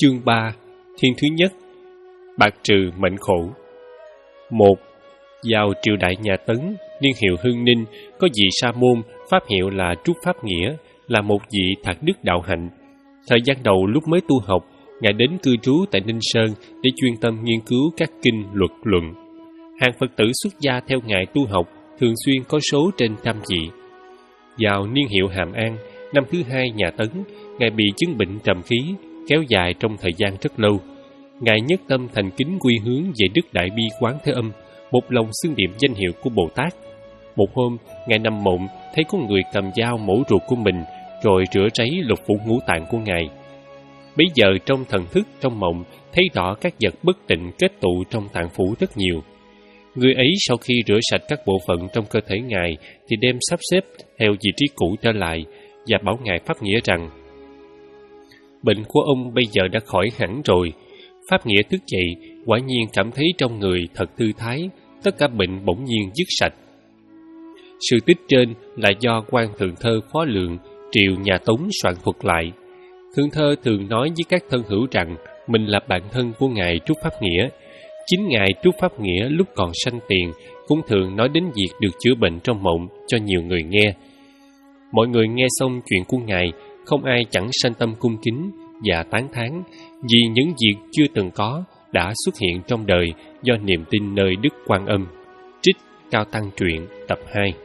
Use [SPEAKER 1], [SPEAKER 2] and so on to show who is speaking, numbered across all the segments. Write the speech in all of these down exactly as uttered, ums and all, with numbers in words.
[SPEAKER 1] Chương ba. Thiên thứ nhất. Bạc trừ mệnh khổ. Một. Vào triều đại nhà Tấn, niên hiệu Hưng Ninh, có vị sa môn, pháp hiệu là Trúc Pháp Nghĩa, là một vị thạc đức đạo hạnh. Thời gian đầu lúc mới tu học, Ngài đến cư trú tại Ninh Sơn để chuyên tâm nghiên cứu các kinh luật luận. Hàng Phật tử xuất gia theo Ngài tu học thường xuyên có số trên trăm vị. Vào niên hiệu Hàm An, năm thứ hai nhà Tấn, Ngài bị chứng bệnh trầm khí, kéo dài trong thời gian rất lâu. Ngài nhất tâm thành kính quy hướng về Đức Đại Bi Quán Thế Âm, một lòng xưng niệm danh hiệu của Bồ Tát. Một hôm, Ngài nằm mộng thấy có người cầm dao mổ ruột của mình, rồi rửa ráy lục phủ ngũ tạng của Ngài. Bấy giờ trong thần thức trong mộng thấy rõ các vật bất tịnh kết tụ trong tạng phủ rất nhiều. Người ấy sau khi rửa sạch các bộ phận trong cơ thể Ngài thì đem sắp xếp theo vị trí cũ trở lại và bảo Ngài Pháp Nghĩa rằng: bệnh của ông bây giờ đã khỏi hẳn rồi. Pháp Nghĩa thức dậy, quả nhiên cảm thấy trong người thật thư thái, tất cả bệnh bỗng nhiên dứt sạch. Sự tích trên là do quan thượng thơ Phó Lượng, triều nhà Tống soạn thuật lại. Thượng thơ thường nói với các thân hữu rằng mình là bạn thân của Ngài Trúc Pháp Nghĩa. Chính Ngài Trúc Pháp Nghĩa lúc còn sanh tiền cũng thường nói đến việc được chữa bệnh trong mộng cho nhiều người nghe. Mọi người nghe xong chuyện của Ngài, không ai chẳng sanh tâm cung kính và tán thán, vì những việc chưa từng có đã xuất hiện trong đời do niềm tin nơi Đức Quan Âm. Trích Cao Tăng Truyện tập hai.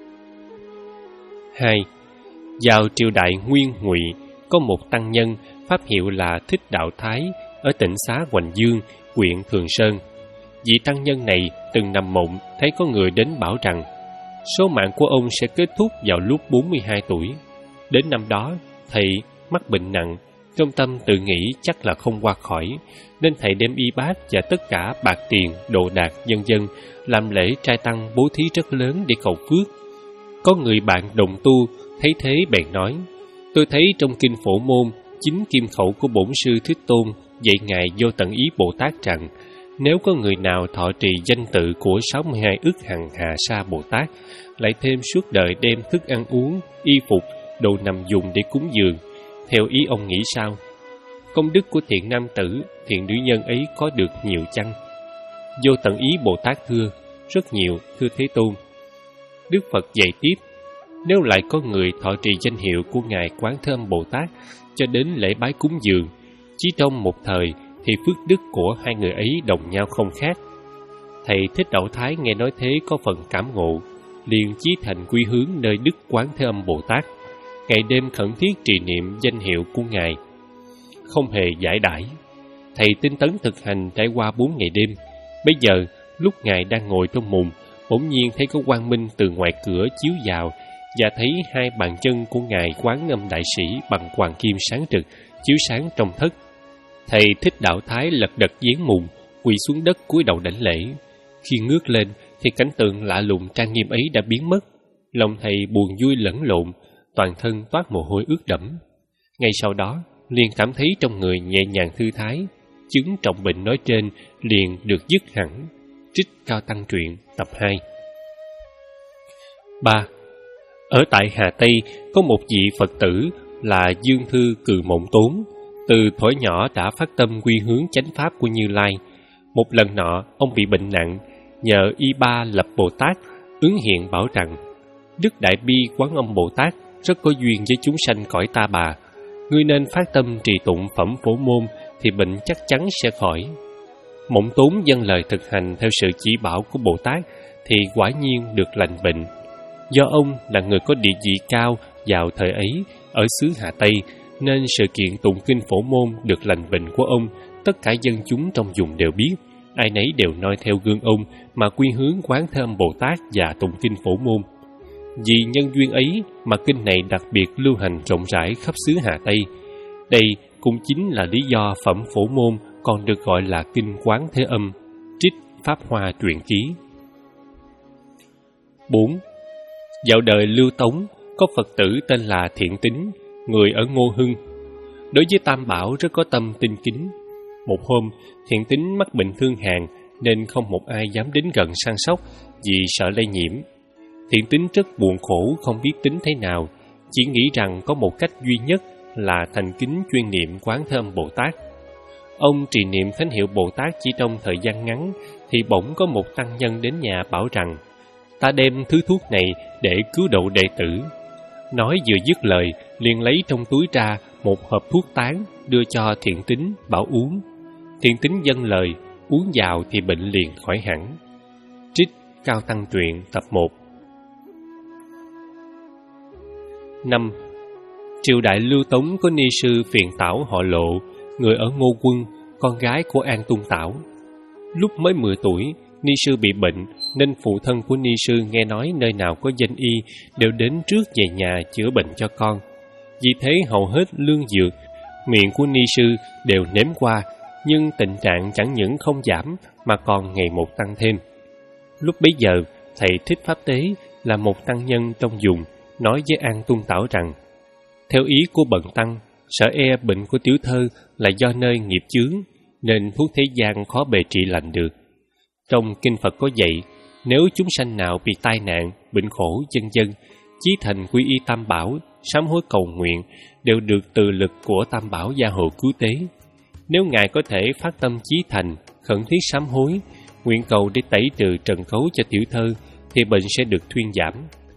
[SPEAKER 1] Hai. Vào triều đại Nguyên Ngụy, có một tăng nhân, pháp hiệu là Thích Đạo Thái, ở tỉnh xá Hoành Dương, huyện Thường Sơn. Vị tăng nhân này từng nằm mộng thấy có người đến bảo rằng số mạng của ông sẽ kết thúc vào lúc bốn mươi hai tuổi. Đến năm đó, thầy mắc bệnh nặng, trong tâm tự nghĩ chắc là không qua khỏi, nên thầy đem y bát và tất cả bạc tiền, đồ đạc, vân vân làm lễ trai tăng bố thí rất lớn để cầu phước. Có người bạn đồng tu thấy thế bèn nói: tôi thấy trong kinh Phổ Môn, chính kim khẩu của bổn sư Thích Tôn dạy Ngài Vô Tận Ý Bồ Tát rằng nếu có người nào thọ trì danh tự của sáu mươi hai ức hằng hà sa Bồ Tát, lại thêm suốt đời đem thức ăn uống, y phục, đồ nằm dùng để cúng dường, theo ý ông nghĩ sao? Công đức của thiện nam tử, thiện nữ nhân ấy có được nhiều chăng? Vô Tận Ý Bồ Tát thưa: rất nhiều, thưa Thế Tôn. Đức Phật dạy tiếp: nếu lại có người thọ trì danh hiệu của Ngài Quán Thế Âm Bồ Tát cho đến lễ bái cúng dường, chỉ trong một thời thì phước đức của hai người ấy đồng nhau không khác. Thầy Thích Đạo Thái nghe nói thế có phần cảm ngộ, liền chí thành quy hướng nơi Đức Quán Thế Âm Bồ Tát, ngày đêm khẩn thiết trì niệm danh hiệu của Ngài, không hề giải đãi. Thầy tinh tấn thực hành trải qua bốn ngày đêm. Bây giờ lúc Ngài đang ngồi trong mùng, bỗng nhiên thấy có quang minh từ ngoài cửa chiếu vào, và thấy hai bàn chân của Ngài Quán Âm Đại Sĩ bằng hoàng kim sáng rực chiếu sáng trong thất. Thầy Thích Đạo Thái lật đật giáng mùng, quỳ xuống đất cúi đầu đảnh lễ. Khi ngước lên thì cảnh tượng lạ lùng trang nghiêm ấy đã biến mất. Lòng thầy buồn vui lẫn lộn, toàn thân toát mồ hôi ướt đẫm. Ngay sau đó liền cảm thấy trong người nhẹ nhàng thư thái, chứng trọng bệnh nói trên liền được dứt hẳn. Trích Cao Tăng Truyện tập hai. Ba. Ở tại Hà Tây có một vị Phật tử là Dương Thư Cừ Mộng Tốn, từ thuở nhỏ đã phát tâm quy hướng chánh pháp của Như Lai. Một lần nọ ông bị bệnh nặng, nhờ Y Ba Lập Bồ Tát ứng hiện bảo rằng: Đức Đại Bi Quán Âm Bồ Tát rất có duyên với chúng sanh cõi Ta Bà, ngươi nên phát tâm trì tụng phẩm Phổ Môn thì bệnh chắc chắn sẽ khỏi. Mộng Tốn dâng lời thực hành theo sự chỉ bảo của Bồ Tát thì quả nhiên được lành bệnh. Do ông là người có địa vị cao vào thời ấy ở xứ Hà Tây, nên sự kiện tụng kinh Phổ Môn được lành bệnh của ông, tất cả dân chúng trong vùng đều biết. Ai nấy đều noi theo gương ông mà quy hướng Quán Thế Âm Bồ Tát và tụng kinh Phổ Môn. Vì nhân duyên ấy mà kinh này đặc biệt lưu hành rộng rãi khắp xứ Hà Tây. Đây cũng chính là lý do phẩm Phổ Môn còn được gọi là kinh Quán Thế Âm. Trích Pháp Hoa Truyện Ký. Bốn. Vào đời Lưu Tống, có Phật tử tên là Thiện Tín, người ở Ngô Hưng. Đối với Tam Bảo rất có tâm tinh kính. Một hôm, Thiện Tín mắc bệnh thương hàn nên không một ai dám đến gần săn sóc vì sợ lây nhiễm. Thiện Tín rất buồn khổ không biết tính thế nào, chỉ nghĩ rằng có một cách duy nhất là thành kính chuyên niệm Quán Thế Âm Bồ Tát. Ông trì niệm thánh hiệu Bồ Tát chỉ trong thời gian ngắn, thì bỗng có một tăng nhân đến nhà bảo rằng: ta đem thứ thuốc này để cứu độ đệ tử. Nói vừa dứt lời, liền lấy trong túi ra một hộp thuốc tán, đưa cho Thiện Tín bảo uống. Thiện Tín vâng lời, uống vào thì bệnh liền khỏi hẳn. Trích Cao Tăng Truyện tập một. năm. Triều đại Lưu Tống có ni sư Phiền Tảo họ Lộ, người ở Ngô Quân, con gái của An Tung Tảo. Lúc mới mười tuổi, ni sư bị bệnh, nên phụ thân của ni sư nghe nói nơi nào có danh y đều đến trước về nhà chữa bệnh cho con. Vì thế hầu hết lương dược, miệng của ni sư đều nếm qua, nhưng tình trạng chẳng những không giảm mà còn ngày một tăng thêm. Lúc bấy giờ, thầy Thích Pháp Tế là một tăng nhân trong vùng, nói với An Tung Tảo rằng: theo ý của bần tăng, sợ e bệnh của tiểu thơ là do nơi nghiệp chướng, nên thuốc thế gian khó bề trị lành được. Trong kinh Phật có dạy, nếu chúng sanh nào bị tai nạn, bệnh khổ, vân vân, chí thành quy y Tam Bảo, sám hối cầu nguyện, đều được từ lực của Tam Bảo gia hộ cứu tế. Nếu ngài có thể phát tâm chí thành, khẩn thiết sám hối, nguyện cầu để tẩy trừ trần cấu cho tiểu thơ, thì bệnh sẽ được thuyên giảm.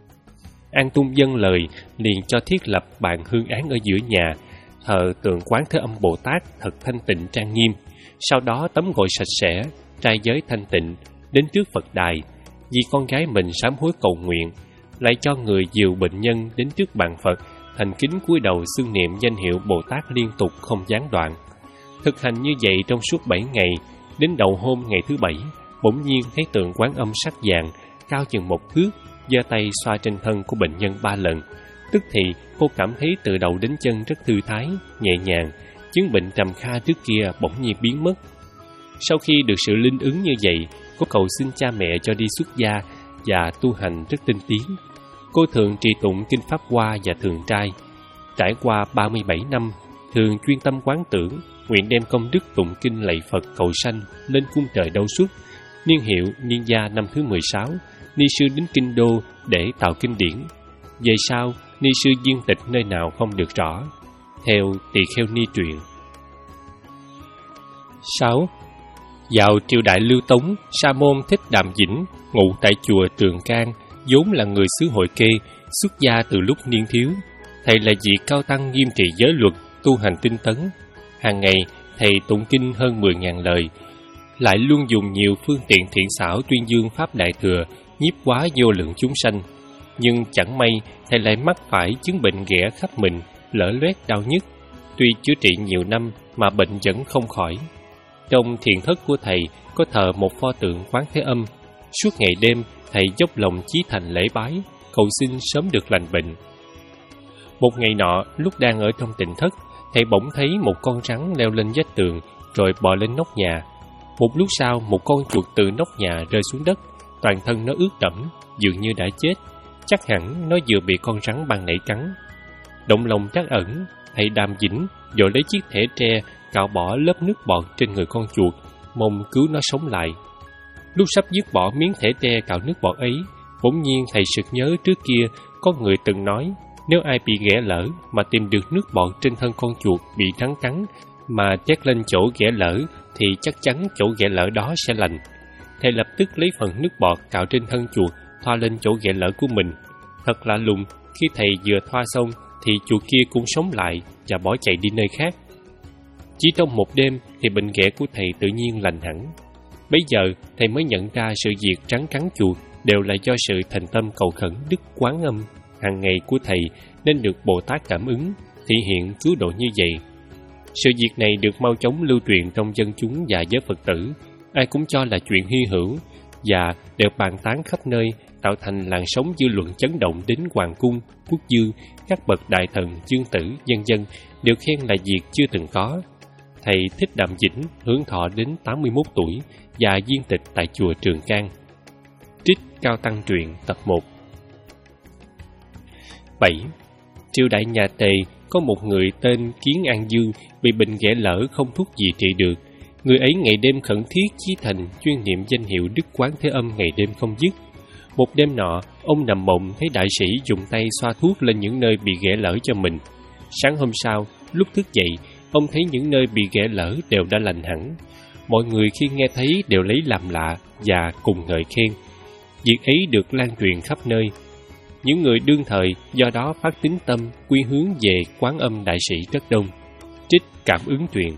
[SPEAKER 1] An Tung vâng lời, liền cho thiết lập bàn hương án ở giữa nhà, thờ tượng Quán Thế Âm Bồ Tát thật thanh tịnh trang nghiêm. Sau đó tắm gội sạch sẽ, trai giới thanh tịnh, đến trước Phật đài, vì con gái mình sám hối cầu nguyện, lại cho người dìu bệnh nhân đến trước bàn Phật, thành kính cúi đầu xưng niệm danh hiệu Bồ Tát liên tục không gián đoạn. Thực hành như vậy trong suốt bảy ngày, đến đầu hôm ngày thứ bảy, bỗng nhiên thấy tượng Quán Âm sắc vàng, cao chừng một thước, giơ tay xoa trên thân của bệnh nhân ba lần. Tức thì cô cảm thấy từ đầu đến chân rất thư thái, nhẹ nhàng, chứng bệnh trầm kha trước kia bỗng nhiên biến mất. Sau khi được sự linh ứng như vậy, cô cầu xin cha mẹ cho đi xuất gia và tu hành rất tinh tiến. Cô thường trì tụng kinh Pháp Hoa và thường trai. Trải qua ba mươi bảy năm, thường chuyên tâm quán tưởng, nguyện đem công đức tụng kinh lạy Phật cầu sanh lên cung trời Đâu Xuất. Niên hiệu Niên Gia năm thứ mười sáu, ni sư đến kinh đô để tạo kinh điển. Về sau, ni sư viên tịch nơi nào không được rõ. Theo Tỳ Kheo Ni truyện. sáu. Vào triều đại Lưu Tống, Sa môn Thích Đàm Vĩnh ngụ tại chùa Trường Can, vốn là người xứ Hội Kê, xuất gia từ lúc niên thiếu. Thầy là vị cao tăng nghiêm trị giới luật, tu hành tinh tấn. Hàng ngày, thầy tụng kinh hơn mười nghìn lời, lại luôn dùng nhiều phương tiện thiện xảo tuyên dương pháp đại thừa, nhiếp hóa vô lượng chúng sanh. Nhưng chẳng may, thầy lại mắc phải chứng bệnh ghẻ khắp mình, lở loét đau nhức. Tuy chữa trị nhiều năm mà bệnh vẫn không khỏi. Trong thiền thất của thầy có thờ một pho tượng Quán Thế Âm. Suốt ngày đêm, thầy dốc lòng chí thành lễ bái, cầu xin sớm được lành bệnh. Một ngày nọ, lúc đang ở trong tịnh thất, thầy bỗng thấy một con rắn leo lên vách tường, rồi bò lên nóc nhà. Một lúc sau, một con chuột từ nóc nhà rơi xuống đất, toàn thân nó ướt đẫm, dường như đã chết. Chắc hẳn nó vừa bị con rắn ban nãy cắn. Động lòng trắc ẩn, thầy Đàm Vĩnh vội lấy chiếc thẻ tre cạo bỏ lớp nước bọt trên người con chuột, mong cứu nó sống lại. Lúc sắp dứt bỏ miếng thẻ tre cạo nước bọt ấy, bỗng nhiên thầy sực nhớ trước kia có người từng nói, nếu ai bị ghẻ lở mà tìm được nước bọt trên thân con chuột bị rắn cắn mà trét lên chỗ ghẻ lở, thì chắc chắn chỗ ghẻ lở đó sẽ lành. Thầy lập tức lấy phần nước bọt cạo trên thân chuột thoa lên chỗ ghẻ lở của mình. Thật lạ lùng, khi thầy vừa thoa xong thì chuột kia cũng sống lại và bỏ chạy đi nơi khác. Chỉ trong một đêm thì bệnh ghẻ của thầy tự nhiên lành hẳn. Bấy giờ thầy mới nhận ra sự việc rắn cắn chuột đều là do sự thành tâm cầu khẩn Đức Quán Âm hàng ngày của thầy, nên được Bồ Tát cảm ứng, thị hiện cứu độ như vậy. Sự việc này được mau chóng lưu truyền trong dân chúng và giới Phật tử, ai cũng cho là chuyện hy hữu và đều bàn tán khắp nơi, tạo thành làn sóng dư luận chấn động đến hoàng cung, quốc vương, các bậc đại thần, dương tử, nhân dân đều khen là việc chưa từng có. Thầy Thích Đàm Vĩnh hưởng thọ đến tám mươi mốt tuổi và viên tịch tại chùa Trường Can. Trích Cao Tăng Truyện tập một. bảy. Triều đại nhà Tề có một người tên Kiến An Dương bị bệnh ghẻ lở không thuốc gì trị được. Người ấy ngày đêm khẩn thiết chí thành chuyên niệm danh hiệu Đức Quán Thế Âm ngày đêm không dứt. Một đêm nọ, ông nằm mộng thấy đại sĩ dùng tay xoa thuốc lên những nơi bị ghẻ lở cho mình. Sáng hôm sau, lúc thức dậy, ông thấy những nơi bị ghẻ lở đều đã lành hẳn. Mọi người khi nghe thấy đều lấy làm lạ và cùng ngợi khen. Việc ấy được lan truyền khắp nơi. Những người đương thời do đó phát tín tâm quy hướng về Quán Âm Đại Sĩ rất đông. Trích Cảm Ứng Truyện.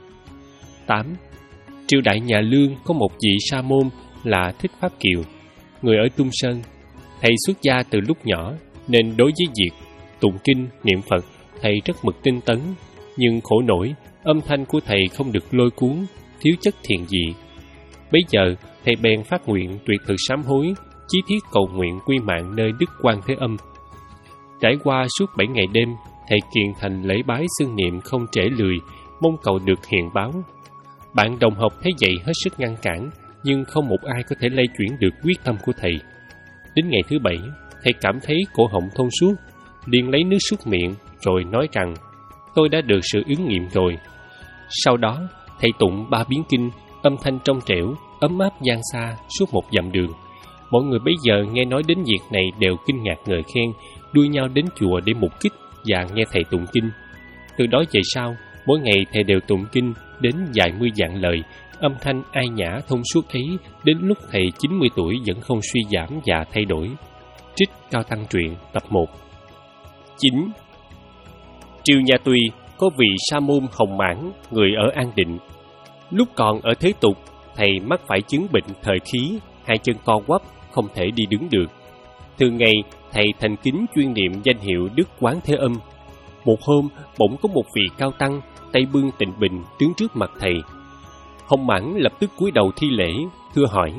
[SPEAKER 1] tám. Triều đại nhà Lương có một vị sa môn là Thích Pháp Kiều, người ở Tung Sơn. Thầy xuất gia từ lúc nhỏ, nên đối với việc tụng kinh, niệm Phật, thầy rất mực tinh tấn. Nhưng khổ nổi, âm thanh của thầy không được lôi cuốn, thiếu chất thiền vị. Bấy giờ, thầy bèn phát nguyện tuyệt thực sám hối, chí thiết cầu nguyện quy mạng nơi Đức Quan Thế Âm. Trải qua suốt bảy ngày đêm, thầy kiền thành lễ bái xưng niệm không trễ lười, mong cầu được hiện báo. Bạn đồng học thấy vậy hết sức ngăn cản, nhưng không một ai có thể lay chuyển được quyết tâm của thầy. Đến ngày thứ bảy, thầy cảm thấy cổ họng thông suốt, liền lấy nước súc miệng rồi nói rằng: tôi đã được sự ứng nghiệm rồi. Sau đó, thầy tụng ba biến kinh, âm thanh trong trẻo, ấm áp vang xa suốt một dặm đường. Mọi người bấy giờ nghe nói đến việc này đều kinh ngạc ngợi khen, đua nhau đến chùa để mục kích và nghe thầy tụng kinh. Từ đó về sau, mỗi ngày thầy đều tụng kinh đến vài mươi vạn lời, âm thanh ai nhã thông suốt ấy đến lúc thầy chín mươi tuổi vẫn không suy giảm và thay đổi. Trích Cao Tăng Truyện tập một. chín. Triều nhà Tùy có vị sa môn Hồng Mãn, người ở An Định. Lúc còn ở thế tục, thầy mắc phải chứng bệnh thời khí, hai chân co quắp, không thể đi đứng được. Thường ngày, thầy thành kính chuyên niệm danh hiệu Đức Quán Thế Âm. Một hôm, bỗng có một vị cao tăng, tay bưng tịnh bình đứng trước mặt thầy. Hồng Mãn lập tức cúi đầu thi lễ, thưa hỏi: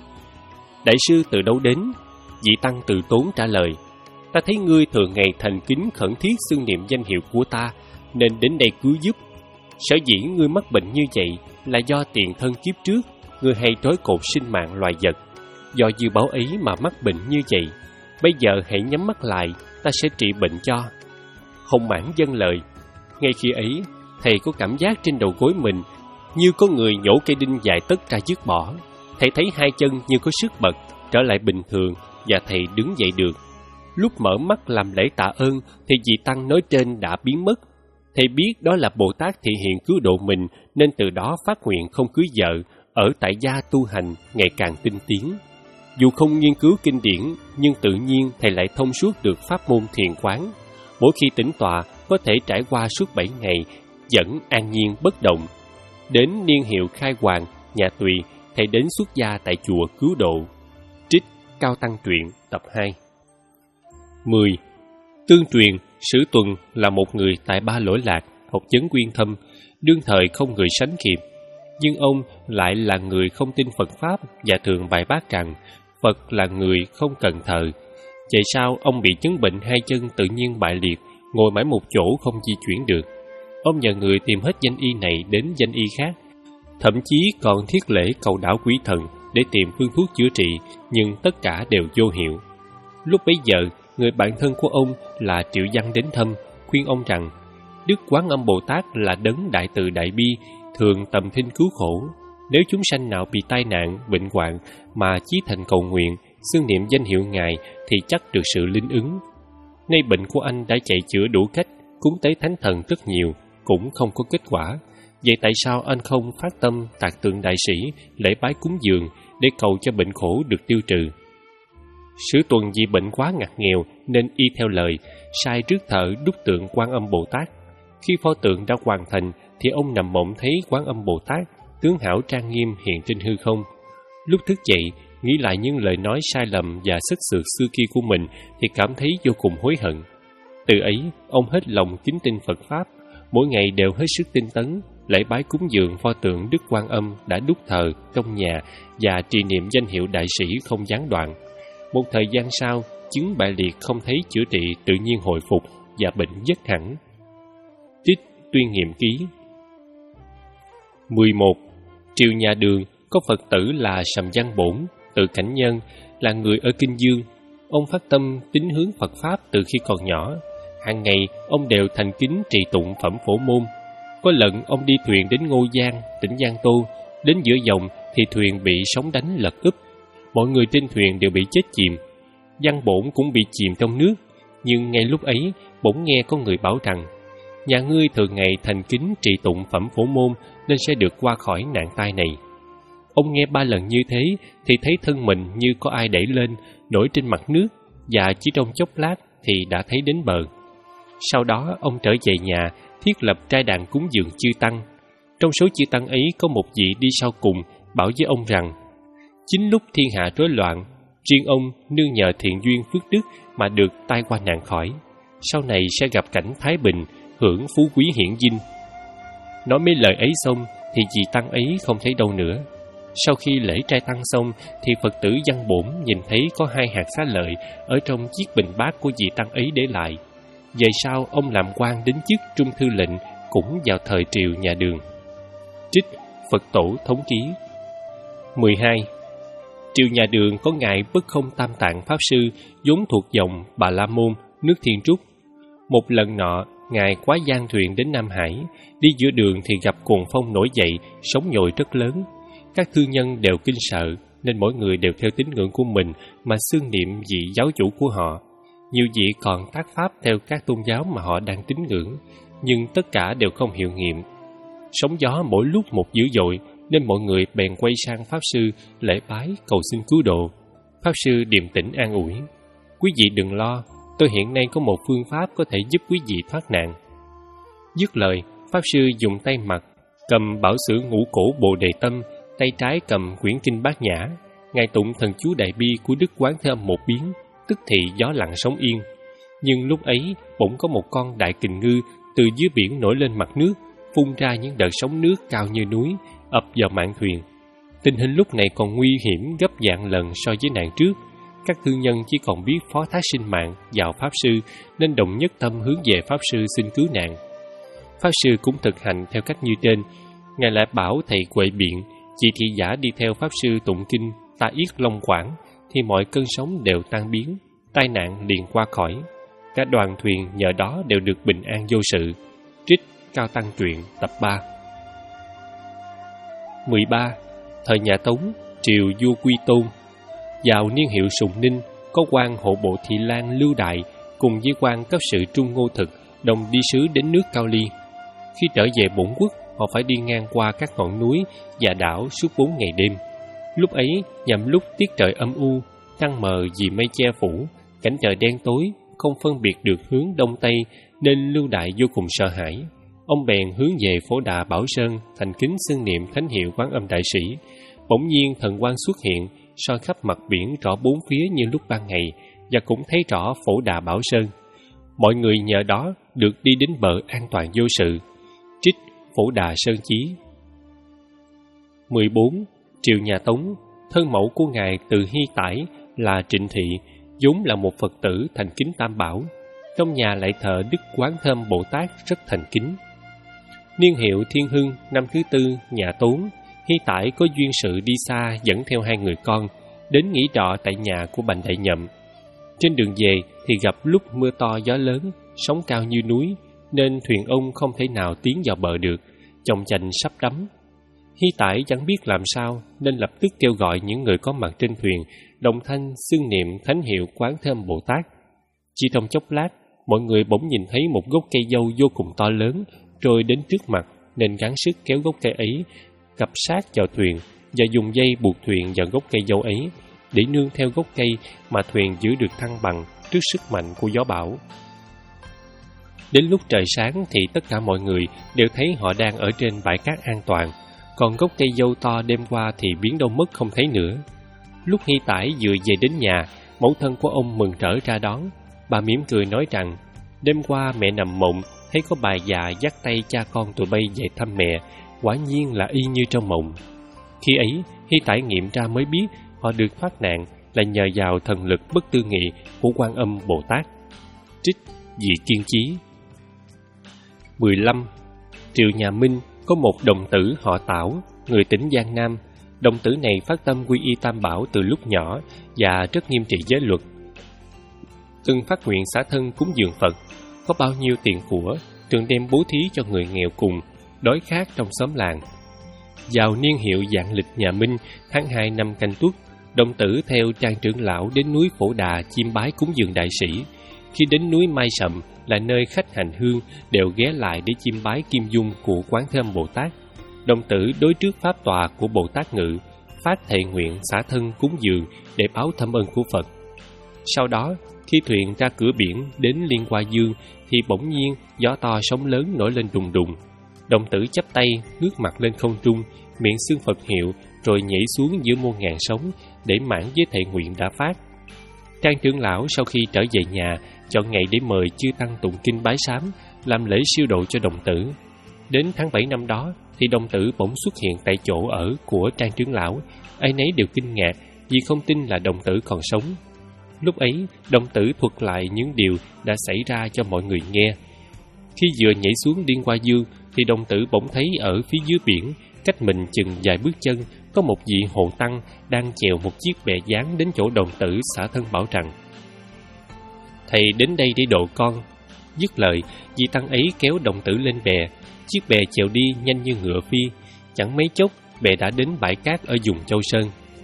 [SPEAKER 1] đại sư từ đâu đến? Vị tăng từ tốn trả lời: ta thấy ngươi thường ngày thành kính khẩn thiết xưng niệm danh hiệu của ta, nên đến đây cứu giúp. Sở dĩ ngươi mắc bệnh như vậy là do tiền thân kiếp trước ngươi hay trói cột sinh mạng loài vật. Do dư báo ấy mà mắc bệnh như vậy. Bây giờ hãy nhắm mắt lại, ta sẽ trị bệnh cho. Hồng Mãn vâng lời. Ngay khi ấy, thầy có cảm giác trên đầu gối mình như có người nhổ cây đinh dài tấc ra dứt bỏ. Thầy thấy hai chân như có sức bật trở lại bình thường và thầy đứng dậy được. Lúc mở mắt làm lễ tạ ơn thì vị tăng nói trên đã biến mất. Thầy biết đó là Bồ Tát thị hiện cứu độ mình, nên từ đó phát nguyện không cưới vợ, ở tại gia tu hành ngày càng tinh tiến. Dù không nghiên cứu kinh điển, nhưng tự nhiên thầy lại thông suốt được pháp môn thiền quán. Mỗi khi tĩnh tọa có thể trải qua suốt bảy ngày, vẫn an nhiên bất động. Đến niên hiệu khai hoàng, nhà Tùy, thầy đến xuất gia tại chùa cứu độ. Trích Cao Tăng Truyện tập hai. mười. Tương truyền, Sử Tuần là một người tại Ba Lỗi Lạc, học vấn uyên thâm, đương thời không người sánh kịp. Nhưng ông lại là người không tin Phật Pháp và thường bài bác rằng Phật là người không cần thờ. Vậy sao ông bị chứng bệnh hai chân tự nhiên bại liệt, ngồi mãi một chỗ không di chuyển được. Ông nhờ người tìm hết danh y này đến danh y khác, thậm chí còn thiết lễ cầu đảo quỷ thần để tìm phương thuốc chữa trị, nhưng tất cả đều vô hiệu. Lúc bấy giờ, người bạn thân của ông là Triệu Văn đến thăm, khuyên ông rằng Đức Quán Âm Bồ Tát là đấng đại từ đại bi, thường tầm thinh cứu khổ. Nếu chúng sanh nào bị tai nạn, bệnh hoạn mà chí thành cầu nguyện, xưng niệm danh hiệu Ngài thì chắc được sự linh ứng. Nay bệnh của anh đã chạy chữa đủ cách, cúng tế thánh thần rất nhiều, cũng không có kết quả. Vậy tại sao anh không phát tâm tạc tượng đại sĩ, lễ bái cúng dường để cầu cho bệnh khổ được tiêu trừ? Sử Tuần vì bệnh quá ngặt nghèo nên y theo lời, sai rước thợ đúc tượng Quan Âm Bồ Tát. Khi pho tượng đã hoàn thành thì ông nằm mộng thấy Quan Âm Bồ Tát tướng hảo trang nghiêm hiện trên hư không. Lúc thức dậy, nghĩ lại những lời nói sai lầm và sức sượt xưa kia của mình thì cảm thấy vô cùng hối hận. Từ ấy, ông hết lòng kính tin Phật Pháp, mỗi ngày đều hết sức tinh tấn, lễ bái cúng dường pho tượng Đức Quan Âm đã đúc thờ trong nhà và trì niệm danh hiệu đại sĩ không gián đoạn. Một thời gian sau, chứng bại liệt không thấy chữa trị tự nhiên hồi phục và bệnh dứt hẳn. Trích Tuyên Nghiệm Ký. mười một. Triều nhà Đường có Phật tử là Sầm Văn Bổn, tự Cảnh Nhân, là người ở Kinh Dương. Ông phát tâm tín hướng Phật Pháp từ khi còn nhỏ. Hàng ngày, ông đều thành kính trì tụng phẩm Phổ Môn. Có lần ông đi thuyền đến Ngô Giang, tỉnh Giang Tô. Đến giữa dòng thì thuyền bị sóng đánh lật úp. Mọi người trên thuyền đều bị chết chìm. Văn Bổn cũng bị chìm trong nước. Nhưng ngay lúc ấy, bỗng nghe có người bảo rằng nhà ngươi thường ngày thành kính trì tụng phẩm phổ môn nên sẽ được qua khỏi nạn tai này. Ông nghe ba lần như thế thì thấy thân mình như có ai đẩy lên, nổi trên mặt nước, và chỉ trong chốc lát thì đã thấy đến bờ. Sau đó ông trở về nhà, thiết lập trai đàn cúng dường chư tăng. Trong số chư tăng ấy có một vị đi sau cùng, bảo với ông rằng: chính lúc thiên hạ rối loạn, riêng ông nương nhờ thiện duyên phước đức mà được tai qua nạn khỏi, sau này sẽ gặp cảnh thái bình, hưởng phú quý hiển vinh. Nói mấy lời ấy xong thì vị tăng ấy không thấy đâu nữa. Sau khi lễ trai tăng xong thì Phật tử Văn Bổn nhìn thấy có hai hạt xá lợi ở trong chiếc bình bát của vị tăng ấy để lại. Về sau ông làm quan đến chức trung thư lệnh cũng vào thời triều nhà Đường. Trích Phật Tổ Thống Ký. mười hai. Triều nhà Đường có ngài Bất Không Tam Tạng Pháp Sư, vốn thuộc dòng Bà La Môn, nước Thiên Trúc. Một lần nọ, ngài quá gian thuyền đến Nam Hải, đi giữa đường thì gặp cuồng phong nổi dậy, sóng nhồi rất lớn. Các thương nhân đều kinh sợ, nên mỗi người đều theo tín ngưỡng của mình mà xưng niệm vị giáo chủ của họ. Nhiều vị còn tác pháp theo các tôn giáo mà họ đang tín ngưỡng, nhưng tất cả đều không hiệu nghiệm. Sóng gió mỗi lúc một dữ dội, nên mọi người bèn quay sang Pháp Sư lễ bái cầu xin cứu độ. Pháp Sư điềm tĩnh an ủi: quý vị đừng lo, tôi hiện nay có một phương pháp có thể giúp quý vị thoát nạn. Dứt lời, Pháp Sư dùng tay mặt cầm bảo sử ngũ cổ Bồ Đề Tâm, tay trái cầm quyển kinh Bát Nhã. Ngài tụng thần chú Đại Bi của Đức Quán Thế Âm một biến, tức thì gió lặng sóng yên. Nhưng lúc ấy bỗng có một con đại kình ngư từ dưới biển nổi lên mặt nước, phun ra những đợt sóng nước cao như núi, ập vào mạn thuyền. Tình hình lúc này còn nguy hiểm gấp vạn lần so với nạn trước. Các thương nhân chỉ còn biết phó thác sinh mạng vào Pháp Sư, nên đồng nhất tâm hướng về Pháp Sư xin cứu nạn. Pháp Sư cũng thực hành theo cách như trên. Ngài lại bảo thầy quậy biện, chị thị giả đi theo Pháp Sư tụng kinh Ta Yết Long Quảng, thì mọi cơn sóng đều tan biến, tai nạn liền qua khỏi. Cả đoàn thuyền nhờ đó đều được bình an vô sự. Trích Cao Tăng Truyện tập ba. mười ba. Thời nhà Tống, triều vua Quy Tôn. Vào niên hiệu Sùng Ninh, có quan hộ bộ Thị Lang Lưu Đại cùng với quan cấp sự Trung Ngô Thực đồng đi sứ đến nước Cao Ly. Khi trở về bổn quốc, họ phải đi ngang qua các ngọn núi và đảo suốt bốn ngày đêm. Lúc ấy, nhằm lúc tiết trời âm u, trăng mờ vì mây che phủ, cảnh trời đen tối, không phân biệt được hướng đông tây, nên Lưu Đại vô cùng sợ hãi. Ông bèn hướng về Phổ Đà Bảo Sơn, thành kính xưng niệm thánh hiệu Quán Âm Đại Sĩ. Bỗng nhiên thần quang xuất hiện, soi khắp mặt biển rõ bốn phía như lúc ban ngày, và cũng thấy rõ Phổ Đà Bảo Sơn. Mọi người nhờ đó được đi đến bờ an toàn vô sự. Trích Phổ Đà Sơn Chí. mười bốn. Triều nhà Tống, thân mẫu của ngài Từ Hy Tải là Trịnh Thị, vốn là một Phật tử thành kính Tam Bảo. Trong nhà lại thờ Đức Quán Thế Âm Bồ Tát rất thành kính. Niên hiệu Thiên Hưng, năm thứ tư, nhà Tốn, Hy Tải có duyên sự đi xa dẫn theo hai người con, đến nghỉ trọ tại nhà của Bành Đại Nhậm. Trên đường về thì gặp lúc mưa to gió lớn, sóng cao như núi, nên thuyền ông không thể nào tiến vào bờ được, chồng chành sắp đắm. Hy Tải chẳng biết làm sao, nên lập tức kêu gọi những người có mặt trên thuyền, đồng thanh xưng niệm thánh hiệu Quán Thế Âm Bồ Tát. Chỉ trong chốc lát, mọi người bỗng nhìn thấy một gốc cây dâu vô cùng to lớn trôi đến trước mặt, nên gắng sức kéo gốc cây ấy cặp sát vào thuyền và dùng dây buộc thuyền vào gốc cây dâu ấy, để nương theo gốc cây mà thuyền giữ được thăng bằng trước sức mạnh của gió bão. Đến lúc trời sáng thì tất cả mọi người đều thấy họ đang ở trên bãi cát an toàn, còn gốc cây dâu to đêm qua thì biến đâu mất không thấy nữa. Lúc Hy Tải vừa về đến nhà, mẫu thân của ông mừng rỡ ra đón. Bà mỉm cười nói rằng, đêm qua mẹ nằm mộng, thấy có bà già dắt tay cha con tụi bay về thăm mẹ, quả nhiên là y như trong mộng. Khi ấy, Hy Tải nghiệm ra mới biết họ được thoát nạn là nhờ vào thần lực bất tư nghị của Quan Âm Bồ Tát. Trích Dị Kiên Chí. mười lăm. Triều nhà Minh có một đồng tử họ Tảo, người tỉnh Giang Nam. Đồng tử này phát tâm quy y Tam Bảo từ lúc nhỏ và rất nghiêm trị giới luật. Từng phát nguyện xả thân cúng dường Phật, có bao nhiêu tiền của thường đem bố thí cho người nghèo cùng, đói khát trong xóm làng. Vào niên hiệu Vạn Lịch nhà Minh, tháng hai năm Canh Tuất, đồng tử theo trang trưởng lão đến núi Phổ Đà chiêm bái cúng dường đại sĩ. Khi đến núi Mai Sầm, là nơi khách hành hương đều ghé lại để chiêm bái kim dung của Quán Thế Âm Bồ Tát. Đồng tử đối trước pháp tòa của Bồ Tát Ngự, phát thệ nguyện xả thân cúng dường để báo thâm ân của Phật. Sau đó, khi thuyền ra cửa biển đến Liên Hoa Dương thì bỗng nhiên gió to sóng lớn nổi lên đùng đùng. Đồng tử chắp tay ngước mặt lên không trung, miệng xưng Phật hiệu rồi nhảy xuống giữa muôn ngàn sóng để mãn với thệ nguyện đã phát. Trang trưởng lão sau khi trở về nhà chọn ngày để mời chư tăng tụng kinh bái sám, làm lễ siêu độ cho đồng tử. Đến tháng bảy năm đó thì đồng tử bỗng xuất hiện tại chỗ ở của Trang trưởng lão. Ai nấy đều kinh ngạc vì không tin là đồng tử còn sống. Lúc ấy, đồng tử thuật lại những điều đã xảy ra cho mọi người nghe. Khi vừa nhảy xuống Liên Hoa Dương thì đồng tử bỗng thấy ở phía dưới biển, cách mình chừng vài bước chân, có một vị hộ tăng đang chèo một chiếc bè dáng đến chỗ đồng tử xả thân bảo rằng: "Thầy đến đây để độ con." Dứt lời, vị tăng ấy kéo đồng tử lên bè. Chiếc bè chèo đi nhanh như ngựa phi. Chẳng mấy chốc, bè đã đến bãi cát ở vùng Châu Sơn.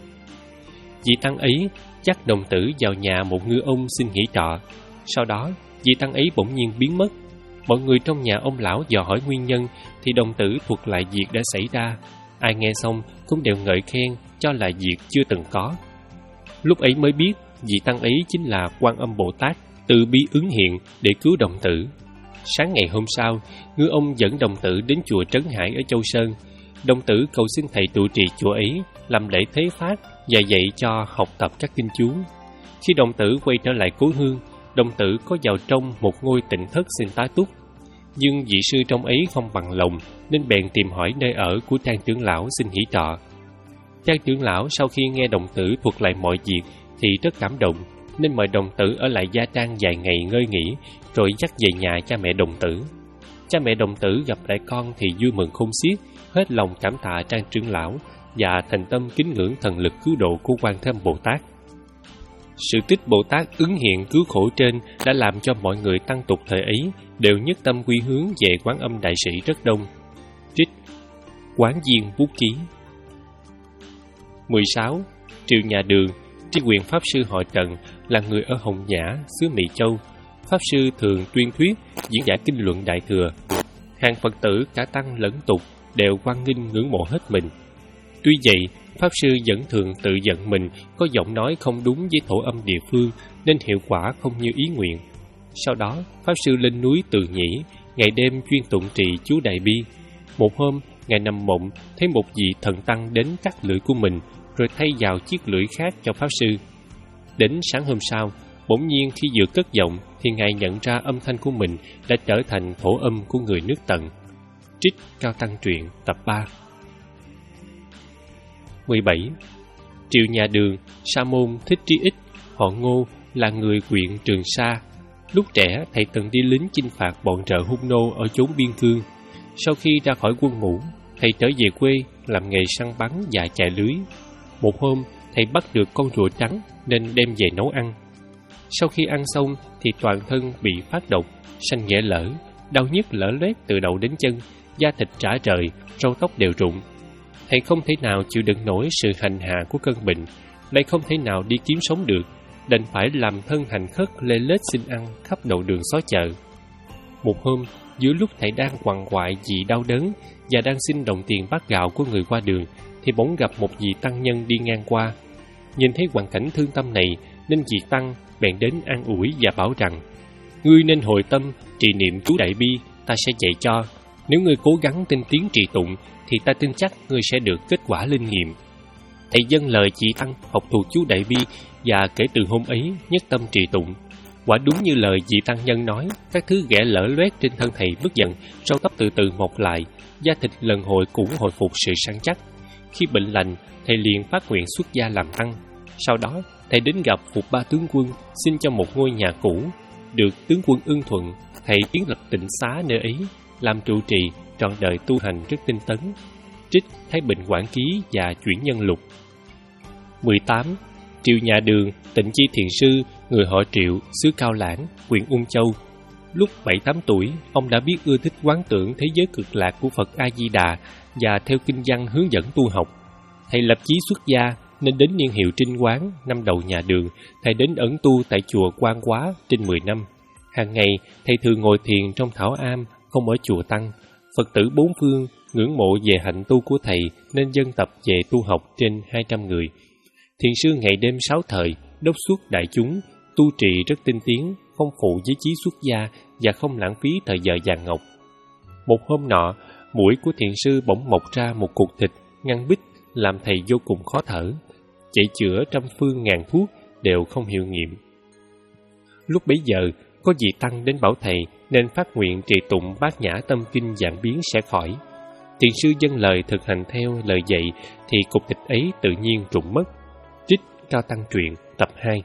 [SPEAKER 1] Vị tăng ấy dắt đồng tử vào nhà một ngư ông xin nghỉ trọ. Sau đó, vị tăng ấy bỗng nhiên biến mất. Mọi người trong nhà ông lão dò hỏi nguyên nhân thì đồng tử thuật lại việc đã xảy ra. Ai nghe xong cũng đều ngợi khen, cho là việc chưa từng có. Lúc ấy mới biết vị tăng ấy chính là Quan Âm Bồ Tát từ bi ứng hiện để cứu đồng tử. Sáng ngày hôm sau, ngư ông dẫn đồng tử đến chùa Trấn Hải ở Châu Sơn. Đồng tử cầu xin thầy trụ trì chùa ấy làm lễ thế pháp và dạy cho học tập các kinh chú. Khi đồng tử quay trở lại cố hương, đồng tử có vào trong một ngôi tịnh thất xin tá túc. Nhưng vị sư trong ấy không bằng lòng nên bèn tìm hỏi nơi ở của Trang trưởng lão xin nghỉ trọ. Trang trưởng lão sau khi nghe đồng tử thuật lại mọi việc thì rất cảm động, nên mời đồng tử ở lại Gia Trang vài ngày ngơi nghỉ, rồi dắt về nhà cha mẹ đồng tử. Cha mẹ đồng tử gặp lại con thì vui mừng không xiết, hết lòng cảm tạ Trang trưởng lão và thành tâm kính ngưỡng thần lực cứu độ của Quan Thế Âm Bồ Tát. Sự tích Bồ Tát ứng hiện cứu khổ trên đã làm cho mọi người tăng tục thời ấy đều nhất tâm quy hướng về Quán Âm Đại Sĩ rất đông. Trích Quán Viên bút ký. mười sáu. Triệu Nhà Đường, tri quyền Pháp Sư họ Trần, là người ở Hồng Nhã, xứ Mỹ Châu. Pháp Sư thường tuyên thuyết, diễn giải kinh luận Đại Thừa. Hàng Phật tử cả tăng lẫn tục đều hoan nghênh ngưỡng mộ hết mình. Tuy vậy, Pháp Sư vẫn thường tự giận mình có giọng nói không đúng với thổ âm địa phương nên hiệu quả không như ý nguyện. Sau đó, Pháp Sư lên núi Từ Nhĩ, ngày đêm chuyên tụng trì chú Đại Bi. Một hôm, Ngài nằm mộng thấy một vị thần tăng đến cắt lưỡi của mình rồi thay vào chiếc lưỡi khác cho Pháp Sư. Đến sáng hôm sau, bỗng nhiên khi vừa cất giọng thì Ngài nhận ra âm thanh của mình đã trở thành thổ âm của người nước Tần. Trích Cao Tăng Truyện tập ba. mười bảy. Triệu Nhà Đường, sa môn Thích Trí Ích, họ Ngô, là người huyện Trường Sa. Lúc trẻ, thầy từng đi lính chinh phạt bọn trợ hung nô ở chốn biên cương. Sau khi ra khỏi quân ngũ, thầy trở về quê làm nghề săn bắn và chài lưới. Một hôm, thầy bắt được con rùa trắng nên đem về nấu ăn. Sau khi ăn xong thì toàn thân bị phát độc, sanh ghẻ lở, đau nhức lở loét từ đầu đến chân, da thịt rã rời, râu tóc đều rụng. Thầy không thể nào chịu đựng nổi sự hành hạ của cơn bệnh, lại không thể nào đi kiếm sống được, đành phải làm thân hành khất lê lết xin ăn khắp đầu đường xó chợ. Một hôm, giữa lúc thầy đang quằn quại vì đau đớn và đang xin đồng tiền bát gạo của người qua đường, thì bỗng gặp một vị tăng nhân đi ngang qua. Nhìn thấy hoàn cảnh thương tâm này nên vị tăng bèn đến an ủi và bảo rằng: "Ngươi nên hồi tâm trì niệm chú Đại Bi, ta sẽ dạy cho. Nếu ngươi cố gắng tinh tiến trì tụng thì ta tin chắc ngươi sẽ được kết quả linh nghiệm." Thầy dâng lời chị tăng học thuộc chú Đại Bi và kể từ hôm ấy nhất tâm trì tụng. Quả đúng như lời vị tăng nhân nói, các thứ ghẻ lở loét trên thân thầy bất giận, râu tóc từ từ mọc lại, da thịt lần hồi cũng hồi phục sự săn chắc. Khi bệnh lành, thầy liền phát nguyện xuất gia làm tăng. Sau đó, thầy đến gặp Phục Ba tướng quân, xin cho một ngôi nhà cũ. Được tướng quân ưng thuận, thầy kiến lập tịnh xá nơi ấy, làm trụ trì, trọn đời tu hành rất tinh tấn. Trích Thái Bình Quảng Ký và Chuyển Nhân Lục. mười tám. Triệu Nhà Đường, Tịnh Chi Thiền Sư, người họ Triệu, xứ Cao Lãng, huyện Ung Châu. Lúc bảy tám tuổi, ông đã biết ưa thích quán tưởng thế giới cực lạc của Phật A-di-đà và theo kinh văn hướng dẫn tu học. Thầy lập chí xuất gia nên đến niên hiệu Trinh Quán, năm đầu nhà Đường, thầy đến ẩn tu tại chùa Quan Quá trên mười năm. Hàng ngày, thầy thường ngồi thiền trong thảo am, không ở chùa tăng. Phật tử bốn phương ngưỡng mộ về hạnh tu của thầy nên dân tập về tu học trên hai trăm người. Thiền sư ngày đêm sáu thời, đốc xuất đại chúng, tu trì rất tinh tiến, phong phụ với chí xuất gia và không lãng phí thời giờ vàng ngọc. Một hôm nọ, mũi của thiền sư bỗng mọc ra một cục thịt ngăn bích, làm thầy vô cùng khó thở. Chạy chữa trăm phương ngàn thuốc đều không hiệu nghiệm. Lúc bấy giờ, có vị tăng đến bảo thầy nên phát nguyện trì tụng Bát Nhã Tâm Kinh vạn biến sẽ khỏi. Thiền sư dâng lời thực hành theo lời dạy thì cục thịt ấy tự nhiên rụng mất. Trích Cao Tăng Truyện tập hai.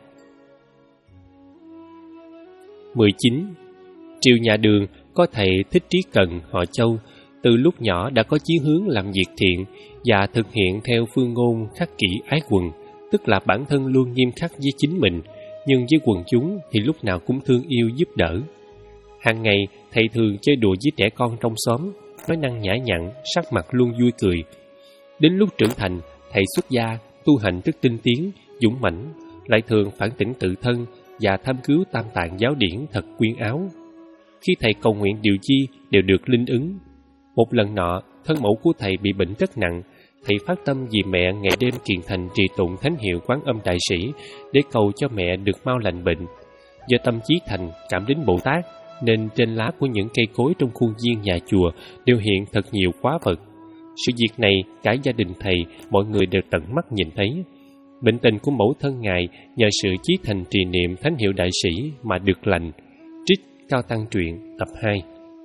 [SPEAKER 1] mười chín. Triều nhà Đường có thầy Thích Trí Cần họ Châu, từ lúc nhỏ đã có chí hướng làm việc thiện và thực hiện theo phương ngôn khắc kỷ ái quần, tức là bản thân luôn nghiêm khắc với chính mình, nhưng với quần chúng thì lúc nào cũng thương yêu giúp đỡ. Hàng ngày, thầy thường chơi đùa với trẻ con trong xóm, nói năng nhã nhặn, sắc mặt luôn vui cười. Đến lúc trưởng thành, thầy xuất gia, tu hành rất tinh tiến, dũng mãnh, lại thường phản tỉnh tự thân và tham cứu tam tạng giáo điển thật quyên áo. Khi thầy cầu nguyện điều chi đều được linh ứng. Một lần nọ, thân mẫu của thầy bị bệnh rất nặng. Thầy phát tâm vì mẹ ngày đêm kiền thành trì tụng thánh hiệu Quán Âm Đại Sĩ để cầu cho mẹ được mau lành bệnh. Do tâm trí thành cảm đến Bồ Tát, nên trên lá của những cây cối trong khuôn viên nhà chùa đều hiện thật nhiều quá vật. Sự việc này cả gia đình thầy, mọi người đều tận mắt nhìn thấy. Bệnh tình của mẫu thân ngài nhờ sự chí thành trì niệm thánh hiệu Đại Sĩ mà được lành. Trích Cao Tăng Truyện tập hai.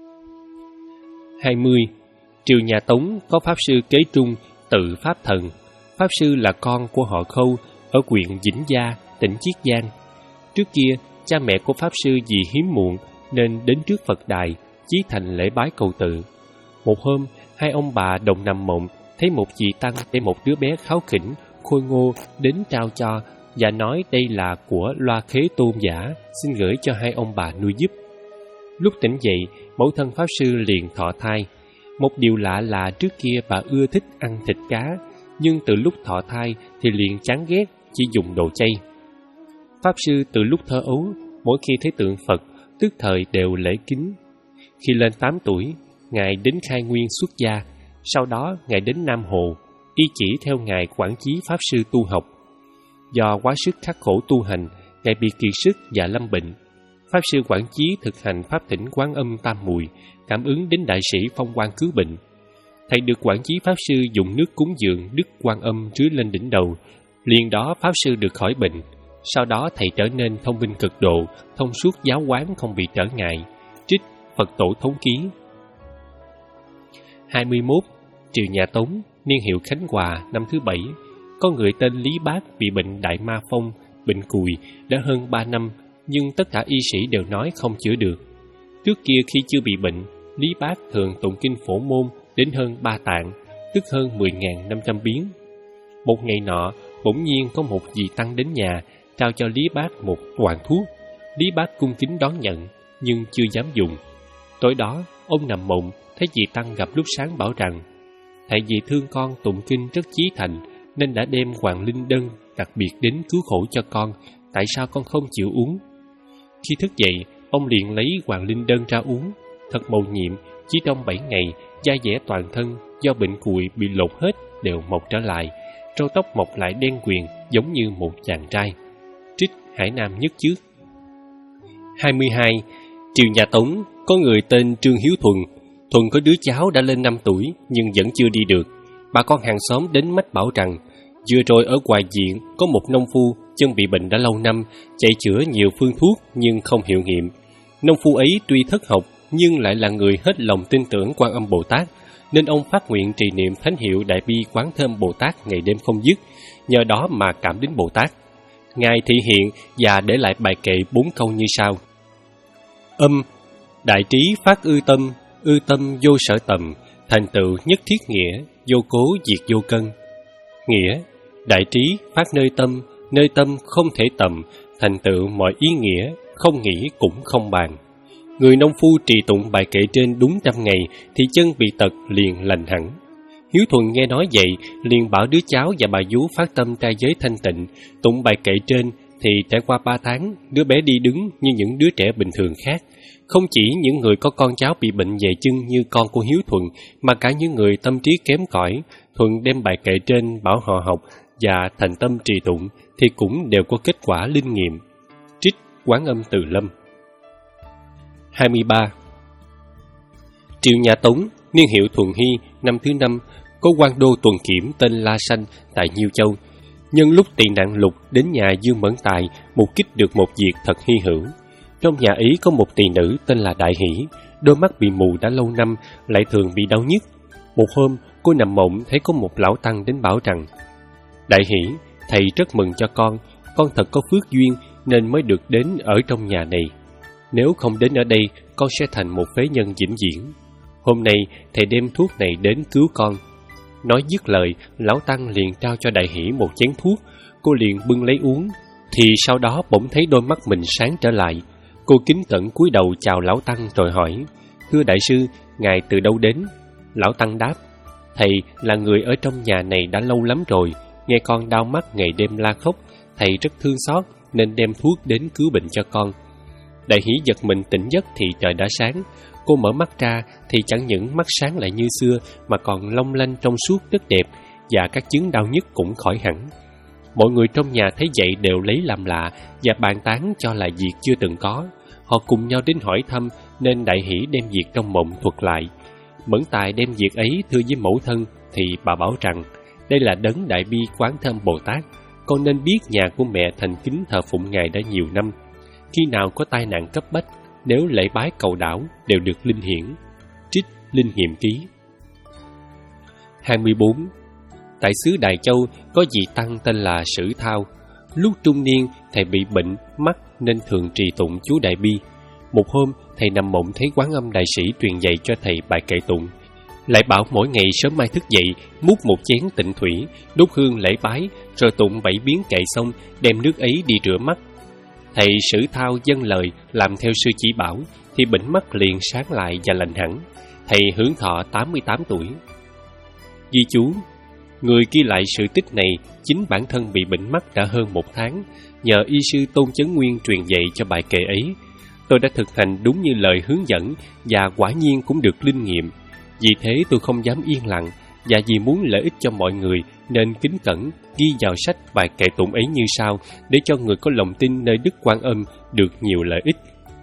[SPEAKER 1] hai mươi. Triều nhà Tống có Pháp Sư Kế Trung, tự Pháp Thần. Pháp Sư là con của họ Khâu ở huyện Vĩnh Gia, tỉnh Chiết Giang. Trước kia, cha mẹ của Pháp Sư vì hiếm muộn nên đến trước Phật đài, chí thành lễ bái cầu tự. Một hôm, hai ông bà đồng nằm mộng, thấy một vị tăng để một đứa bé kháu khỉnh, khôi ngô đến trao cho và nói đây là của Loa Khế Tôn giả, xin gửi cho hai ông bà nuôi giúp. Lúc tỉnh dậy, mẫu thân Pháp Sư liền thọ thai. Một điều lạ là trước kia bà ưa thích ăn thịt cá, nhưng từ lúc thọ thai thì liền chán ghét, chỉ dùng đồ chay. Pháp Sư từ lúc thơ ấu, mỗi khi thấy tượng Phật, tức thời đều lễ kính. Khi lên tám tuổi, Ngài đến Khai Nguyên xuất gia, sau đó Ngài đến Nam Hồ, y chỉ theo Ngài Quảng Chí Pháp Sư tu học. Do quá sức khắc khổ tu hành, Ngài bị kiệt sức và lâm bệnh. Pháp Sư Quảng Chí thực hành pháp thỉnh Quán Âm Tam Mùi, cảm ứng đến đại sĩ phong quan cứu bệnh. Thầy được Quảng Chí Pháp Sư dùng nước cúng dường Đức Quan Âm rưới lên đỉnh đầu, liền đó Pháp Sư được khỏi bệnh. Sau đó thầy trở nên thông minh cực độ, thông suốt giáo quán không bị trở ngại. Trích Phật Tổ Thống Ký. hai mươi mốt. Triều nhà Tống, niên hiệu Khánh Hòa, năm thứ bảy. Có người tên Lý Bác bị bệnh đại ma phong, bệnh cùi, đã hơn ba năm, nhưng tất cả y sĩ đều nói không chữa được. Trước kia khi chưa bị bệnh, Lý Bác thường tụng kinh Phổ Môn đến hơn ba tạng, tức hơn mười nghìn năm trăm biến. Một ngày nọ, bỗng nhiên có một vị tăng đến nhà, trao cho Lý Bác một hoàn thuốc. Lý Bác cung kính đón nhận, nhưng chưa dám dùng. Tối đó, ông nằm mộng, thấy vị tăng gặp lúc sáng bảo rằng: thầy vì thương con tụng kinh rất chí thành, nên đã đem Hoàng Linh Đơn đặc biệt đến cứu khổ cho con, tại sao con không chịu uống? Khi thức dậy, ông liền lấy Hoàng Linh Đơn ra uống. Thật mầu nhiệm, chỉ trong bảy ngày, da dẻ toàn thân do bệnh cùi bị lột hết đều mọc trở lại, râu tóc mọc lại đen quyền giống như một chàng trai. Trích Hải Nam Nhất Trước. hai mươi hai. Triều nhà Tống có người tên Trương Hiếu Thuần. Thuần có đứa cháu đã lên năm tuổi nhưng vẫn chưa đi được. Bà con hàng xóm đến mách bảo rằng vừa rồi ở ngoài diện có một nông phu chân bị bệnh đã lâu năm, chạy chữa nhiều phương thuốc nhưng không hiệu nghiệm. Nông phu ấy tuy thất học nhưng lại là người hết lòng tin tưởng Quan Âm Bồ Tát, nên ông phát nguyện trì niệm thánh hiệu Đại Bi Quán Thơm Bồ Tát ngày đêm không dứt, nhờ đó mà cảm đến Bồ Tát. Ngài thị hiện và để lại bài kệ bốn câu như sau: Âm, đại trí phát ư tâm, ư tâm vô sở tầm, thành tựu nhất thiết nghĩa, vô cố diệt vô cân. Nghĩa, đại trí phát nơi tâm, nơi tâm không thể tầm, thành tựu mọi ý nghĩa, không nghĩ cũng không bàn. Người nông phu trì tụng bài kệ trên đúng trăm ngày thì chân bị tật liền lành hẳn. Hiếu Thuần nghe nói vậy, liền bảo đứa cháu và bà vú phát tâm trai giới thanh tịnh, tụng bài kệ trên thì trải qua ba tháng, đứa bé đi đứng như những đứa trẻ bình thường khác. Không chỉ những người có con cháu bị bệnh về chân như con của Hiếu Thuận, mà cả những người tâm trí kém cỏi, Thuận đem bài kệ trên bảo họ học và thành tâm trì tụng thì cũng đều có kết quả linh nghiệm. Trích Quán Âm Từ Lâm. hai mươi ba. Triệu nhà Tống, niên hiệu Thuần Hy, năm thứ năm, có quan đô tuần kiểm tên La Sanh tại Nhiêu Châu. Nhân lúc tị nạn lục đến nhà Dương Mẫn Tài, mục kích được một việc thật hy hữu. Trong nhà ấy có một tỳ nữ tên là Đại Hỷ, đôi mắt bị mù đã lâu năm, lại thường bị đau nhức. Một hôm, cô nằm mộng thấy có một lão tăng đến bảo rằng: Đại Hỷ, thầy rất mừng cho con, con thật có phước duyên nên mới được đến ở trong nhà này. Nếu không đến ở đây, con sẽ thành một phế nhân vĩnh viễn. Hôm nay, thầy đem thuốc này đến cứu con. Nói dứt lời, lão tăng liền trao cho Đại Hỷ một chén thuốc. Cô liền bưng lấy uống, thì sau đó bỗng thấy đôi mắt mình sáng trở lại. Cô kính cẩn cúi đầu chào lão tăng rồi hỏi: Thưa đại sư, ngài từ đâu đến? Lão tăng đáp: Thầy là người ở trong nhà này đã lâu lắm rồi, nghe con đau mắt ngày đêm la khóc, thầy rất thương xót nên đem thuốc đến cứu bệnh cho con. Đại Hỷ giật mình tỉnh giấc thì trời đã sáng. Cô mở mắt ra thì chẳng những mắt sáng lại như xưa mà còn long lanh trong suốt rất đẹp, và các chứng đau nhức cũng khỏi hẳn. Mọi người trong nhà thấy vậy đều lấy làm lạ và bàn tán cho là việc chưa từng có. Họ cùng nhau đến hỏi thăm nên Đại Hỷ đem việc trong mộng thuật lại. Mẫn Tài đem việc ấy thưa với mẫu thân thì bà bảo rằng đây là đấng Đại Bi Quán Thế Âm Bồ Tát, con nên biết nhà của mẹ thành kính thờ phụng ngài đã nhiều năm. Khi nào có tai nạn cấp bách, nếu lễ bái cầu đảo đều được linh hiển. Trích Linh Nghiệm Ký. hai mươi bốn. Tại xứ Đài Châu có vị tăng tên là Sử Thao. Lúc trung niên, thầy bị bệnh mắt nên thường trì tụng chú Đại Bi. Một hôm, thầy nằm mộng thấy Quán Âm Đại Sĩ truyền dạy cho thầy bài kệ tụng. Lại bảo mỗi ngày sớm mai thức dậy, múc một chén tịnh thủy, đốt hương lễ bái, rồi tụng bảy biến kệ xong, đem nước ấy đi rửa mắt. Thầy Sử Thao dâng lời làm theo sư chỉ bảo, thì bệnh mắt liền sáng lại và lành hẳn. Thầy hưởng thọ tám mươi tám tuổi. Ghi chú: người ghi lại sự tích này chính bản thân bị bệnh mắt đã hơn một tháng, nhờ y sư Tôn Chấn Nguyên truyền dạy cho bài kệ ấy. Tôi đã thực hành đúng như lời hướng dẫn và quả nhiên cũng được linh nghiệm. Vì thế tôi không dám yên lặng, và vì muốn lợi ích cho mọi người nên kính cẩn ghi vào sách bài kệ tụng ấy như sau, để cho người có lòng tin nơi Đức Quan Âm được nhiều lợi ích.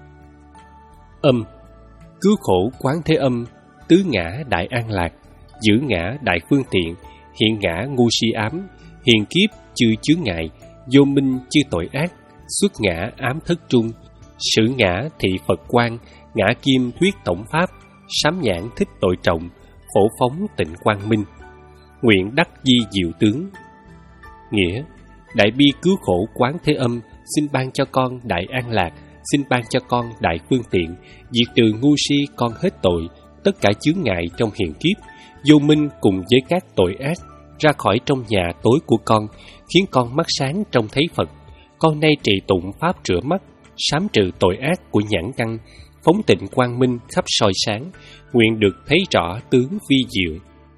[SPEAKER 1] Âm: cứu khổ Quán Thế Âm, tứ ngã đại an lạc, giữ ngã đại phương tiện, hiện ngã ngu si ám, hiền kiếp chư chướng ngại, vô minh chư tội ác, xuất ngã ám thất trung, sử ngã thị Phật quan, ngã kim thuyết tổng pháp, sám nhãn thích tội trọng, phổ phóng tịnh quang minh, nguyện đắc di diệu tướng. Nghĩa: Đại bi cứu khổ Quán Thế Âm xin ban cho con đại an lạc, xin ban cho con đại phương tiện, diệt trừ ngu si con hết tội, tất cả chướng ngại trong hiện kiếp, vô minh cùng với các tội ác, ra khỏi trong nhà tối của con, khiến con mắt sáng trông thấy Phật. Con nay trì tụng pháp rửa mắt, sám trừ tội ác của nhãn căn, phóng tịnh quang minh khắp soi sáng, nguyện được thấy rõ tướng vi diệu.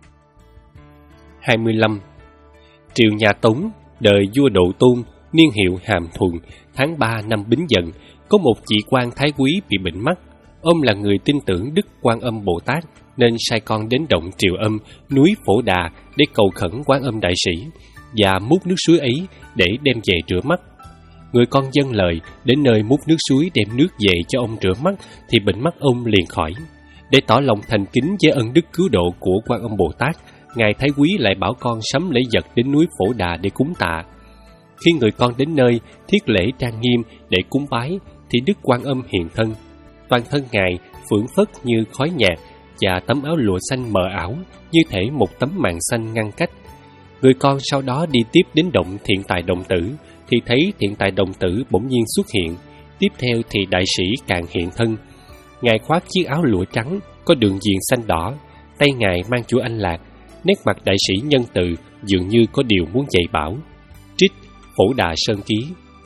[SPEAKER 1] hai mươi lăm. Triều nhà Tống, đời vua Độ Tôn, niên hiệu Hàm Thuần, tháng ba năm Bính Dần, có một vị quan thái quý bị bệnh mắt. Ông là người tin tưởng Đức Quan Âm Bồ Tát nên sai con đến động Triều Âm, núi Phổ Đà để cầu khẩn Quán Âm Đại Sĩ và múc nước suối ấy để đem về rửa mắt. Người con dâng lời đến nơi múc nước suối đem nước về cho ông rửa mắt thì bệnh mắt ông liền khỏi. Để tỏ lòng thành kính với ân đức cứu độ của Quan Âm Bồ Tát, ngài thái quý lại bảo con sắm lễ vật đến núi Phổ Đà để cúng tạ. Khi người con đến nơi thiết lễ trang nghiêm để cúng bái thì Đức Quan Âm hiện thân. Toàn thân ngài phưởng phất như khói nhạt và tấm áo lụa xanh mờ ảo như thể một tấm màn xanh ngăn cách. Người con sau đó đi tiếp đến động Thiện Tài Đồng Tử thì thấy Thiện Tài Đồng Tử bỗng nhiên xuất hiện. Tiếp theo thì đại sĩ càng hiện thân. Ngài khoác chiếc áo lụa trắng có đường viền xanh đỏ, tay ngài mang chuỗi anh lạc, nét mặt đại sĩ nhân từ dường như có điều muốn dạy bảo. Trích Phổ Đà Sơn Ký.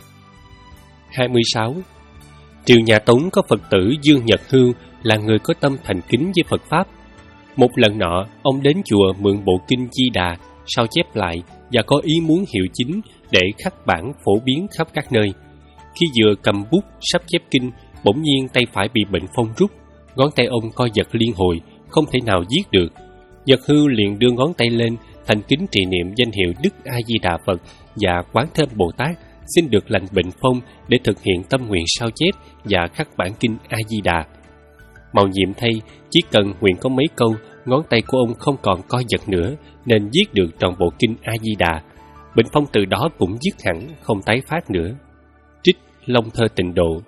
[SPEAKER 1] hai mươi sáu. Triều nhà Tống có Phật tử Dương Nhật Hưu là người có tâm thành kính với Phật Pháp. Một lần nọ, ông đến chùa mượn bộ kinh Di Đà, sao chép lại và có ý muốn hiệu chính để khắc bản phổ biến khắp các nơi. Khi vừa cầm bút sắp chép kinh, bỗng nhiên tay phải bị bệnh phong rút, ngón tay ông co giật liên hồi, không thể nào viết được. Nhật Hưu liền đưa ngón tay lên, thành kính trì niệm danh hiệu Đức A Di Đà Phật và Quán Thế Âm Bồ Tát, xin được lành bệnh phong để thực hiện tâm nguyện sao chép và khắc bản kinh A Di Đà. Màu nhiệm thay, chỉ cần nguyện có mấy câu, ngón tay của ông không còn co giật nữa, nên viết được trọn bộ kinh A Di Đà. Bệnh phong từ đó cũng dứt hẳn, không tái phát nữa. Trích Long Thơ Tịnh Độ.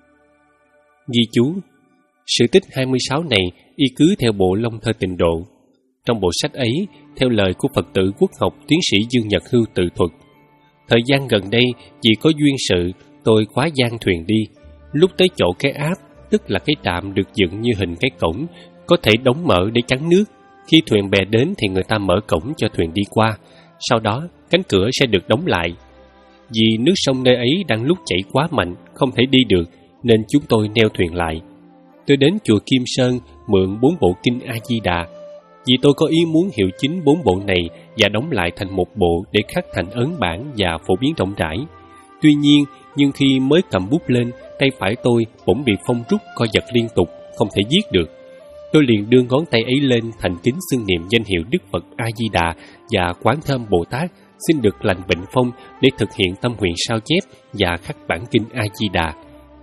[SPEAKER 1] Ghi chú: sự tích hai mươi sáu này y cứ theo bộ Long Thơ Tịnh Độ. Trong bộ sách ấy, theo lời của Phật tử quốc học tiến sĩ Dương Nhật Hưu tự thuật, thời gian gần đây vì có duyên sự, tôi quá gian thuyền đi. Lúc tới chỗ cái áp, tức là cái trạm được dựng như hình cái cổng, có thể đóng mở để chắn nước. Khi thuyền bè đến thì người ta mở cổng cho thuyền đi qua, sau đó cánh cửa sẽ được đóng lại. Vì nước sông nơi ấy đang lúc chảy quá mạnh, không thể đi được, nên chúng tôi neo thuyền lại. Tôi đến chùa Kim Sơn mượn bốn bộ kinh A Di Đà. Vì tôi có ý muốn hiệu chính bốn bộ này và đóng lại thành một bộ để khắc thành ấn bản và phổ biến rộng rãi. Tuy nhiên, nhưng khi mới cầm bút lên, tay phải tôi bỗng bị phong rút co giật liên tục, không thể viết được. Tôi liền đưa ngón tay ấy lên thành kính xưng niệm danh hiệu Đức Phật A Di Đà và Quán Thế Âm Bồ Tát, xin được lành bệnh phong để thực hiện tâm nguyện sao chép và khắc bản kinh A Di Đà.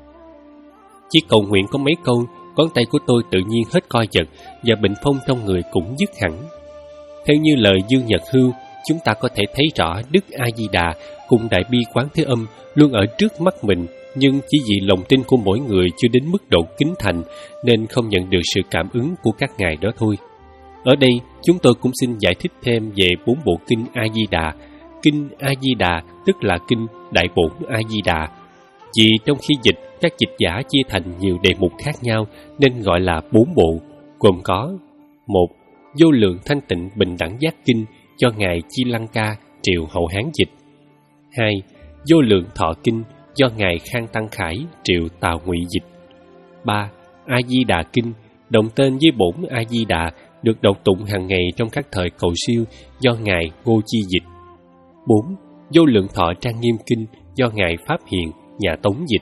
[SPEAKER 1] Chỉ cầu nguyện có mấy câu, ngón tay của tôi tự nhiên hết co giật và bệnh phong trong người cũng dứt hẳn. Theo như lời Dương Nhật Hưu, chúng ta có thể thấy rõ Đức A Di Đà cùng Đại Bi Quán Thế Âm luôn ở trước mắt mình, nhưng chỉ vì lòng tin của mỗi người chưa đến mức độ kính thành nên không nhận được sự cảm ứng của các ngài đó thôi. Ở đây, chúng tôi cũng xin giải thích thêm về bốn bộ kinh A Di Đà. Kinh A Di Đà tức là kinh Đại Bổn A Di Đà. Vì trong khi dịch, các dịch giả chia thành nhiều đề mục khác nhau nên gọi là bốn bộ, gồm có: một. Vô Lượng Thanh Tịnh Bình Đẳng Giác Kinh do ngài Chi Lăng Ca triều Hậu Hán dịch. Hai. Vô Lượng Thọ Kinh do ngài Khang Tăng Khải triều Tào Ngụy dịch. Ba. A Di Đà Kinh đồng tên với Bổn A Di Đà, được đọc tụng hàng ngày trong các thời cầu siêu do ngài Ngô Chi dịch. Bốn. Vô Lượng Thọ Trang Nghiêm Kinh do ngài Pháp Hiền nhà Tống dịch.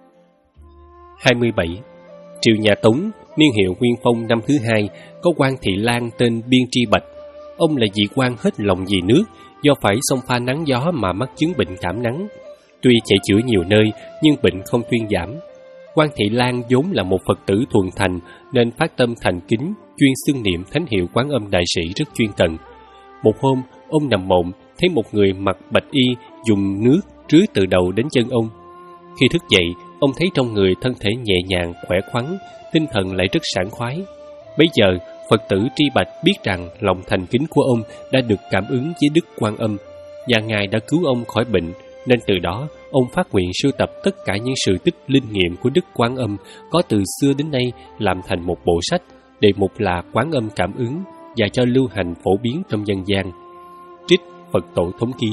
[SPEAKER 1] hai mươi bảy. Triều nhà Tống, niên hiệu Nguyên Phong năm thứ hai, có quan thị lang tên Biên Tri Bạch. Ông là vị quan hết lòng vì nước, do phải xông pha nắng gió mà mắc chứng bệnh cảm nắng. Tuy chạy chữa nhiều nơi, nhưng bệnh không thuyên giảm. Quan thị lang vốn là một Phật tử thuần thành, nên phát tâm thành kính, chuyên xưng niệm thánh hiệu Quán Âm Đại Sĩ rất chuyên cần. Một hôm, ông nằm mộng, thấy một người mặc bạch y dùng nước rưới từ đầu đến chân ông. Khi thức dậy, ông thấy trong người thân thể nhẹ nhàng, khỏe khoắn, tinh thần lại rất sảng khoái. Bấy giờ, Phật tử Tri Bạch biết rằng lòng thành kính của ông đã được cảm ứng với Đức Quan Âm, và ngài đã cứu ông khỏi bệnh, nên từ đó ông phát nguyện sưu tập tất cả những sự tích linh nghiệm của Đức Quan Âm có từ xưa đến nay làm thành một bộ sách, đề mục là Quán Âm Cảm Ứng, và cho lưu hành phổ biến trong dân gian. Trích Phật Tổ Thống Ký.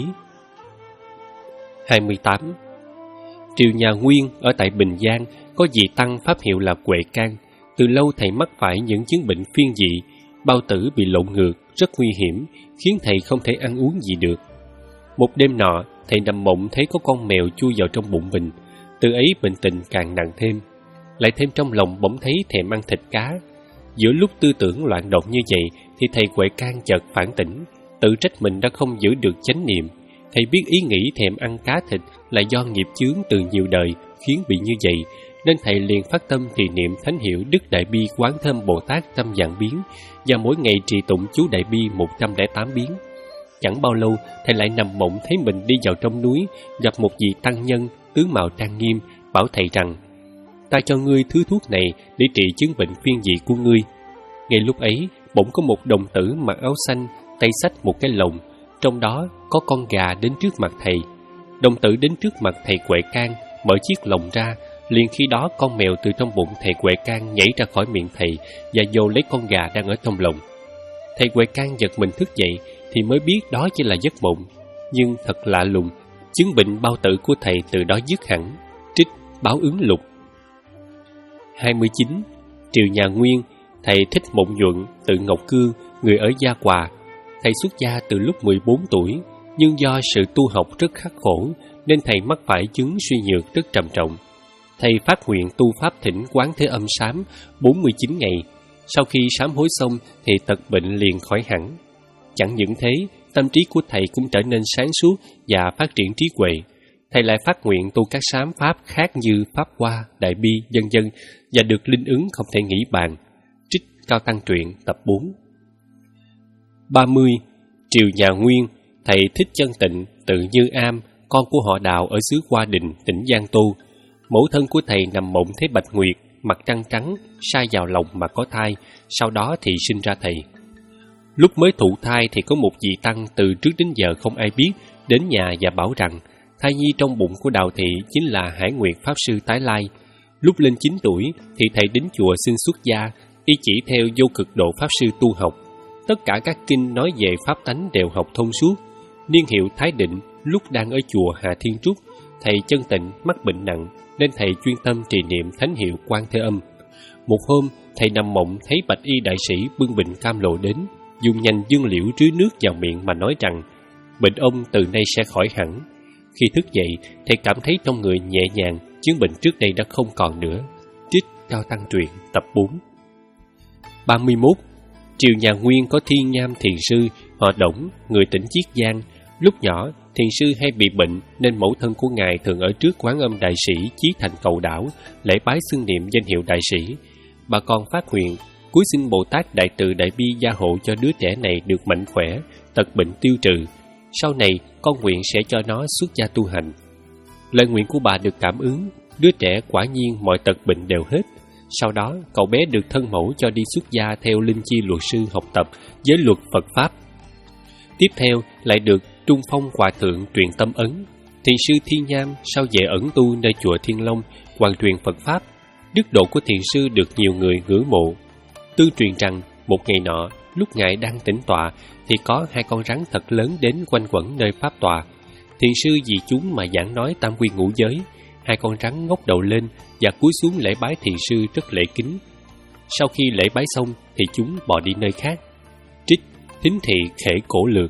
[SPEAKER 1] hai mươi tám. Triều nhà Nguyên ở tại Bình Giang có vị tăng pháp hiệu là Huệ Can. Từ lâu thầy mắc phải những chứng bệnh phiên dị, bao tử bị lộn ngược, rất nguy hiểm, khiến thầy không thể ăn uống gì được. Một đêm nọ, thầy nằm mộng thấy có con mèo chui vào trong bụng mình. Từ ấy bệnh tình càng nặng thêm. Lại thêm trong lòng bỗng thấy thèm ăn thịt cá. Giữa lúc tư tưởng loạn động như vậy, thì thầy Huệ Can chợt phản tỉnh, tự trách mình đã không giữ được chánh niệm. Thầy biết ý nghĩ thèm ăn cá thịt là do nghiệp chướng từ nhiều đời khiến bị như vậy, nên thầy liền phát tâm trì niệm thánh hiệu Đức Đại Bi Quán Thế Âm Bồ Tát trăm vạn biến, và mỗi ngày trì tụng chú Đại Bi một trăm lẻ tám biến. Chẳng bao lâu, thầy lại nằm mộng thấy mình đi vào trong núi, gặp một vị tăng nhân tướng mạo trang nghiêm, bảo thầy rằng: "Ta cho ngươi thứ thuốc này để trị chứng bệnh phiên dị của ngươi." Ngay lúc ấy, bỗng có một đồng tử mặc áo xanh, tay xách một cái lồng, trong đó có con gà đến trước mặt thầy. Đồng tử đến trước mặt thầy Huệ Can, mở chiếc lồng ra, liền khi đó con mèo từ trong bụng thầy Huệ Can nhảy ra khỏi miệng thầy và vồ lấy con gà đang ở trong lồng. Thầy Huệ Can giật mình thức dậy thì mới biết đó chỉ là giấc mộng, nhưng thật lạ lùng, chứng bệnh bao tử của thầy từ đó dứt hẳn. Trích Báo Ứng Lục. hai mươi chín. Triều nhà Nguyên, thầy Thích Mộng Nhuận, tự Ngọc Cương, người ở Gia Hòa. thầy xuất gia từ lúc mười bốn tuổi, nhưng do sự tu học rất khắc khổ nên thầy mắc phải chứng suy nhược rất trầm trọng. Thầy phát nguyện tu pháp thỉnh Quán Thế Âm sám bốn mươi chín ngày. Sau khi sám hối xong thì tật bệnh liền khỏi hẳn. Chẳng những thế, tâm trí của thầy cũng trở nên sáng suốt và phát triển trí huệ. Thầy lại phát nguyện tu các sám pháp khác như Pháp Hoa, Đại Bi, vân vân và được linh ứng không thể nghĩ bàn. Trích Cao Tăng Truyện tập bốn. ba mươi. Triều nhà Nguyên, thầy Thích Chân Tịnh, tự Như Am, con của họ Đào ở xứ Hoa Đình, tỉnh Giang Tô. Mẫu thân của thầy nằm mộng thấy bạch nguyệt, mặt trăng trắng, sai vào lòng mà có thai, sau đó thì sinh ra thầy. Lúc mới thụ thai thì có một vị tăng từ trước đến giờ không ai biết đến nhà và bảo rằng thai nhi trong bụng của Đào thị chính là Hải Nguyệt Pháp Sư tái lai. Lúc lên chín tuổi thì thầy đến chùa xin xuất gia, y chỉ theo Vô Cực Độ Pháp Sư tu học. Tất cả các kinh nói về pháp tánh đều học thông suốt. Niên hiệu Thái Định, lúc đang ở chùa Hà Thiên Trúc, thầy Chân Tịnh mắc bệnh nặng nên thầy chuyên tâm trì niệm thánh hiệu Quan Thế Âm. Một hôm, thầy nằm mộng thấy bạch y đại sĩ bưng bình cam lộ đến, dùng nhành dương liễu rưới nước vào miệng mà nói rằng bệnh ông từ nay sẽ khỏi hẳn. Khi thức dậy, thầy cảm thấy trong người nhẹ nhàng, chứng bệnh trước đây đã không còn nữa. Trích Cao Tăng Truyện tập bốn. ba mươi mốt. Triều nhà Nguyên có Thiên Nham thiền sư, họ Đổng, người tỉnh Chiết Giang. Lúc nhỏ, thiền sư hay bị bệnh nên mẫu thân của ngài thường ở trước Quán Âm đại sĩ Chí Thành cầu đảo, lễ bái xưng niệm danh hiệu đại sĩ. Bà con phát nguyện cúi xin Bồ Tát Đại Từ Đại Bi gia hộ cho đứa trẻ này được mạnh khỏe, tật bệnh tiêu trừ. Sau này, con nguyện sẽ cho nó xuất gia tu hành. Lời nguyện của bà được cảm ứng, đứa trẻ quả nhiên mọi tật bệnh đều hết. Sau đó, cậu bé được thân mẫu cho đi xuất gia theo linh chi luật sư học tập giới luật Phật Pháp. Tiếp theo lại được Trung Phong Hòa Thượng truyền tâm ấn. Thiền sư Thiên Nham sau về ẩn tu nơi chùa Thiên Long, hoàn truyền Phật Pháp. Đức độ của thiền sư được nhiều người ngưỡng mộ. Tương truyền rằng, một ngày nọ, lúc ngài đang tĩnh tọa, thì có hai con rắn thật lớn đến quanh quẩn nơi pháp tọa. Thiền sư vì chúng mà giảng nói tam quy ngũ giới. Hai con rắn ngóc đầu lên và cúi xuống lễ bái thiền sư rất lễ kính. Sau khi lễ bái xong thì chúng bỏ đi nơi khác. Trích Thính Thị Khể Cổ Lược.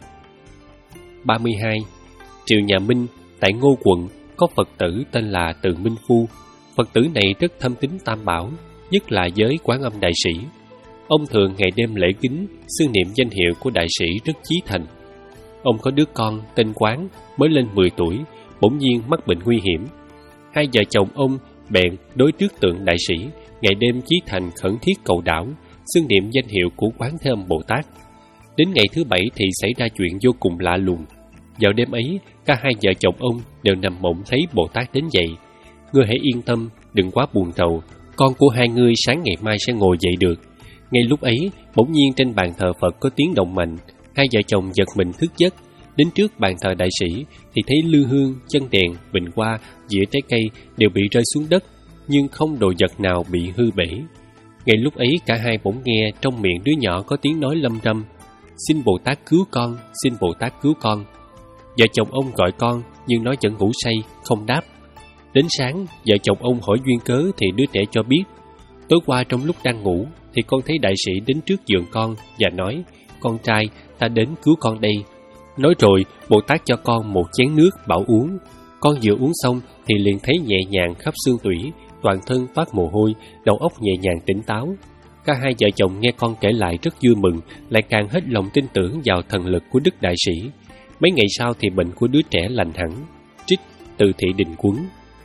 [SPEAKER 1] ba mươi hai. Triều nhà Minh, tại Ngô Quận, có Phật tử tên là Từ Minh Phu. Phật tử này rất thâm tín Tam Bảo, nhất là với Quán Âm đại sĩ. Ông thường ngày đêm lễ kính, xưng niệm danh hiệu của đại sĩ rất chí thành. Ông có đứa con tên Quán, mới lên mười tuổi, bỗng nhiên mắc bệnh nguy hiểm. Hai vợ chồng ông bèn đối trước tượng đại sĩ, ngày đêm chí thành khẩn thiết cầu đảo, xưng niệm danh hiệu của Quán Thế Âm Bồ Tát. Đến ngày thứ bảy thì xảy ra chuyện vô cùng lạ lùng. Vào đêm ấy, cả hai vợ chồng ông đều nằm mộng thấy Bồ Tát đến dậy. Ngươi hãy yên tâm, đừng quá buồn rầu, con của hai ngươi sáng ngày mai sẽ ngồi dậy được. Ngay lúc ấy, bỗng nhiên trên bàn thờ Phật có tiếng động mạnh. Hai vợ chồng giật mình thức giấc, đến trước bàn thờ đại sĩ thì thấy lư hương, chân đèn, bình hoa, dĩa trái cây đều bị rơi xuống đất, nhưng không đồ vật nào bị hư bể. Ngay lúc ấy cả hai bỗng nghe trong miệng đứa nhỏ có tiếng nói lâm râm: "Xin Bồ Tát cứu con, xin Bồ Tát cứu con." Vợ chồng ông gọi con nhưng nó vẫn ngủ say, không đáp. Đến sáng, vợ chồng ông hỏi duyên cớ thì đứa trẻ cho biết: "Tối qua trong lúc đang ngủ thì con thấy đại sĩ đến trước giường con và nói: 'Con trai, ta đến cứu con đây.' Nói rồi, Bồ Tát cho con một chén nước bảo uống. Con vừa uống xong thì liền thấy nhẹ nhàng khắp xương tủy, toàn thân toát mồ hôi, đầu óc nhẹ nhàng tỉnh táo." Cả hai vợ chồng nghe con kể lại rất vui mừng, lại càng hết lòng tin tưởng vào thần lực của Đức Đại Sĩ. Mấy ngày sau thì bệnh của đứa trẻ lành hẳn. Trích Từ Thị Đình Quấn.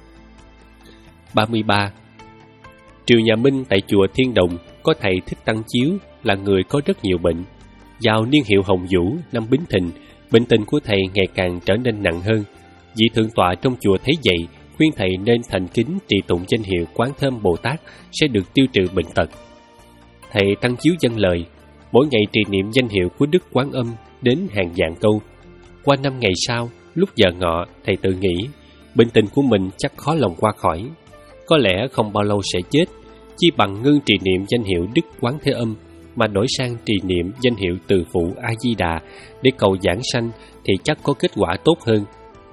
[SPEAKER 1] ba mươi ba. Triều nhà Minh tại chùa Thiên Đồng có thầy Thích Tăng Chiếu, là người có rất nhiều bệnh. Vào niên hiệu Hồng Vũ năm Bính Thìn, bệnh tình của thầy ngày càng trở nên nặng hơn. Vị thượng tọa trong chùa thấy vậy, khuyên thầy nên thành kính trì tụng danh hiệu Quán Thế Âm Bồ Tát sẽ được tiêu trừ bệnh tật. Thầy Tăng Chiếu dâng lời, mỗi ngày trì niệm danh hiệu của Đức Quán Âm đến hàng vạn câu. Qua năm ngày sau, lúc giờ ngọ, thầy tự nghĩ bệnh tình của mình chắc khó lòng qua khỏi, có lẽ không bao lâu sẽ chết, chi bằng ngưng trì niệm danh hiệu Đức Quán Thế Âm mà đổi sang trì niệm danh hiệu Từ Phụ A Di Đà để cầu giảng sanh thì chắc có kết quả tốt hơn.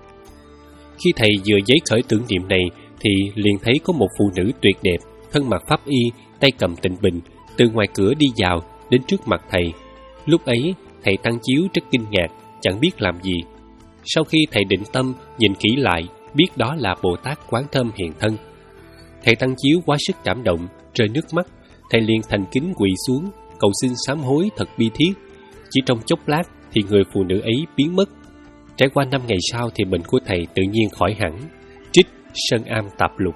[SPEAKER 1] Khi thầy vừa giấy khởi tưởng niệm này thì liền thấy có một phụ nữ tuyệt đẹp, thân mặc pháp y, tay cầm tịnh bình, từ ngoài cửa đi vào đến trước mặt thầy. Lúc ấy, thầy Tăng Chiếu rất kinh ngạc, chẳng biết làm gì. Sau khi thầy định tâm nhìn kỹ lại, biết đó là Bồ Tát Quán Thâm hiện thân. Thầy Tăng Chiếu quá sức cảm động, rơi nước mắt. Thầy liền thành kính quỳ xuống, cầu xin sám hối thật bi thiết. Chỉ trong chốc lát thì người phụ nữ ấy biến mất. Trải qua năm ngày sau thì bệnh của thầy tự nhiên khỏi hẳn. Trích Sơn Am Tạp Lục.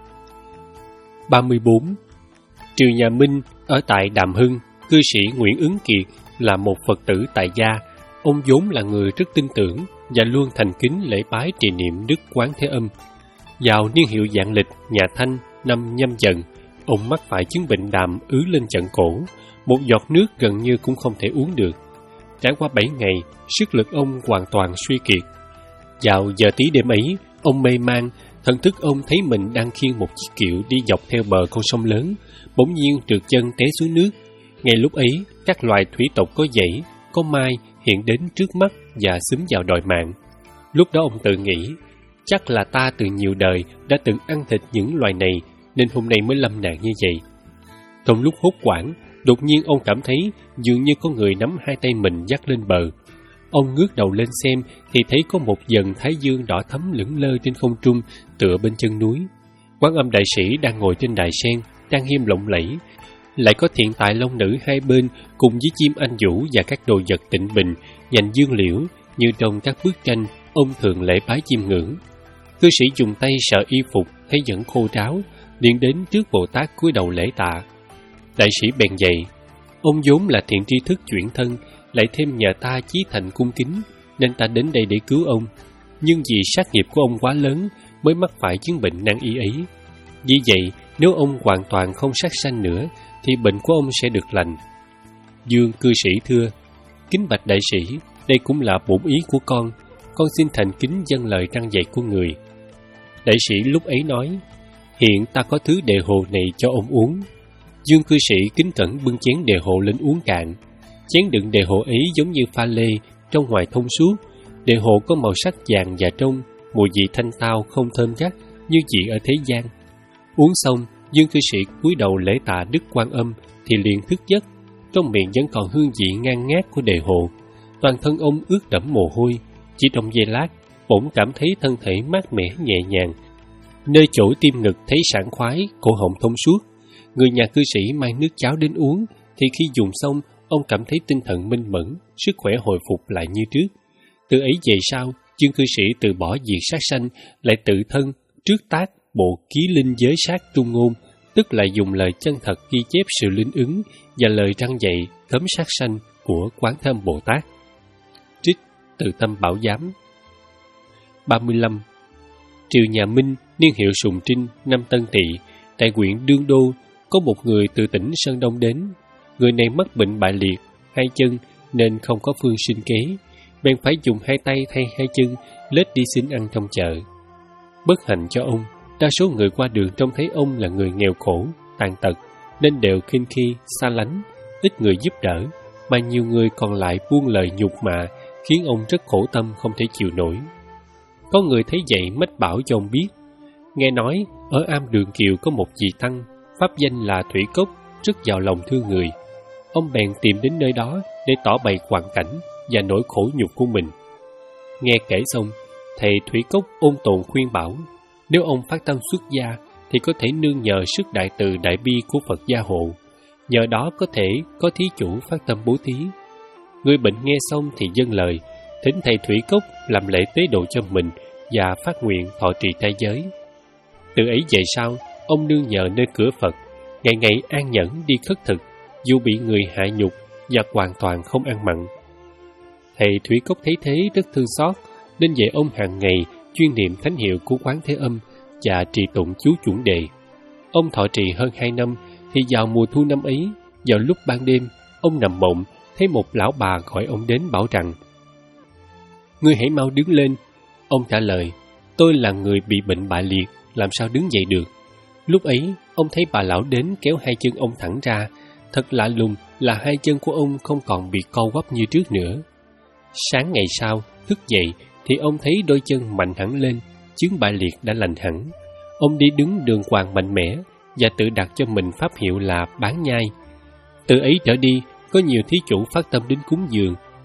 [SPEAKER 1] ba mươi bốn. Triều Nhà Minh ở tại Đàm Hưng, cư sĩ Nguyễn Ứng Kiệt là một Phật tử tại gia. Ông vốn là người rất tin tưởng và luôn thành kính lễ bái trì niệm Đức Quán Thế Âm. Vào niên hiệu Vạn Lịch nhà Thanh năm Nhâm Dần, ông mắc phải chứng bệnh đàm ứ lên chận cổ, một giọt nước gần như cũng không thể uống được. Trải qua bảy ngày, sức lực ông hoàn toàn suy kiệt. Vào giờ tí đêm ấy, ông mê man, thần thức ông thấy mình đang khiêng một chiếc kiệu đi dọc theo bờ con sông lớn, bỗng nhiên trượt chân té xuống nước. Ngay lúc ấy, các loài thủy tộc có dãy, có mai hiện đến trước mắt và xúm vào đòi mạng. Lúc đó ông tự nghĩ, chắc là ta từ nhiều đời đã từng ăn thịt những loài này, nên hôm nay mới lâm nạn như vậy. Trong lúc hốt hoảng, đột nhiên ông cảm thấy dường như có người nắm hai tay mình dắt lên bờ. Ông ngước đầu lên xem thì thấy có một dần thái dương đỏ thắm lững lơ trên không trung tựa bên chân núi. Quán Âm đại sĩ đang ngồi trên đài sen, trang nghiêm lộng lẫy, lại có thiện tài long nữ hai bên cùng với chim anh vũ và các đồ vật tịnh bình, nhành dương liễu như trong các bức tranh ông thường lễ bái chiêm ngưỡng. Cư sĩ dùng tay sợ y phục thấy vẫn khô ráo, liền đến trước Bồ Tát cúi đầu lễ tạ. Đại sĩ bèn dậy. Ông vốn là thiện tri thức chuyển thân, lại thêm nhờ ta chí thành cung kính, nên ta đến đây để cứu ông. Nhưng vì sát nghiệp của ông quá lớn, mới mắc phải chứng bệnh nan y ấy. Vì vậy, nếu ông hoàn toàn không sát sanh nữa, thì bệnh của ông sẽ được lành. Dương cư sĩ thưa: Kính bạch đại sĩ, đây cũng là bổn ý của con. Con xin thành kính dâng lời răn dạy của người. Đại sĩ lúc ấy nói: Hiện ta có thứ đề hồ này cho ông uống. Dương cư sĩ kính cẩn bưng chén đề hồ lên uống cạn. Chén đựng đề hồ ấy giống như pha lê, trong ngoài thông suốt. Đề hồ có màu sắc vàng và trong, mùi vị thanh tao không thơm gắt như vị ở thế gian. Uống xong, Dương cư sĩ cúi đầu lễ tạ Đức Quan Âm thì liền thức giấc. Trong miệng vẫn còn hương vị ngang ngát của đề hồ. Toàn thân ông ướt đẫm mồ hôi. Chỉ trong giây lát, bỗng cảm thấy thân thể mát mẻ nhẹ nhàng. Nơi chỗ tim ngực thấy sảng khoái, cổ họng thông suốt. Người nhà cư sĩ mang nước cháo đến uống, thì khi dùng xong, ông cảm thấy tinh thần minh mẫn, sức khỏe hồi phục lại như trước. Từ ấy về sau, Dương cư sĩ từ bỏ việc sát sanh, lại tự thân trước tác bộ Ký Linh Giới Sát Trung Ngôn, tức là dùng lời chân thật ghi chép sự linh ứng và lời răn dạy cấm sát sanh của Quán Thế Âm Bồ Tát. Trích Từ Tâm Bảo Giám. ba mươi lăm. Triều Nhà Minh, niên hiệu Sùng Trinh, năm Tân Tỵ, tại huyện Đương Đô, có một người từ tỉnh Sơn Đông đến. Người này mắc bệnh bại liệt, hai chân nên không có phương sinh kế, bèn phải dùng hai tay thay hai chân lết đi xin ăn trong chợ. Bất hạnh cho ông, đa số người qua đường trông thấy ông là người nghèo khổ, tàn tật, nên đều khinh khi, xa lánh, ít người giúp đỡ, mà nhiều người còn lại buông lời nhục mạ, khiến ông rất khổ tâm không thể chịu nổi. Có người thấy vậy mách bảo cho ông biết. Nghe nói, ở Am Đường Kiều có một vị tăng, pháp danh là Thủy Cốc, rất giàu lòng thương người. Ông bèn tìm đến nơi đó để tỏ bày hoàn cảnh và nỗi khổ nhục của mình. Nghe kể xong, thầy Thủy Cốc ôn tồn khuyên bảo, nếu ông phát tâm xuất gia thì có thể nương nhờ sức đại từ đại bi của Phật gia hộ, nhờ đó có thể có thí chủ phát tâm bố thí. Người bệnh nghe xong thì dâng lời, thỉnh thầy Thủy Cốc làm lễ tế độ cho mình và phát nguyện thọ trì trai giới. Từ ấy về sau, ông nương nhờ nơi cửa Phật, ngày ngày an nhẫn đi khất thực, dù bị người hạ nhục và hoàn toàn không ăn mặn. Thầy Thủy Cốc thấy thế rất thương xót, nên vậy ông hàng ngày chuyên niệm thánh hiệu của Quán Thế Âm và trì tụng chú chuẩn đề. Ông thọ trì hơn hai năm, thì vào mùa thu năm ấy, vào lúc ban đêm, ông nằm mộng, thấy một lão bà gọi ông đến bảo rằng: Ngươi hãy mau đứng lên. Ông trả lời: Tôi là người bị bệnh bại liệt, làm sao đứng dậy được. Lúc ấy, ông thấy bà lão đến kéo hai chân ông thẳng ra. Thật lạ lùng là hai chân của ông không còn bị co quắp như trước nữa. Sáng ngày sau, thức dậy thì ông thấy đôi chân mạnh hẳn lên, chứng bại liệt đã lành hẳn. Ông đi đứng đường hoàng mạnh mẽ và tự đặt cho mình pháp hiệu là Bán Nhai. Từ ấy trở đi, có nhiều thí chủ phát tâm đến cúng dường,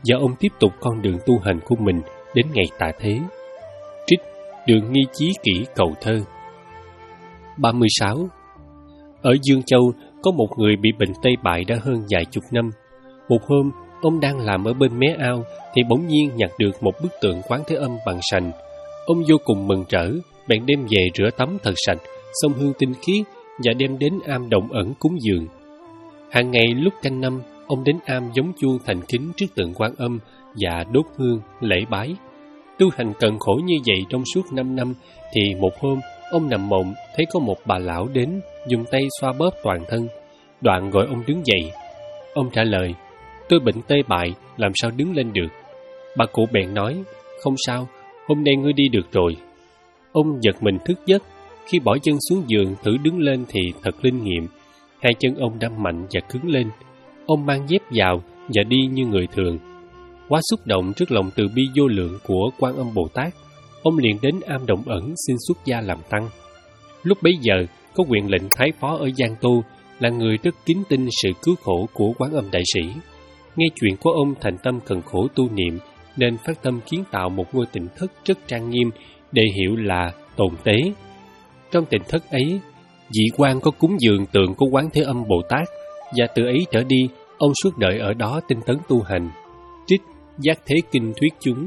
[SPEAKER 1] và ông tiếp tục con đường tu hành của mình đến ngày tạ thế. Trích Đường Nghi Chí Kỷ Cầu Thơ. ba mươi sáu. Ở Dương Châu có một người bị bệnh tê bại đã hơn vài chục năm. Một hôm, ông đang làm ở bên mé ao thì bỗng nhiên nhặt được một bức tượng Quán Thế Âm bằng sành. Ông vô cùng mừng rỡ, bèn đem về rửa tắm thật sạch, xông hương tinh khiết và đem đến am Động Ẩn cúng dường. Hàng ngày lúc canh năm, ông đến am giống chuông thành kính trước tượng Quan Âm và đốt hương lễ bái. Tu hành cần khổ như vậy trong suốt năm năm thì một hôm ông nằm mộng thấy có một bà lão đến dùng tay xoa bóp toàn thân, đoạn gọi ông đứng dậy. Ông trả lời: "Tôi bệnh tê bại, làm sao đứng lên được?" Bà cụ bèn nói: "Không sao, hôm nay ngươi đi được rồi." Ông giật mình thức giấc, khi bỏ chân xuống giường thử đứng lên thì thật linh nghiệm, hai chân ông đã mạnh và cứng lên. Ông mang dép vào và đi như người thường. Quá xúc động trước lòng từ bi vô lượng của Quan Âm Bồ Tát, ông liền đến am Động Ẩn xin xuất gia làm tăng. Lúc bấy giờ, có quyền lệnh thái phó ở Giang Tô là người rất kính tin sự cứu khổ của Quán Âm Đại Sĩ. Nghe chuyện của ông thành tâm cần khổ tu niệm, nên phát tâm kiến tạo một ngôi tịnh thất rất trang nghiêm, đề hiệu là Tồn Tế. Trong tịnh thất ấy, vị quan có cúng dường tượng của Quán Thế Âm Bồ Tát, và từ ấy trở đi, ông suốt đời ở đó tinh tấn tu hành. Trích Giác Thế Kinh thuyết chúng.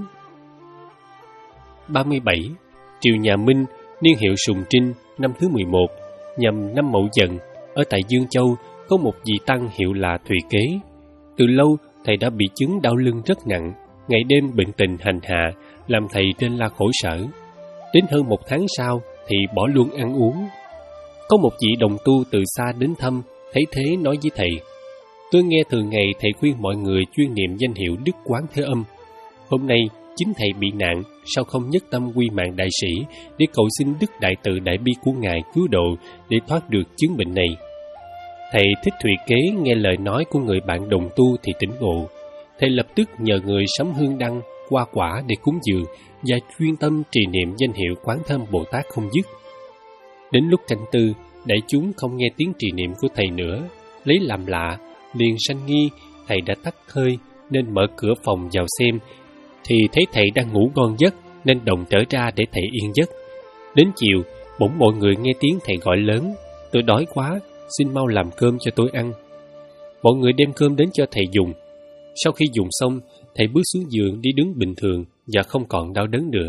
[SPEAKER 1] ba mươi bảy. Triều nhà Minh, niên hiệu Sùng Trinh, năm thứ mười một, nhằm năm Mậu Dần, ở tại Dương Châu có một vị tăng hiệu là Thùy Kế. Từ lâu, thầy đã bị chứng đau lưng rất nặng, ngày đêm bệnh tình hành hạ, làm thầy trên la khổ sở. Đến hơn một tháng sau thì bỏ luôn ăn uống. Có một vị đồng tu từ xa đến thăm, thấy thế nói với thầy: "Tôi nghe thường ngày thầy khuyên mọi người chuyên niệm danh hiệu Đức Quán Thế Âm. Hôm nay chính thầy bị nạn, sao không nhất tâm quy mạng đại sĩ để cầu xin đức đại từ đại bi của ngài cứu độ để thoát được chứng bệnh này?" Thầy Thích Thùy Kế nghe lời nói của người bạn đồng tu thì tỉnh ngộ. Thầy lập tức nhờ người sắm hương đăng, hoa quả để cúng dường và chuyên tâm trì niệm danh hiệu Quán Thế Âm Bồ Tát không dứt. Đến lúc canh tư, đại chúng không nghe tiếng trì niệm của thầy nữa, lấy làm lạ, liền sanh nghi thầy đã tắt hơi, nên mở cửa phòng vào xem, thì thấy thầy đang ngủ ngon giấc, nên đồng trở ra để thầy yên giấc. Đến chiều, bỗng mọi người nghe tiếng thầy gọi lớn: "Tôi đói quá, xin mau làm cơm cho tôi ăn." Mọi người đem cơm đến cho thầy dùng. Sau khi dùng xong, thầy bước xuống giường đi đứng bình thường và không còn đau đớn nữa.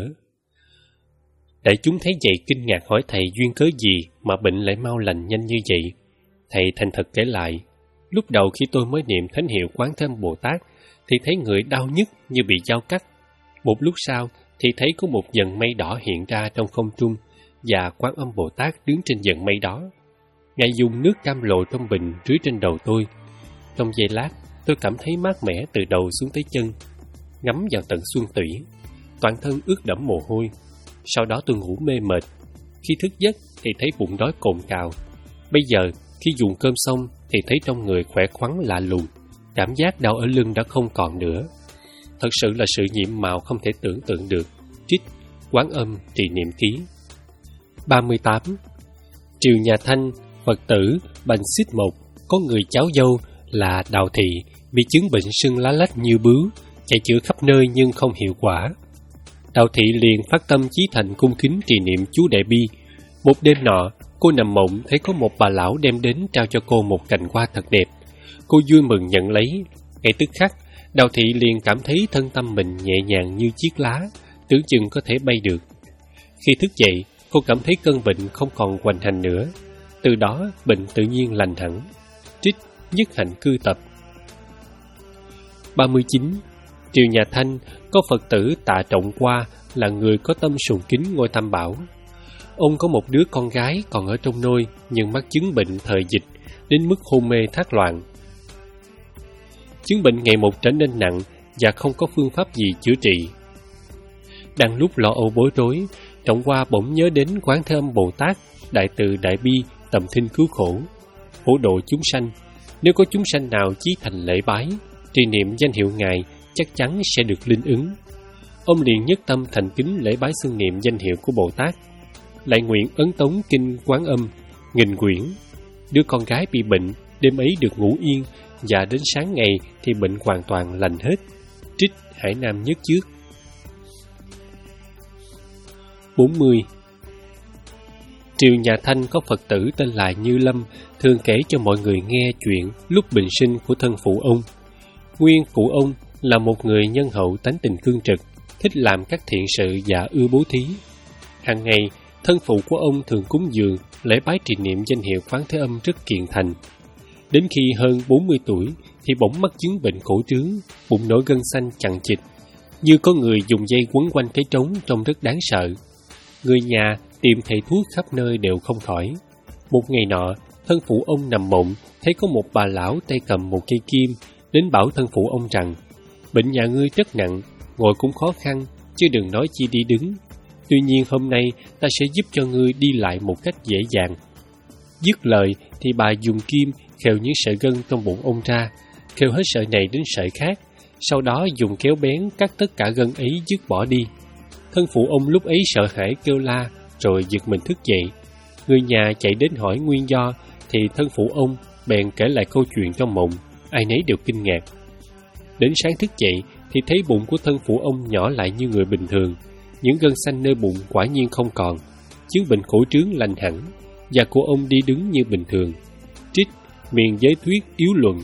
[SPEAKER 1] Đại chúng thấy vậy kinh ngạc hỏi thầy duyên cớ gì mà bệnh lại mau lành nhanh như vậy. Thầy thành thật kể lại: "Lúc đầu khi tôi mới niệm thánh hiệu Quán Thế Âm Bồ Tát thì thấy người đau nhức như bị dao cắt. Một lúc sau thì thấy có một dần mây đỏ hiện ra trong không trung và Quán Âm Bồ Tát đứng trên dần mây đó. Ngài dùng nước cam lộ trong bình rưới trên đầu tôi. Trong giây lát, tôi cảm thấy mát mẻ từ đầu xuống tới chân, ngắm vào tận xương tủy, toàn thân ướt đẫm mồ hôi. Sau đó tôi ngủ mê mệt. Khi thức giấc thì thấy bụng đói cồn cào. Bây giờ, khi dùng cơm xong thì thấy trong người khỏe khoắn lạ lùng, cảm giác đau ở lưng đã không còn nữa. Thật sự là sự nhiệm màu không thể tưởng tượng được." Trích Quán Âm Trì Niệm Ký. ba mươi tám. Triều nhà Thanh, Phật tử Bành Xích Mộc có người cháu dâu là Đào Thị bị chứng bệnh sưng lá lách như bướu, chạy chữa khắp nơi nhưng không hiệu quả. Đào Thị liền phát tâm chí thành cung kính trì niệm chú Đại Bi. Một đêm nọ, cô nằm mộng thấy có một bà lão đem đến trao cho cô một cành hoa thật đẹp. Cô vui mừng nhận lấy. Ngay tức khắc, Đào Thị liền cảm thấy thân tâm mình nhẹ nhàng như chiếc lá, tưởng chừng có thể bay được. Khi thức dậy, cô cảm thấy cơn bệnh không còn hoành hành nữa. Từ đó, bệnh tự nhiên lành hẳn. Trích Nhất Hạnh Cư Tập. ba mươi chín. Triều nhà Thanh có Phật tử Tạ Trọng Qua là người có tâm sùng kính ngôi Tam Bảo. Ông có một đứa con gái còn ở trong nôi nhưng mắc chứng bệnh thời dịch đến mức hôn mê thác loạn. Chứng bệnh ngày một trở nên nặng và không có phương pháp gì chữa trị. Đang lúc lo âu bối rối, Trọng Qua bỗng nhớ đến Quán Thế Âm Bồ Tát, đại từ đại bi, tầm thinh cứu khổ, phổ độ chúng sanh. Nếu có chúng sanh nào chí thành lễ bái, trì niệm danh hiệu ngài, chắc chắn sẽ được linh ứng. Ông liền nhất tâm thành kính lễ bái xưng niệm danh hiệu của Bồ Tát, lại nguyện ấn tống kinh Quán Âm nghìn quyển. Đứa con gái bị bệnh đêm ấy được ngủ yên, và đến sáng ngày thì bệnh hoàn toàn lành hết. Trích Hải Nam Nhất Trước. bốn mươi. Triều nhà Thanh có Phật tử tên là Như Lâm, thường kể cho mọi người nghe chuyện lúc bình sinh của thân phụ ông. Nguyên phụ ông là một người nhân hậu tánh tình cương trực, thích làm các thiện sự và ưa bố thí. Hàng ngày, thân phụ của ông thường cúng dường, lễ bái trì niệm danh hiệu Quán Thế Âm rất kiện thành. Đến khi hơn bốn mươi tuổi thì bỗng mắc chứng bệnh cổ trướng, bụng nổi gân xanh chằng chịt, như có người dùng dây quấn quanh cái trống, trông rất đáng sợ. Người nhà tìm thầy thuốc khắp nơi đều không khỏi. Một ngày nọ, thân phụ ông nằm mộng, thấy có một bà lão tay cầm một cây kim, đến bảo thân phụ ông rằng: bệnh nhà ngươi rất nặng, ngồi cũng khó khăn, chứ đừng nói chi đi đứng. Tuy nhiên hôm nay ta sẽ giúp cho ngươi đi lại một cách dễ dàng. Dứt lời thì bà dùng kim khều những sợi gân trong bụng ông ra, khều hết sợi này đến sợi khác, sau đó dùng kéo bén cắt tất cả gân ấy dứt bỏ đi. Thân phụ ông lúc ấy sợ hãi kêu la, rồi giật mình thức dậy. Người nhà chạy đến hỏi nguyên do, thì thân phụ ông bèn kể lại câu chuyện trong mộng, ai nấy đều kinh ngạc. Đến sáng thức dậy thì thấy bụng của thân phụ ông nhỏ lại như người bình thường, những gân xanh nơi bụng quả nhiên không còn, chứng bệnh cổ trướng lành hẳn, và của ông đi đứng như bình thường. Trích Miền Giới Thuyết Yếu Luận.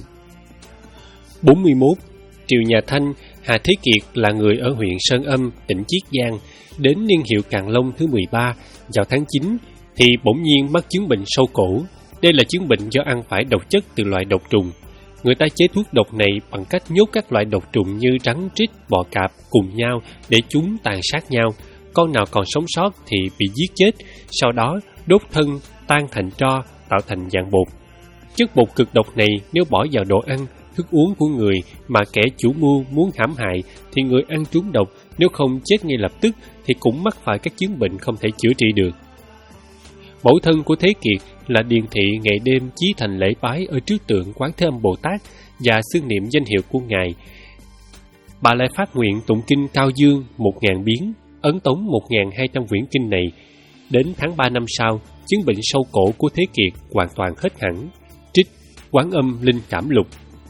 [SPEAKER 1] bốn mươi mốt. Triều nhà Thanh, Hà Thế Kiệt là người ở huyện Sơn Âm, tỉnh Chiết Giang, đến niên hiệu Càn Long thứ mười ba, vào tháng chín, thì bỗng nhiên mắc chứng bệnh sâu cổ. Đây là chứng bệnh do ăn phải độc chất từ loại độc trùng. Người ta chế thuốc độc này bằng cách nhốt các loại độc trùng như rắn, trích, bọ cạp cùng nhau để chúng tàn sát nhau. Con nào còn sống sót thì bị giết chết, sau đó đốt thân tan thành tro, tạo thành dạng bột. Chất bột cực độc này nếu bỏ vào đồ ăn, thức uống của người mà kẻ chủ mưu muốn hãm hại thì người ăn trúng độc, nếu không chết ngay lập tức thì cũng mắc phải các chứng bệnh không thể chữa trị được. Mẫu thân của Thế Kiệt là Điền Thị ngày đêm chí thành lễ bái ở trước tượng Quán Thế Âm Bồ Tát và xưng niệm danh hiệu của Ngài. Bà lại phát nguyện tụng kinh Cao Dương một ngàn biến, ấn tống một ngàn hai trăm quyển kinh này. Đến tháng ba năm sau, chứng bệnh sâu cổ của Thế Kiệt hoàn toàn hết hẳn. Trích Quán Âm Linh Cảm Lục.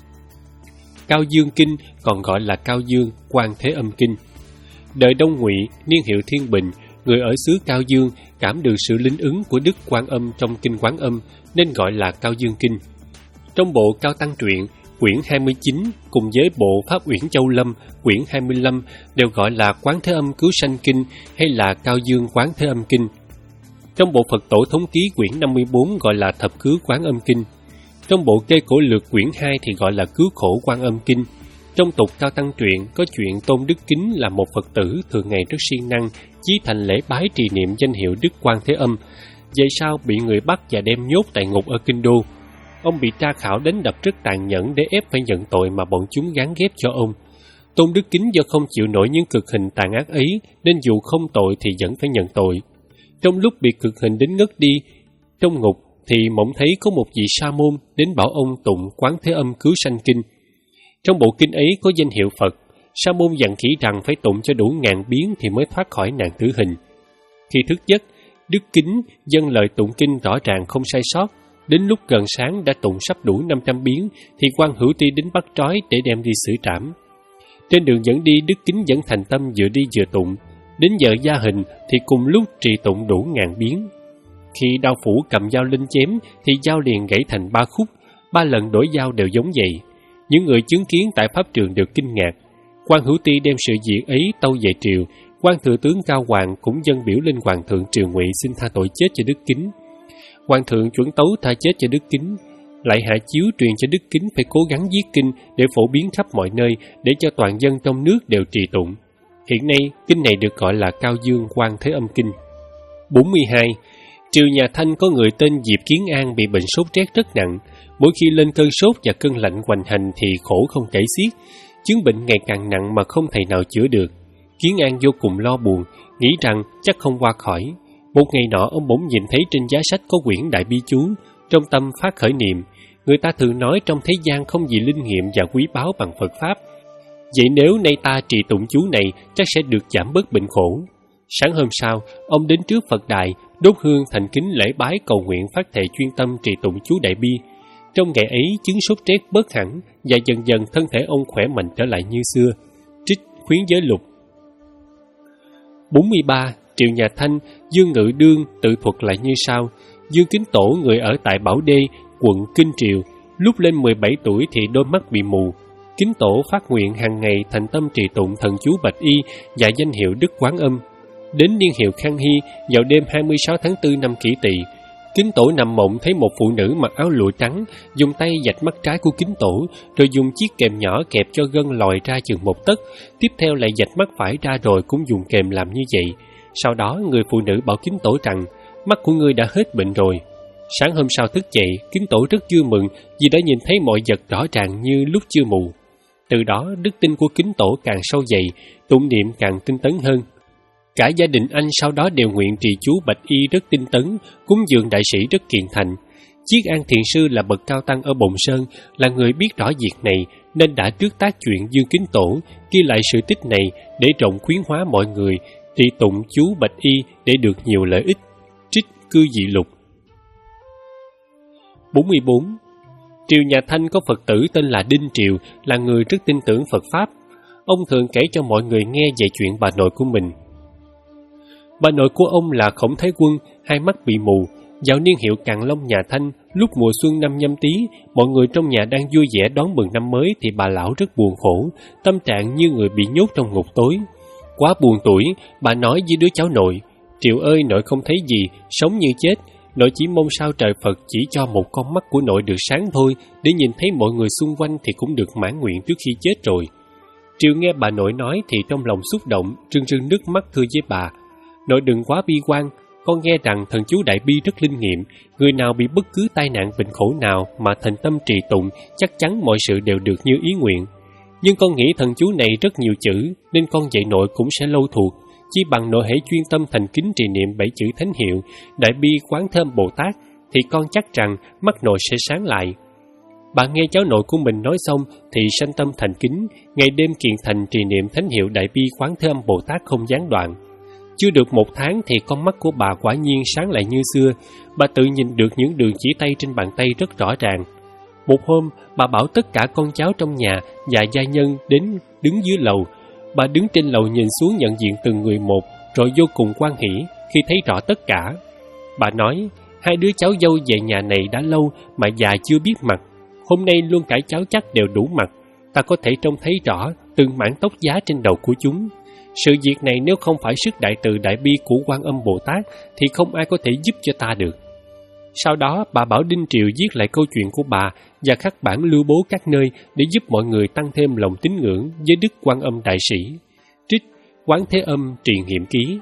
[SPEAKER 1] Cao Dương Kinh còn gọi là Cao Dương Quan Thế Âm Kinh. Đời Đông Ngụy, niên hiệu Thiên Bình, người ở xứ Cao Dương cảm được sự linh ứng của Đức Quan Âm trong kinh Quán Âm nên gọi là Cao Dương Kinh. Trong bộ Cao Tăng Truyện, quyển hai mươi chín cùng với bộ Pháp Uyển Châu Lâm, quyển hai mươi lăm đều gọi là Quán Thế Âm Cứu Sanh Kinh hay là Cao Dương Quán Thế Âm Kinh. Trong bộ Phật Tổ Thống Ký quyển năm mươi bốn gọi là Thập Cứu Quán Âm Kinh. Trong bộ Kê Cổ Lược quyển hai thì gọi là Cứu Khổ Quan Âm Kinh. Trong tục Cao Tăng Truyện có chuyện Tôn Đức Kính là một Phật tử thường ngày rất siêng năng, chí thành lễ bái trì niệm danh hiệu Đức Quan Thế Âm. Về sau bị người bắt và đem nhốt tại ngục ở Kinh Đô. Ông bị tra khảo đánh đập rất tàn nhẫn để ép phải nhận tội mà bọn chúng gán ghép cho ông. Tôn Đức Kính do không chịu nổi những cực hình tàn ác ấy nên dù không tội thì vẫn phải nhận tội. Trong lúc bị cực hình đến ngất đi trong ngục thì mộng thấy có một vị sa môn đến bảo ông tụng Quán Thế Âm Cứu Sanh Kinh. Trong bộ kinh ấy có danh hiệu Phật. Sa môn dặn kỹ rằng phải tụng cho đủ ngàn biến thì mới thoát khỏi nạn tử hình. Khi thức giấc, Đức Kính dâng lời tụng kinh rõ ràng không sai sót. Đến lúc gần sáng đã tụng sắp đủ năm trăm biến thì quan Hữu Ti đến bắt trói để đem đi xử trảm. Trên đường dẫn đi, Đức Kính vẫn thành tâm vừa đi vừa tụng. Đến giờ gia hình thì cùng lúc trì tụng đủ ngàn biến. Khi đao phủ cầm dao lên chém thì dao liền gãy thành ba khúc, ba lần đổi dao đều giống vậy. Những người chứng kiến tại pháp trường đều kinh ngạc. Quan Hữu Ti đem sự việc ấy tâu về triều. Quan thừa tướng Cao Hoàng cũng dâng biểu lên Hoàng thượng Triều Ngụy xin tha tội chết cho Đức Kính. Hoàng thượng chuẩn tấu tha chết cho Đức Kính, lại hạ chiếu truyền cho Đức Kính phải cố gắng viết kinh để phổ biến khắp mọi nơi, để cho toàn dân trong nước đều trì tụng. Hiện nay, kinh này được gọi là Cao Dương Quan Thế Âm Kinh. bốn mươi hai. Triều nhà Thanh có người tên Diệp Kiến An bị bệnh sốt rét rất nặng. Mỗi khi lên cơn sốt và cơn lạnh hoành hành thì khổ không kể xiết. Chứng bệnh ngày càng nặng mà không thầy nào chữa được. Kiến An vô cùng lo buồn, nghĩ rằng chắc không qua khỏi. Một ngày nọ ông bỗng nhìn thấy trên giá sách có quyển Đại Bi Chú, trong tâm phát khởi niệm. Người ta thường nói trong thế gian không gì linh nghiệm và quý báu bằng Phật Pháp. Vậy nếu nay ta trì tụng chú này chắc sẽ được giảm bớt bệnh khổ. Sáng hôm sau, ông đến trước Phật đài, đốt hương thành kính lễ bái cầu nguyện phát thệ chuyên tâm trì tụng chú Đại Bi. Trong ngày ấy chứng sốt rét bớt hẳn và dần dần thân thể ông khỏe mạnh trở lại như xưa. khuyến giới lục. bốn mươi ba. Triệu Nhà Thanh, Dương Ngự Đương tự thuật lại như sau. Dương Kính Tổ, người ở tại Bảo Đê, quận Kinh Triều, lúc lên mười bảy tuổi thì đôi mắt bị mù. Kính Tổ phát nguyện hàng ngày thành tâm trì tụng thần chú Bạch Y và danh hiệu Đức Quán Âm. Đến niên hiệu Khang Hy, vào đêm hai mươi sáu tháng tư năm Kỷ Tỵ, Kính Tổ nằm mộng thấy một phụ nữ mặc áo lụa trắng, dùng tay vạch mắt trái của Kính Tổ, rồi dùng chiếc kềm nhỏ kẹp cho gân lòi ra chừng một tấc, tiếp theo lại vạch mắt phải ra rồi cũng dùng kềm làm như vậy. Sau đó người phụ nữ bảo Kính Tổ rằng, mắt của ngươi đã hết bệnh rồi. Sáng hôm sau thức dậy, Kính Tổ rất vui mừng vì đã nhìn thấy mọi vật rõ ràng như lúc chưa mù. Từ đó, đức tin của Kính Tổ càng sâu dày, tụng niệm càng tinh tấn hơn. Cả gia đình anh sau đó đều nguyện trì chú Bạch Y rất tinh tấn, cúng dường đại sĩ rất kiện thành. Chiết An Thiền Sư là bậc cao tăng ở Bồn Sơn, là người biết rõ việc này nên đã trước tác chuyện Dương Kính Tổ, ghi lại sự tích này để rộng khuyến hóa mọi người, trì tụng chú Bạch Y để được nhiều lợi ích. Trích Cư Dị Lục. bốn mươi bốn. Triều Nhà Thanh có Phật tử tên là Đinh Triều, là người rất tin tưởng Phật Pháp. Ông thường kể cho mọi người nghe về chuyện bà nội của mình. Bà nội của ông là Khổng Thái Quân, hai mắt bị mù. Vào niên hiệu Càn Long Nhà Thanh, lúc mùa xuân năm Nhâm Tý, mọi người trong nhà đang vui vẻ đón mừng năm mới thì bà lão rất buồn khổ, tâm trạng như người bị nhốt trong ngục tối. Quá buồn tủi, bà nói với đứa cháu nội, Triệu ơi, nội không thấy gì, sống như chết. Nội chỉ mong sao trời Phật chỉ cho một con mắt của nội được sáng thôi, để nhìn thấy mọi người xung quanh thì cũng được mãn nguyện trước khi chết rồi. Triều nghe bà nội nói thì trong lòng xúc động, rưng rưng nước mắt thưa với bà, nội đừng quá bi quan, con nghe rằng thần chú Đại Bi rất linh nghiệm, người nào bị bất cứ tai nạn bệnh khổ nào mà thành tâm trì tụng, chắc chắn mọi sự đều được như ý nguyện. Nhưng con nghĩ thần chú này rất nhiều chữ, nên con dạy nội cũng sẽ lâu thuộc. Chỉ bằng nội hãy chuyên tâm thành kính trì niệm bảy chữ thánh hiệu Đại Bi Quán Thơm Bồ Tát, thì con chắc rằng mắt nội sẽ sáng lại. Bà nghe cháu nội của mình nói xong thì sanh tâm thành kính, ngày đêm kiện thành trì niệm thánh hiệu Đại Bi Quán Thơm Bồ Tát không gián đoạn. Chưa được một tháng thì con mắt của bà quả nhiên sáng lại như xưa. Bà tự nhìn được những đường chỉ tay trên bàn tay rất rõ ràng. Một hôm, bà bảo tất cả con cháu trong nhà và gia nhân đến đứng dưới lầu. Bà đứng trên lầu nhìn xuống nhận diện từng người một, rồi vô cùng hoan hỉ khi thấy rõ tất cả. Bà nói, hai đứa cháu dâu về nhà này đã lâu mà già chưa biết mặt. Hôm nay luôn cả cháu chắc đều đủ mặt. Ta có thể trông thấy rõ từng mảng tóc giá trên đầu của chúng. Sự việc này nếu không phải sức đại từ đại bi của Quan Âm Bồ Tát thì không ai có thể giúp cho ta được. Sau đó, bà bảo Đinh Triều viết lại câu chuyện của bà và khắc bản lưu bố các nơi để giúp mọi người tăng thêm lòng tín ngưỡng với Đức Quan Âm Đại Sĩ. Trích Quán Thế Âm Truyền Hiểm Ký.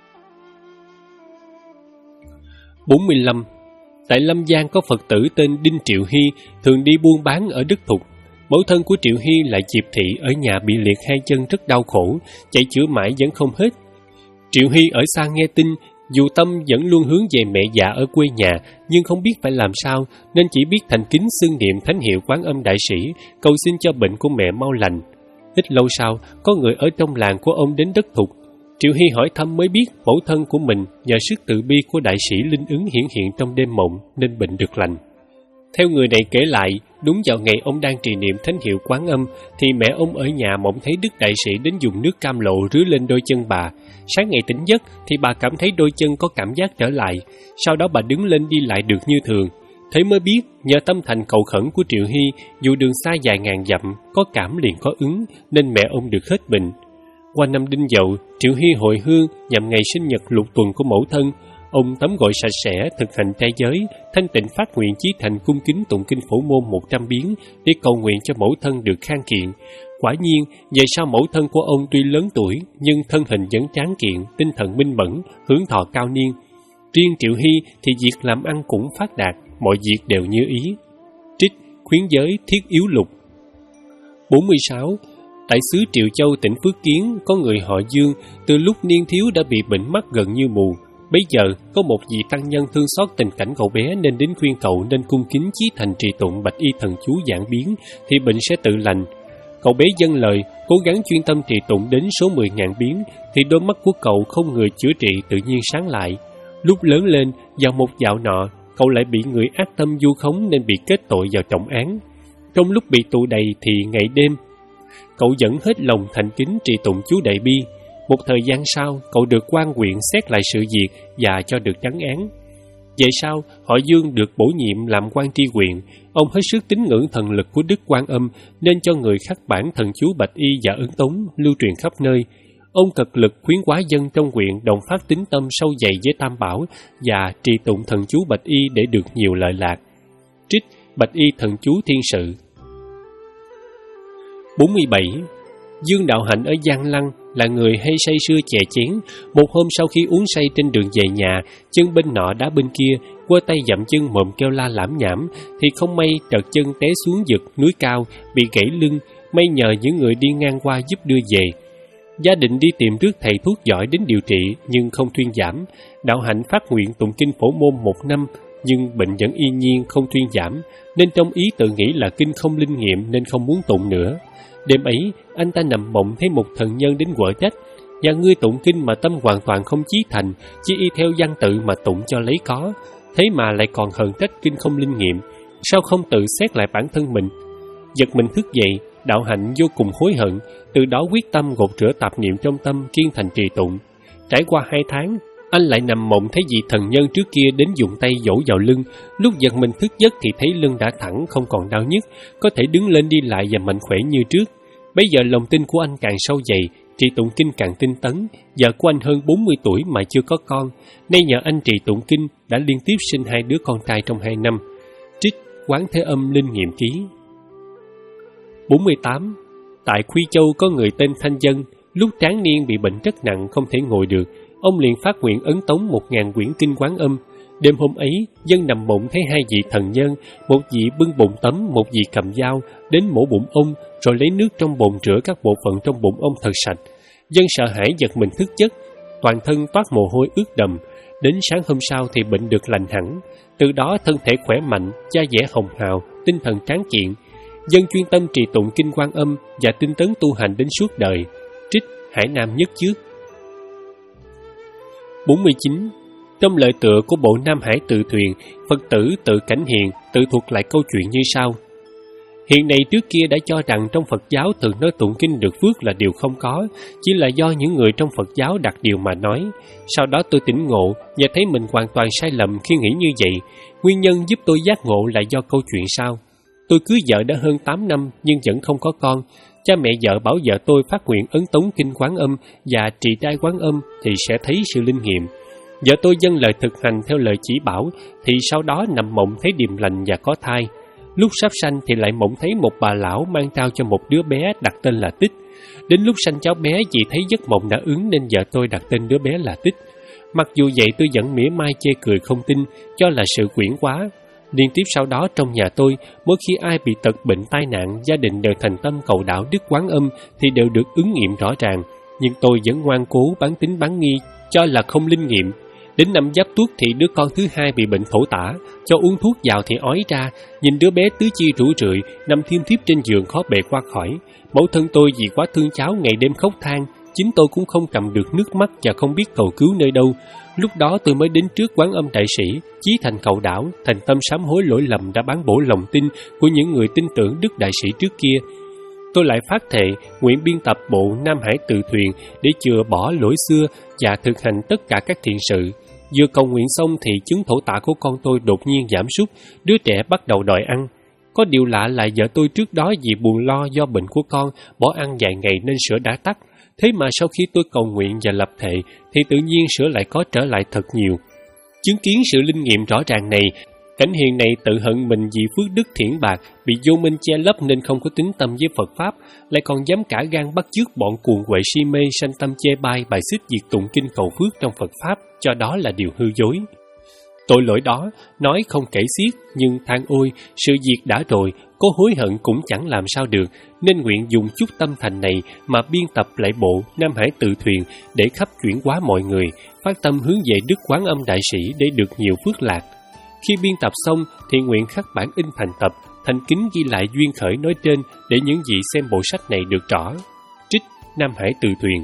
[SPEAKER 1] bốn mươi lăm. Tại Lâm Giang có Phật tử tên Đinh Triệu Hy, thường đi buôn bán ở Đức Thục. Mẫu thân của Triệu Hy là Diệp Thị ở nhà bị liệt hai chân rất đau khổ, chạy chữa mãi vẫn không hết. Triệu Hy ở xa nghe tin, dù tâm vẫn luôn hướng về mẹ già ở quê nhà, nhưng không biết phải làm sao, nên chỉ biết thành kính xưng niệm thánh hiệu Quán Âm Đại Sĩ, cầu xin cho bệnh của mẹ mau lành. Ít lâu sau, có người ở trong làng của ông đến Đất Thục. Triệu Hy hỏi thăm mới biết mẫu thân của mình nhờ sức từ bi của đại sĩ linh ứng hiển hiện trong đêm mộng nên bệnh được lành. Theo người này kể lại, đúng vào ngày ông đang trì niệm thánh hiệu Quán Âm thì mẹ ông ở nhà mộng thấy Đức Đại Sĩ đến dùng nước cam lộ rưới lên đôi chân bà. Sáng ngày tỉnh giấc thì bà cảm thấy đôi chân có cảm giác trở lại, sau đó bà đứng lên đi lại được như thường. Thế mới biết nhờ tâm thành cầu khẩn của Triệu Hy, dù đường xa vài ngàn dặm, có cảm liền có ứng nên mẹ ông được hết bệnh. Qua năm Đinh Dậu, Triệu Hy hồi hương nhằm ngày sinh nhật lục tuần của mẫu thân. Ông tắm gội sạch sẽ, thực hành trai giới, thanh tịnh phát nguyện chí thành cung kính tụng kinh Phổ Môn một trăm biến để cầu nguyện cho mẫu thân được khang kiện. Quả nhiên, về sau mẫu thân của ông tuy lớn tuổi nhưng thân hình vẫn tráng kiện, tinh thần minh mẫn, hướng thọ cao niên. Riêng Triệu Hy thì việc làm ăn cũng phát đạt, mọi việc đều như ý. Trích Khuyến Giới Thiết Yếu Lục. bốn mươi sáu. Tại xứ Triệu Châu tỉnh Phước Kiến có người họ Dương, từ lúc niên thiếu đã bị bệnh mắt gần như mù. Bây giờ có một vị tăng nhân thương xót tình cảnh cậu bé nên đến khuyên cậu nên cung kính chí thành trì tụng bạch y thần chú giảng biến thì bệnh sẽ tự lành. Cậu bé dâng lời, cố gắng chuyên tâm trì tụng đến số mười ngàn biến thì đôi mắt của cậu không người chữa trị tự nhiên sáng lại. Lúc lớn lên, vào một dạo nọ, cậu lại bị người ác tâm vu khống nên bị kết tội vào trọng án. Trong lúc bị tù đầy thì ngày đêm cậu vẫn hết lòng thành kính trì tụng chú Đại Bi. Một thời gian sau, cậu được quan huyện xét lại sự việc và cho được trắng án. Về sau, họ Dương được bổ nhiệm làm quan tri huyện. Ông hết sức tín ngưỡng thần lực của Đức Quan Âm nên cho người khắc bản thần chú Bạch Y và Ấn Tống lưu truyền khắp nơi. Ông cật lực khuyến quá dân trong huyện đồng phát tín tâm sâu dày với Tam Bảo và trì tụng thần chú Bạch Y để được nhiều lợi lạc. Trích Bạch Y thần chú thiên sự. bốn mươi bảy. Dương Đạo Hạnh ở Giang Lăng là người hay say sưa chè chén. Một hôm sau khi uống say trên đường về nhà, chân bên nọ đá bên kia, quơ tay dậm chân mồm kêu la lảm nhảm, thì không may trật chân té xuống vực núi cao, bị gãy lưng. May nhờ những người đi ngang qua giúp đưa về. Gia định đi tìm trước thầy thuốc giỏi đến điều trị nhưng không thuyên giảm. Đạo Hạnh phát nguyện tụng kinh Phổ Môn một năm, nhưng bệnh vẫn y nhiên không thuyên giảm, nên trong ý tự nghĩ là kinh không linh nghiệm nên không muốn tụng nữa. Đêm ấy, anh ta nằm mộng thấy một thần nhân đến quở trách: "Nhà ngươi tụng kinh mà tâm hoàn toàn không chí thành, chỉ y theo văn tự mà tụng cho lấy có, thế mà lại còn hờn trách kinh không linh nghiệm, sao không tự xét lại bản thân mình?" Giật mình thức dậy, Đạo Hạnh vô cùng hối hận, từ đó quyết tâm gột rửa tạp niệm trong tâm, kiên thành trì tụng. Trải qua hai tháng, anh lại nằm mộng thấy vị thần nhân trước kia đến dùng tay vỗ vào lưng. Lúc giật mình thức giấc thì thấy lưng đã thẳng, không còn đau nhức, có thể đứng lên đi lại và mạnh khỏe như trước. Bây giờ lòng tin của anh càng sâu dày, trì tụng kinh càng tinh tấn. Vợ của anh hơn bốn mươi tuổi mà chưa có con, nay nhờ anh trì tụng kinh đã liên tiếp sinh hai đứa con trai trong hai năm. Trích Quán Thế Âm Linh Nghiệm Ký. bốn mươi tám. Tại Khuy Châu có người tên Thanh Dân, lúc tráng niên bị bệnh rất nặng không thể ngồi được, ông liền phát nguyện ấn tống một ngàn quyển kinh Quán Âm. Đêm hôm ấy, Dân nằm mộng thấy hai vị thần nhân, một vị bưng bồn tấm, một vị cầm dao, đến mổ bụng ông, rồi lấy nước trong bồn rửa các bộ phận trong bụng ông thật sạch. Dân sợ hãi giật mình thức giấc, toàn thân toát mồ hôi ướt đầm. Đến sáng hôm sau thì bệnh được lành hẳn, từ đó thân thể khỏe mạnh, da dẻ hồng hào, tinh thần tráng kiện. Dân chuyên tâm trì tụng kinh Quan Âm và tinh tấn tu hành đến suốt đời. Trích Hải Nam Nhất Trước. bốn mươi chín. Trong lời tựa của bộ Nam Hải Tự Thuyền, Phật tử Tự Cảnh Hiền tự thuật lại câu chuyện như sau. Hiện này trước kia đã cho rằng trong Phật giáo thường nói tụng kinh được phước là điều không có, chỉ là do những người trong Phật giáo đặt điều mà nói. Sau đó tôi tỉnh ngộ và thấy mình hoàn toàn sai lầm khi nghĩ như vậy. Nguyên nhân giúp tôi giác ngộ là do câu chuyện sau. Tôi cưới vợ đã hơn tám năm nhưng vẫn không có con. Cha mẹ vợ bảo vợ tôi phát nguyện ấn tống kinh Quán Âm và trì trai Quán Âm thì sẽ thấy sự linh nghiệm. Vợ tôi dâng lời thực hành theo lời chỉ bảo thì sau đó nằm mộng thấy điềm lành và có thai. Lúc sắp sanh thì lại mộng thấy một bà lão mang trao cho một đứa bé đặt tên là Tích. Đến lúc sanh cháu bé vì thấy giấc mộng đã ứng nên vợ tôi đặt tên đứa bé là Tích. Mặc dù vậy tôi vẫn mỉa mai chê cười không tin, cho là sự quyển quá. Liên tiếp sau đó trong nhà tôi, mỗi khi ai bị tật bệnh tai nạn, gia đình đều thành tâm cầu đạo Đức Quán Âm thì đều được ứng nghiệm rõ ràng. Nhưng tôi vẫn ngoan cố bán tín bán nghi, cho là không linh nghiệm. Đến năm Giáp Tuất thì đứa con thứ hai bị bệnh thổ tả, cho uống thuốc vào thì ói ra, nhìn đứa bé tứ chi rũ rượi, nằm thiêm thiếp trên giường khó bề qua khỏi. Mẫu thân tôi vì quá thương cháu ngày đêm khóc than, chính tôi cũng không cầm được nước mắt và không biết cầu cứu nơi đâu. Lúc đó tôi mới đến trước Quán Âm đại sĩ, chí thành cầu đảo, thành tâm sám hối lỗi lầm đã bán bổ lòng tin của những người tin tưởng Đức đại sĩ trước kia. Tôi lại phát thệ nguyện biên tập bộ Nam Hải Tự Thuyền để chừa bỏ lỗi xưa và thực hành tất cả các thiện sự. Vừa cầu nguyện xong thì chứng thổ tả của con tôi đột nhiên giảm sút, đứa trẻ bắt đầu đòi ăn. Có điều lạ là vợ tôi trước đó vì buồn lo do bệnh của con, bỏ ăn vài ngày nên sữa đã tắt. Thế mà sau khi tôi cầu nguyện và lập thệ thì tự nhiên sữa lại có trở lại thật nhiều. Chứng kiến sự linh nghiệm rõ ràng này, Cảnh Hiền này tự hận mình vì phước đức thiển bạc, bị vô minh che lấp nên không có tín tâm với Phật Pháp, lại còn dám cả gan bắt chước bọn cuồng quậy si mê sanh tâm chê bai bài xích việc tụng kinh cầu phước trong Phật Pháp, cho đó là điều hư dối. Tội lỗi đó, nói không kể xiết, nhưng than ôi, sự việc đã rồi, có hối hận cũng chẳng làm sao được, nên nguyện dùng chút tâm thành này mà biên tập lại bộ Nam Hải Tự Thuyền để khắp chuyển hóa mọi người, phát tâm hướng về Đức Quán Âm đại sĩ để được nhiều phước lạc. Khi biên tập xong thì nguyện khắc bản in thành tập, thành kính ghi lại duyên khởi nói trên để những vị xem bộ sách này được rõ. Trích Nam Hải Tự Thuyền.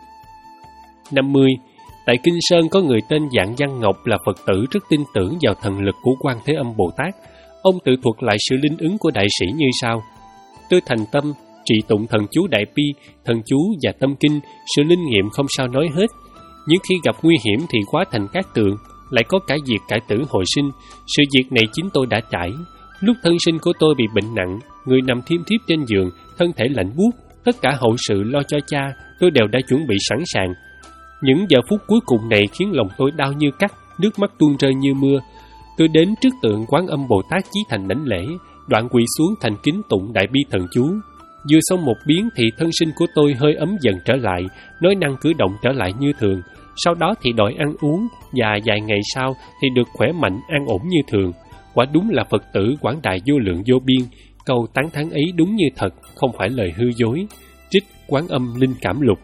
[SPEAKER 1] năm mươi. Tại Kinh Sơn có người tên Dạng Văn Ngọc là Phật tử rất tin tưởng vào thần lực của Quan Thế Âm Bồ Tát. Ông tự thuật lại sự linh ứng của đại sĩ như sau. Tôi thành tâm, trì tụng thần chú Đại Bi, thần chú và tâm kinh, sự linh nghiệm không sao nói hết. Nhưng khi gặp nguy hiểm thì hóa thành cát tường, lại có cả việc cải tử hồi sinh. Sự việc này chính tôi đã trải. Lúc thân sinh của tôi bị bệnh nặng, người nằm thiêm thiếp trên giường, thân thể lạnh buốt, tất cả hậu sự lo cho cha, tôi đều đã chuẩn bị sẵn sàng. Những giờ phút cuối cùng này khiến lòng tôi đau như cắt, nước mắt tuôn rơi như mưa. Tôi đến trước tượng Quán Âm Bồ Tát chí thành đảnh lễ, đoạn quỳ xuống thành kính tụng Đại Bi thần chú. Vừa xong một biến thì thân sinh của tôi hơi ấm dần trở lại, nói năng cử động trở lại như thường. Sau đó thì đòi ăn uống, và vài ngày sau thì được khỏe mạnh, an ổn như thường. Quả đúng là Phật tử quảng đại vô lượng vô biên, câu tán thán ấy đúng như thật, không phải lời hư dối. Trích Quán Âm Linh Cảm Lục.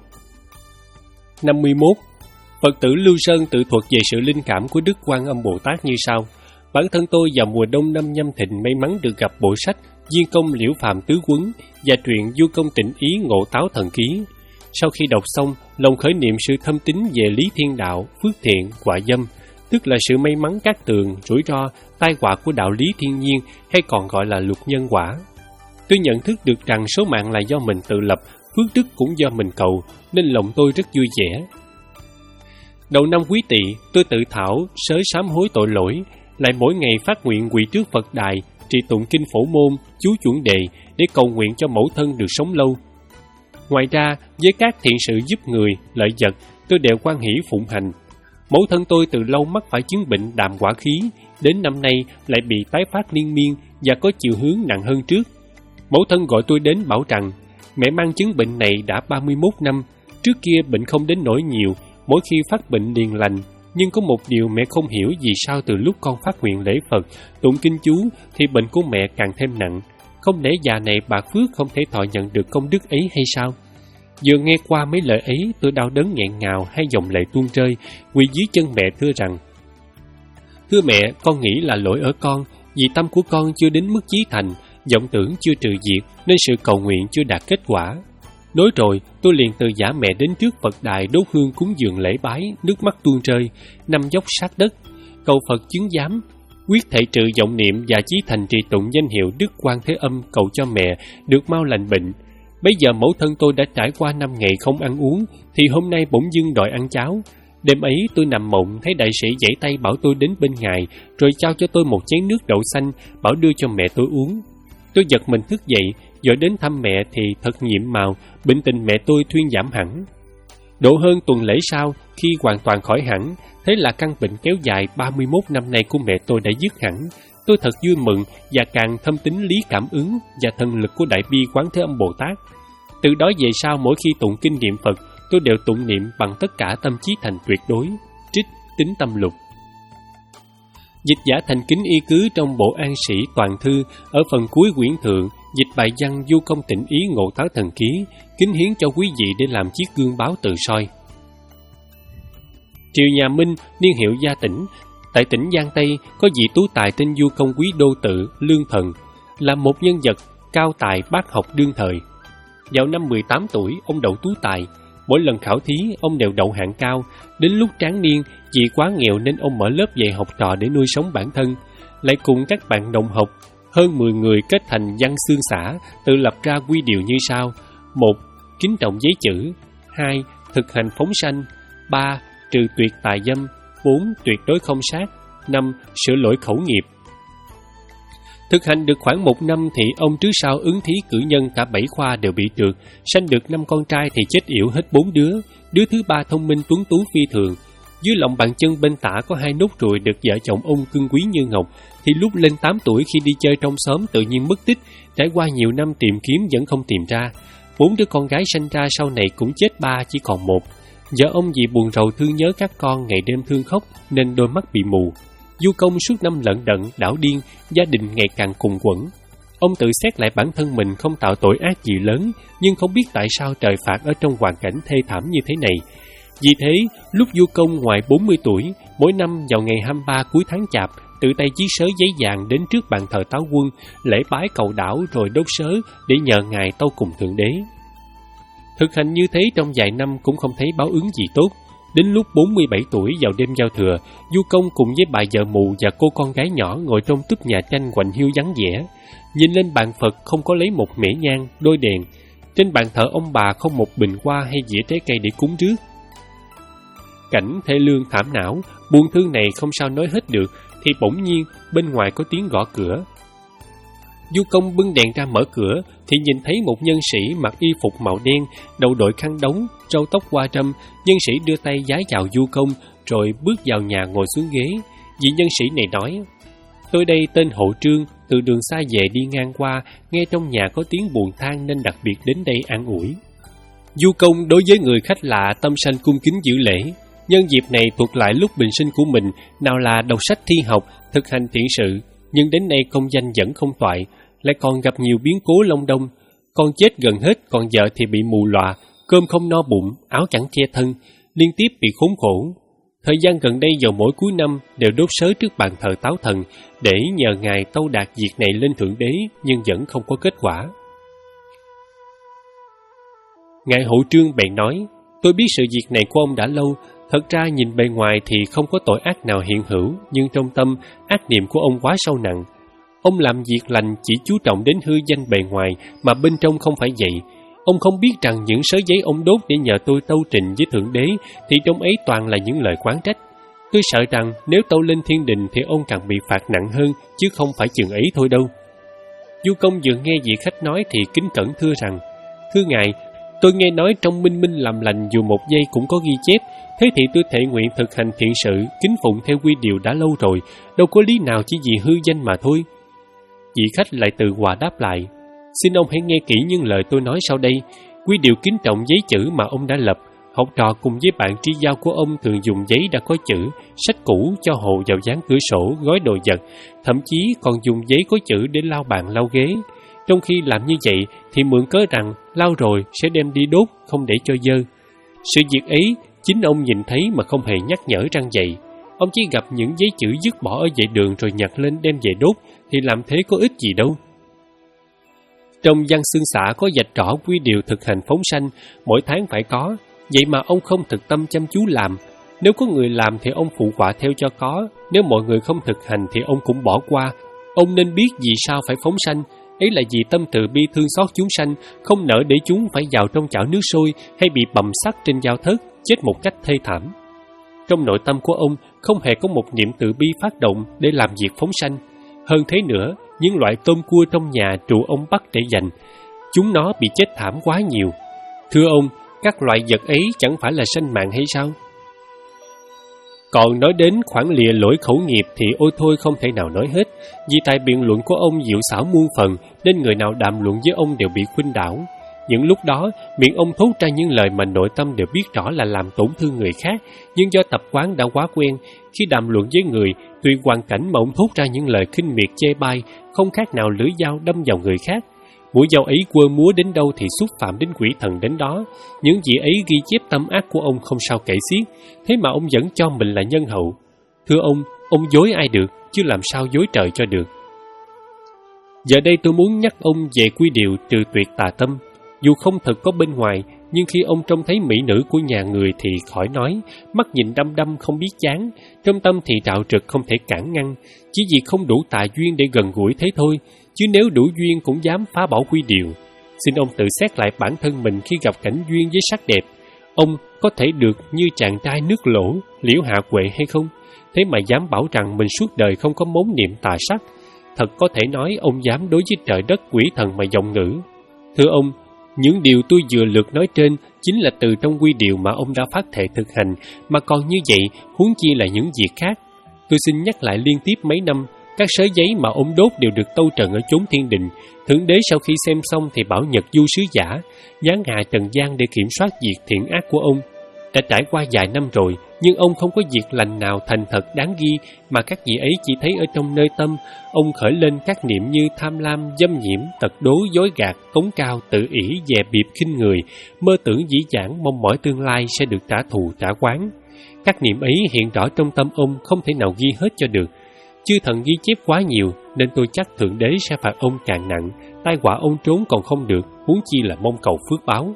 [SPEAKER 1] năm mươi mốt. Phật tử Lưu Sơn tự thuật về sự linh cảm của Đức Quan Âm Bồ Tát như sau. Bản thân tôi vào mùa đông năm Nhâm Thìn may mắn được gặp bộ sách Viên Công Liễu Phàm Tứ Quấn và truyện Du Công Tịnh Ý Ngộ Táo Thần Ký. Sau khi đọc xong, lòng khởi niệm sự thâm tín về lý thiên đạo, phước thiện, quả dâm, tức là sự may mắn cát tường, rủi ro, tai họa của đạo lý thiên nhiên, hay còn gọi là luật nhân quả. Tôi nhận thức được rằng số mạng là do mình tự lập, phước đức cũng do mình cầu, nên lòng tôi rất vui vẻ. Đầu năm Quý Tỵ, tôi tự thảo sớ sám hối tội lỗi, lại mỗi ngày phát nguyện quỳ trước Phật đài, trì tụng kinh Phổ Môn, chú chuẩn đề để cầu nguyện cho mẫu thân được sống lâu. Ngoài ra, với các thiện sự giúp người, lợi vật, tôi đều hoan hỷ phụng hành. Mẫu thân tôi từ lâu mắc phải chứng bệnh đàm quả khí, đến năm nay lại bị tái phát liên miên và có chiều hướng nặng hơn trước. Mẫu thân gọi tôi đến bảo rằng, mẹ mang chứng bệnh này đã ba mươi mốt năm, trước kia bệnh không đến nỗi nhiều, mỗi khi phát bệnh liền lành. Nhưng có một điều mẹ không hiểu vì sao từ lúc con phát nguyện lễ Phật, tụng kinh chú thì bệnh của mẹ càng thêm nặng. Không lẽ già này bạc phước không thể thọ nhận được công đức ấy hay sao? Vừa nghe qua mấy lời ấy, tôi đau đớn nghẹn ngào, hai dòng lệ tuôn rơi, quỳ dưới chân mẹ thưa rằng: Thưa mẹ, con nghĩ là lỗi ở con, vì tâm của con chưa đến mức chí thành, vọng tưởng chưa trừ diệt, nên sự cầu nguyện chưa đạt kết quả. Nói rồi, tôi liền từ giả mẹ đến trước Phật đài đốt hương cúng dường lễ bái, nước mắt tuôn rơi, năm dốc sát đất, cầu Phật chứng giám, quyết thệ trừ vọng niệm và chí thành trì tụng danh hiệu Đức Quan Thế Âm cầu cho mẹ được mau lành bệnh. Bây giờ mẫu thân tôi đã trải qua năm ngày không ăn uống, thì hôm nay bỗng dưng đòi ăn cháo. Đêm ấy tôi nằm mộng thấy đại sĩ giãy tay bảo tôi đến bên ngài, rồi trao cho tôi một chén nước đậu xanh, bảo đưa cho mẹ tôi uống. Tôi giật mình thức dậy, rồi đến thăm mẹ thì thật nhiệm màu, bệnh tình mẹ tôi thuyên giảm hẳn. Độ hơn tuần lễ sau, khi hoàn toàn khỏi hẳn, thế là căn bệnh kéo dài ba mươi mốt năm nay của mẹ tôi đã dứt hẳn. Tôi thật vui mừng và càng thâm tín lý cảm ứng và thần lực của Đại Bi Quán Thế Âm Bồ Tát. Từ đó về sau, mỗi khi tụng kinh niệm Phật, tôi đều tụng niệm bằng tất cả tâm trí thành tuyệt đối. Trích Tính Tâm Lục. Dịch giả thành kính y cứ trong bộ An Sĩ Toàn Thư ở phần cuối quyển thượng, dịch bài văn Du Công Tịnh Ý Ngộ Táo Thần Ký, kính hiến cho quý vị để làm chiếc gương báo tự soi. Triều nhà Minh, niên hiệu Gia Tĩnh, tại tỉnh Giang Tây có vị tú tài tên Du Công Quý Đô Tự, Lương Thần, là một nhân vật cao tài bác học đương thời. Vào năm mười tám tuổi, ông đậu tú tài. Mỗi lần khảo thí, ông đều đậu hạng cao. Đến lúc tráng niên, vì quá nghèo nên ông mở lớp dạy học trò để nuôi sống bản thân. Lại cùng các bạn đồng học, hơn mười người kết thành văn xương xã, tự lập ra quy điều như sau. Một. Kính trọng giấy chữ. Hai. Thực hành phóng sanh. Ba. Trừ tuyệt tà dâm. Bốn. Tuyệt đối không sát. Năm. Sửa lỗi khẩu nghiệp. Thực hành được khoảng một năm thì ông trước sau ứng thí cử nhân cả bảy khoa đều bị trượt, sanh được năm con trai thì chết yểu hết bốn đứa. Đứa thứ ba thông minh tuấn tú phi thường. Dưới lòng bàn chân bên tả có hai nốt ruồi được vợ chồng ông cưng quý như ngọc, thì lúc lên tám tuổi khi đi chơi trong xóm tự nhiên mất tích, trải qua nhiều năm tìm kiếm vẫn không tìm ra. Bốn đứa con gái sanh ra sau này cũng chết ba, chỉ còn một. Vợ ông vì buồn rầu thương nhớ các con ngày đêm thương khóc nên đôi mắt bị mù. Du Công suốt năm lận đận, đảo điên, gia đình ngày càng cùng quẫn. Ông tự xét lại bản thân mình không tạo tội ác gì lớn, nhưng không biết tại sao trời phạt ở trong hoàn cảnh thê thảm như thế này. Vì thế, lúc Du Công ngoài bốn mươi tuổi, mỗi năm vào ngày hai mươi ba cuối tháng Chạp, tự tay viết sớ giấy vàng đến trước bàn thờ Táo Quân, lễ bái cầu đảo rồi đốt sớ để nhờ ngài tâu cùng Thượng Đế. Thực hành như thế trong vài năm cũng không thấy báo ứng gì tốt. Đến lúc bốn mươi bảy tuổi vào đêm giao thừa, Du Công cùng với bà vợ mù và cô con gái nhỏ ngồi trong túp nhà tranh quạnh hiu vắng vẻ. Nhìn lên bàn Phật không có lấy một mễ nhang, đôi đèn. Trên bàn thờ ông bà không một bình hoa hay dĩa trái cây để cúng rước. Cảnh thê lương thảm não, buồn thương này không sao nói hết được, thì bỗng nhiên bên ngoài có tiếng gõ cửa. Du Công bưng đèn ra mở cửa thì nhìn thấy một nhân sĩ mặc y phục màu đen, đầu đội khăn đóng, râu tóc hoa râm. Nhân sĩ đưa tay vái chào Du Công rồi bước vào nhà ngồi xuống ghế. Vị nhân sĩ này nói: "Tôi đây tên Hộ Trương, từ đường xa về đi ngang qua, nghe trong nhà có tiếng buồn than nên đặc biệt đến đây an ủi." Du Công đối với người khách lạ tâm sanh cung kính giữ lễ. Nhân dịp này thuật lại lúc bình sinh của mình, nào là đọc sách thi học, thực hành thiện sự, nhưng đến nay công danh vẫn không toại, lại còn gặp nhiều biến cố long đong. Con chết gần hết, còn vợ thì bị mù lòa, cơm không no bụng, áo chẳng che thân, liên tiếp bị khốn khổ. Thời gian gần đây vào mỗi cuối năm đều đốt sớ trước bàn thờ Táo Thần để nhờ ngài tâu đạt việc này lên Thượng Đế, nhưng vẫn không có kết quả. Ngài Hộ Trương bèn nói: "Tôi biết sự việc này của ông đã lâu. Thật ra nhìn bề ngoài thì không có tội ác nào hiện hữu, nhưng trong tâm, ác niệm của ông quá sâu nặng. Ông làm việc lành chỉ chú trọng đến hư danh bề ngoài, mà bên trong không phải vậy. Ông không biết rằng những sớ giấy ông đốt để nhờ tôi tâu trình với Thượng Đế, thì trong ấy toàn là những lời quán trách. Tôi sợ rằng nếu tâu lên thiên đình thì ông càng bị phạt nặng hơn, chứ không phải chừng ấy thôi đâu." Du Công vừa nghe vị khách nói thì kính cẩn thưa rằng: "Thưa ngài, tôi nghe nói trong Minh Minh làm lành dù một giây cũng có ghi chép, thế thì tôi thệ nguyện thực hành thiện sự, kính phụng theo quy điều đã lâu rồi, đâu có lý nào chỉ vì hư danh mà thôi." Vị khách lại tự hòa đáp lại: "Xin ông hãy nghe kỹ những lời tôi nói sau đây. Quy điều kính trọng giấy chữ mà ông đã lập. Học trò cùng với bạn tri giao của ông thường dùng giấy đã có chữ, sách cũ cho hồ vào dán cửa sổ, gói đồ vật, thậm chí còn dùng giấy có chữ để lau bàn lau ghế. Trong khi làm như vậy thì mượn cớ rằng lau rồi sẽ đem đi đốt, không để cho dơ. Sự việc ấy chính ông nhìn thấy mà không hề nhắc nhở răng vậy. Ông chỉ gặp những giấy chữ dứt bỏ ở vệ đường rồi nhặt lên đem về đốt, thì làm thế có ích gì đâu." Trong văn xương xã có vạch rõ quy điều thực hành phóng sanh, mỗi tháng phải có, vậy mà ông không thực tâm chăm chú làm. Nếu có người làm thì ông phụ họa theo cho có, nếu mọi người không thực hành thì ông cũng bỏ qua. Ông nên biết vì sao phải phóng sanh, ấy là vì tâm từ bi thương xót chúng sanh, không nỡ để chúng phải vào trong chảo nước sôi hay bị bầm sắt trên dao thớt, chết một cách thê thảm. Trong nội tâm của ông không hề có một niệm từ bi phát động để làm việc phóng sanh. Hơn thế nữa, những loại tôm cua trong nhà trụ ông bắt để dành, chúng nó bị chết thảm quá nhiều. Thưa ông, các loại vật ấy chẳng phải là sanh mạng hay sao? Còn nói đến khoản lìa lỗi khẩu nghiệp thì ôi thôi không thể nào nói hết, vì tài biện luận của ông diệu xảo muôn phần nên người nào đàm luận với ông đều bị khuynh đảo. Những lúc đó, miệng ông thốt ra những lời mà nội tâm đều biết rõ là làm tổn thương người khác, nhưng do tập quán đã quá quen, khi đàm luận với người, tùy hoàn cảnh mà ông thốt ra những lời khinh miệt chê bai, không khác nào lưỡi dao đâm vào người khác. Mũi dao ấy quơ múa đến đâu thì xúc phạm đến quỷ thần đến đó. Những gì ấy ghi chép tâm ác của ông không sao kể xiết, thế mà ông vẫn cho mình là nhân hậu. Thưa ông, ông dối ai được, chứ làm sao dối trời cho được. Giờ đây tôi muốn nhắc ông về quy điều trừ tuyệt tà tâm. Dù không thật có bên ngoài, nhưng khi ông trông thấy mỹ nữ của nhà người thì khỏi nói, mắt nhìn đăm đăm không biết chán, trong tâm thì trạo trực không thể cản ngăn, chỉ vì không đủ tà duyên để gần gũi thế thôi, chứ nếu đủ duyên cũng dám phá bỏ quy điều. Xin ông tự xét lại bản thân mình khi gặp cảnh duyên với sắc đẹp. Ông có thể được như chàng trai nước Lỗ, Liễu Hạ Quệ hay không? Thế mà dám bảo rằng mình suốt đời không có móng niệm tà sắc. Thật có thể nói ông dám đối với trời đất quỷ thần mà giọng ngữ. Thưa ông, những điều tôi vừa lượt nói trên chính là từ trong quy điều mà ông đã phát thệ thực hành, mà còn như vậy, huống chi là những việc khác. Tôi xin nhắc lại liên tiếp mấy năm, các sớ giấy mà ông đốt đều được tâu trần ở chốn thiên đình. Thượng Đế sau khi xem xong thì bảo nhật du sứ giả, giáng hạ trần gian để kiểm soát việc thiện ác của ông. Đã trải qua vài năm rồi, nhưng ông không có việc lành nào thành thật đáng ghi, mà các vị ấy chỉ thấy ở trong nơi tâm, ông khởi lên các niệm như tham lam, dâm nhiễm, tật đố, dối gạt, cống cao, tự ỷ, dè bịp khinh người, mơ tưởng dĩ dãn, mong mỏi tương lai sẽ được trả thù trả oán. Các niệm ấy hiện rõ trong tâm ông không thể nào ghi hết cho được. Chư thần ghi chép quá nhiều, nên tôi chắc Thượng Đế sẽ phạt ông càng nặng, tai họa ông trốn còn không được, huống chi là mong cầu phước báo.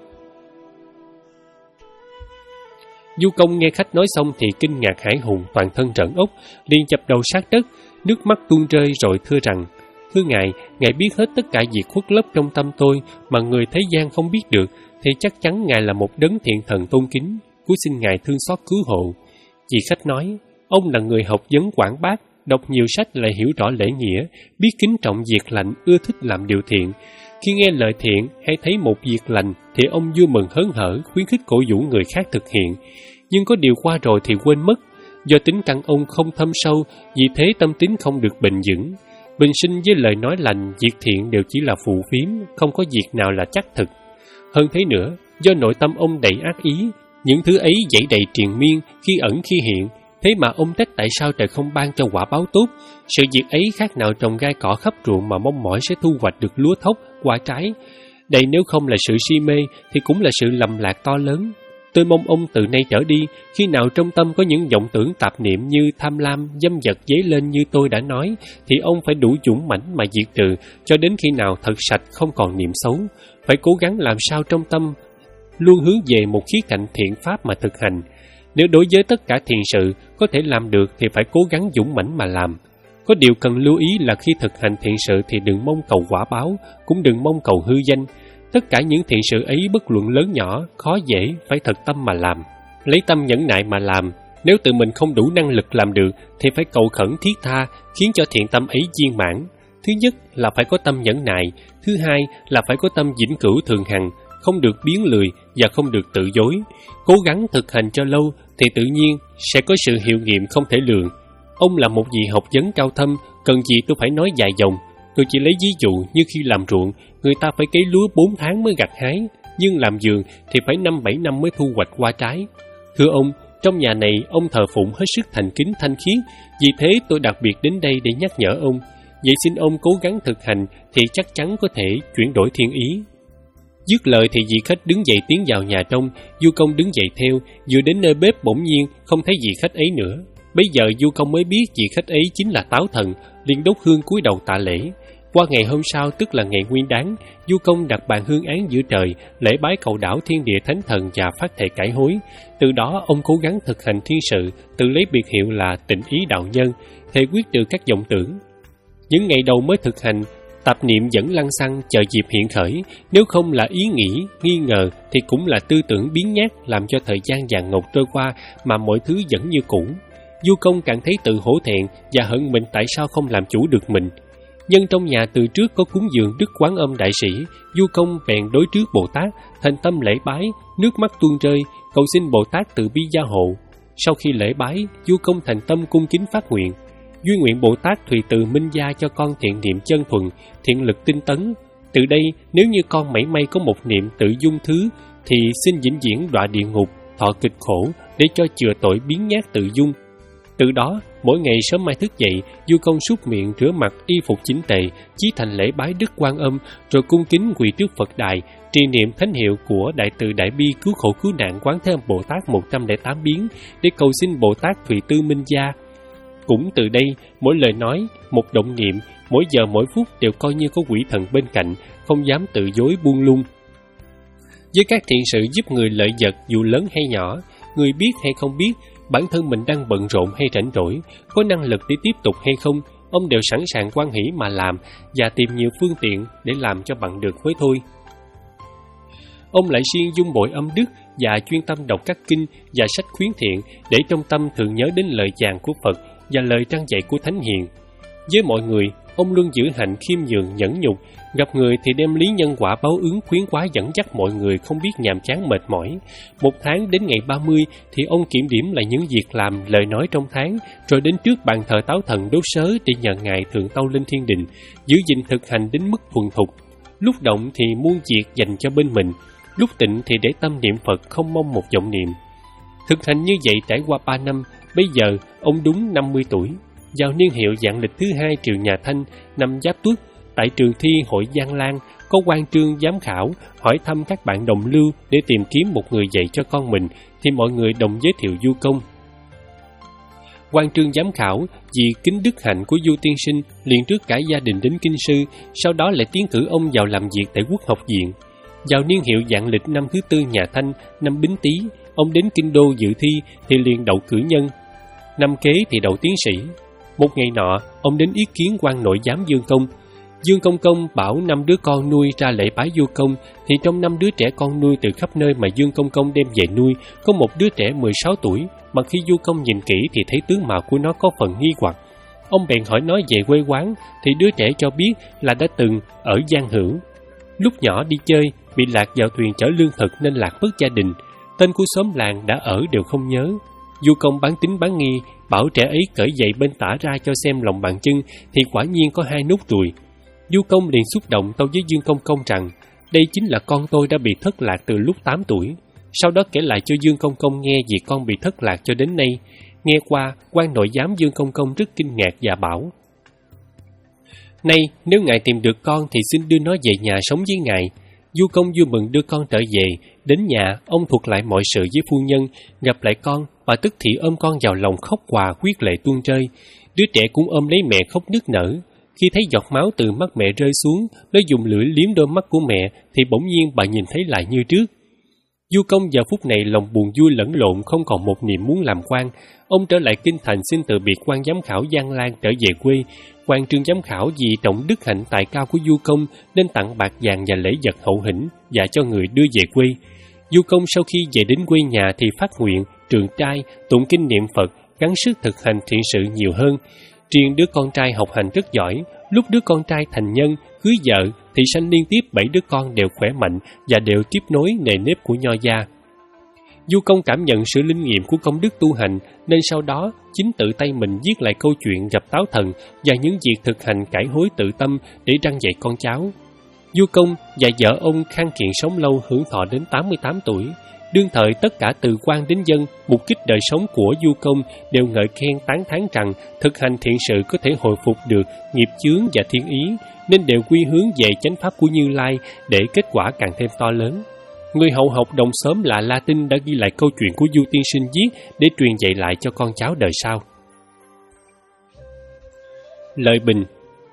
[SPEAKER 1] Du Công nghe khách nói xong thì kinh ngạc hãi hùng, toàn thân trợn ốc, liền chập đầu sát đất, nước mắt tuôn rơi rồi thưa rằng: Thưa Ngài, Ngài biết hết tất cả việc khuất lấp trong tâm tôi mà người thế gian không biết được, thì chắc chắn Ngài là một đấng thiện thần tôn kính. Cúi xin Ngài thương xót cứu hộ. Vị khách nói, ông là người học vấn quảng bác, đọc nhiều sách lại hiểu rõ lễ nghĩa, biết kính trọng việc lành, ưa thích làm điều thiện. Khi nghe lời thiện hay thấy một việc lành thì ông vui mừng hớn hở, khuyến khích cổ vũ người khác thực hiện. Nhưng có điều qua rồi thì quên mất. Do tính căn ông không thâm sâu, vì thế tâm tính không được bền vững. Bình sinh với lời nói lành, việc thiện đều chỉ là phù phiếm, không có việc nào là chắc thực. Hơn thế nữa, do nội tâm ông đầy ác ý, những thứ ấy dãy đầy triền miên, khi ẩn khi hiện. Thế mà ông trách tại sao trời không ban cho quả báo tốt. Sự việc ấy khác nào trồng gai cỏ khắp ruộng mà mong mỏi sẽ thu hoạch được lúa thóc, quả trái. Đây nếu không là sự si mê thì cũng là sự lầm lạc to lớn. Tôi mong ông từ nay trở đi, khi nào trong tâm có những vọng tưởng tạp niệm như tham lam, dâm vật dấy lên như tôi đã nói, thì ông phải đủ dũng mãnh mà diệt trừ, cho đến khi nào thật sạch không còn niệm xấu. Phải cố gắng làm sao trong tâm luôn hướng về một khía cạnh thiện pháp mà thực hành. Nếu đối với tất cả thiện sự có thể làm được thì phải cố gắng dũng mãnh mà làm. Có điều cần lưu ý là khi thực hành thiện sự thì đừng mong cầu quả báo, cũng đừng mong cầu hư danh. Tất cả những thiện sự ấy bất luận lớn nhỏ, khó dễ, phải thật tâm mà làm. Lấy tâm nhẫn nại mà làm. Nếu tự mình không đủ năng lực làm được thì phải cầu khẩn thiết tha, khiến cho thiện tâm ấy viên mãn. Thứ nhất là phải có tâm nhẫn nại, thứ hai là phải có tâm vĩnh cửu thường hằng, không được biến lười và không được tự dối. Cố gắng thực hành cho lâu thì tự nhiên sẽ có sự hiệu nghiệm không thể lường. Ông là một vị học vấn cao thâm, cần gì tôi phải nói dài dòng. Tôi chỉ lấy ví dụ như khi làm ruộng, người ta phải cấy lúa bốn tháng mới gặt hái, nhưng làm vườn thì phải năm bảy năm mới thu hoạch hoa trái. Thưa ông, trong nhà này ông thờ phụng hết sức thành kính thanh khiết, vì thế tôi đặc biệt đến đây để nhắc nhở ông. Vậy xin ông cố gắng thực hành thì chắc chắn có thể chuyển đổi thiên ý. Dứt lời thì vị khách đứng dậy tiến vào nhà trong, Du Công đứng dậy theo, vừa đến nơi bếp bỗng nhiên không thấy vị khách ấy nữa. Bây giờ Du Công mới biết vị khách ấy chính là Táo Thần, liền đốt hương cúi đầu tạ lễ. Qua ngày hôm sau, tức là ngày Nguyên Đán, Du Công đặt bàn hương án giữa trời, lễ bái cầu đảo thiên địa thánh thần và phát thệ cải hối. Từ đó ông cố gắng thực hành thiên sự, tự lấy biệt hiệu là Tịnh Ý Đạo Nhân, thề quyết trừ các vọng tưởng. Những ngày đầu mới thực hành, tạp niệm vẫn lăng xăng chờ dịp hiện khởi, nếu không là ý nghĩ, nghi ngờ thì cũng là tư tưởng biến nhát, làm cho thời gian vàng ngọc trôi qua mà mọi thứ vẫn như cũ. Du Công càng thấy tự hổ thẹn và hận mình tại sao không làm chủ được mình. Nhân trong nhà từ trước có cúng dường Đức Quán Âm Đại Sĩ, Du Công bèn đối trước Bồ Tát, thành tâm lễ bái, nước mắt tuôn rơi, cầu xin Bồ Tát từ bi gia hộ. Sau khi lễ bái, Du Công thành tâm cung kính phát nguyện: duy nguyện Bồ Tát thùy từ minh gia cho con thiện niệm chân thuần, thiện lực tinh tấn. Từ đây, nếu như con mảy may có một niệm tự dung thứ, thì xin vĩnh viễn đọa địa ngục, thọ kịch khổ, để cho chừa tội biến nhát tự dung. Từ đó, mỗi ngày sớm mai thức dậy, Du Công súc miệng, rửa mặt, y phục chỉnh tề, chí thành lễ bái Đức Quan Âm, rồi cung kính quỳ trước Phật đài, trì niệm thánh hiệu của Đại Từ Đại Bi cứu khổ cứu nạn Quán Thế Âm Bồ Tát một trăm lẻ tám biến, để cầu xin Bồ Tát thùy tư minh gia. Cũng từ đây, mỗi lời nói, một động niệm, mỗi giờ mỗi phút đều coi như có quỷ thần bên cạnh, không dám tự dối buông lung. Với các thiện sự giúp người lợi vật dù lớn hay nhỏ, người biết hay không biết, bản thân mình đang bận rộn hay rảnh rỗi, có năng lực để tiếp tục hay không, ông đều sẵn sàng hoan hỷ mà làm và tìm nhiều phương tiện để làm cho bằng được mới thôi. Ông lại siêng dung bội âm đức và chuyên tâm đọc các kinh và sách khuyến thiện, để trong tâm thường nhớ đến lời giảng của Phật và lời trăn dạy của Thánh Hiền. Với mọi người, ông luôn giữ hạnh khiêm nhường nhẫn nhục, gặp người thì đem lý nhân quả báo ứng khuyến quá dẫn dắt mọi người không biết nhàm chán mệt mỏi. Một tháng đến ngày ba mươi thì ông kiểm điểm lại những việc làm, lời nói trong tháng, rồi đến trước bàn thờ Táo Thần đốt sớ để nhờ Ngài thường tâu lên thiên đình, giữ gìn thực hành đến mức thuần thục. Lúc động thì muôn việc dành cho bên mình, lúc tịnh thì để tâm niệm Phật không mong một vọng niệm. Thực hành như vậy trải qua ba năm, bây giờ ông đúng năm mươi tuổi. Vào niên hiệu vạn lịch thứ hai triều nhà Thanh, năm Giáp Tuất, tại trường thi hội Giang Lan, có quan trương giám khảo hỏi thăm các bạn đồng lưu để tìm kiếm một người dạy cho con mình, thì mọi người đồng giới thiệu Du Công. Quan trương giám khảo vì kính đức hạnh của Du tiên sinh liền trước cả gia đình đến kinh sư, sau đó lại tiến cử ông vào làm việc tại Quốc học viện. Vào niên hiệu vạn lịch năm thứ tư nhà Thanh, năm Bính Tý, ông đến kinh đô dự thi thì liền đậu cử nhân. Năm kế thì đậu tiến sĩ. Một ngày nọ, ông đến ý kiến quan nội giám Dương Công. Dương Công Công bảo năm đứa con nuôi ra lễ bái vua công, thì trong năm đứa trẻ con nuôi từ khắp nơi mà Dương Công Công đem về nuôi, có một đứa trẻ mười sáu tuổi, mà khi vua công nhìn kỹ thì thấy tướng mạo của nó có phần nghi hoặc. Ông bèn hỏi nó về quê quán, thì đứa trẻ cho biết là đã từng ở Giang Hữu. Lúc nhỏ đi chơi, bị lạc vào thuyền chở lương thực nên lạc mất gia đình. Tên của xóm làng đã ở đều không nhớ. Vua công bán tín bán nghi, bảo trẻ ấy cởi giày bên tả ra cho xem lòng bàn chân, thì quả nhiên có hai nốt ruồi. Vua công liền xúc động tâu với Dương Công Công rằng đây chính là con tôi đã bị thất lạc từ lúc tám tuổi. Sau đó kể lại cho Dương Công Công nghe việc con bị thất lạc cho đến nay. Nghe qua, quan nội giám Dương Công Công rất kinh ngạc và bảo: Nay, nếu ngài tìm được con thì xin đưa nó về nhà sống với ngài. Vua công vui mừng đưa con trở về. Đến nhà, ông thuật lại mọi sự với phu nhân. Gặp lại con, bà tức thì ôm con vào lòng khóc hòa quyết lệ tuôn rơi. Đứa trẻ cũng ôm lấy mẹ khóc nức nở. Khi thấy giọt máu từ mắt mẹ rơi xuống, nó dùng lưỡi liếm đôi mắt của mẹ, thì bỗng nhiên bà nhìn thấy lại như trước. Vua công giờ phút này lòng buồn vui lẫn lộn, không còn một niềm muốn làm quan. Ông trở lại kinh thành xin từ biệt quan giám khảo Giang Lan trở về quê. Quan trương giám khảo vì trọng đức hạnh tài cao của vua công nên tặng bạc vàng và lễ vật hậu hĩnh và cho người đưa về quê. Vua công sau khi về đến quê nhà thì phát nguyện, trường trai, tụng kinh niệm Phật, gắng sức thực hành thiện sự nhiều hơn. Riêng đứa con trai học hành rất giỏi. Lúc đứa con trai thành nhân, cưới vợ thì sanh liên tiếp bảy đứa con đều khỏe mạnh và đều tiếp nối nề nếp của nho gia. Vua công cảm nhận sự linh nghiệm của công đức tu hành, nên sau đó chính tự tay mình viết lại câu chuyện gặp Táo Thần và những việc thực hành cải hối tự tâm để răn dạy con cháu. Vua công và vợ ông khang kiện sống lâu, hưởng thọ đến tám mươi tám tuổi. Đương thời tất cả từ quan đến dân, mục đích đời sống của vua công đều ngợi khen tán thán rằng thực hành thiện sự có thể hồi phục được nghiệp chướng và thiên ý, nên đều quy hướng về chánh pháp của Như Lai để kết quả càng thêm to lớn. Người hậu học đồng xóm là La Tinh đã ghi lại câu chuyện của vua tiên sinh viết để truyền dạy lại cho con cháu đời sau. Lời bình: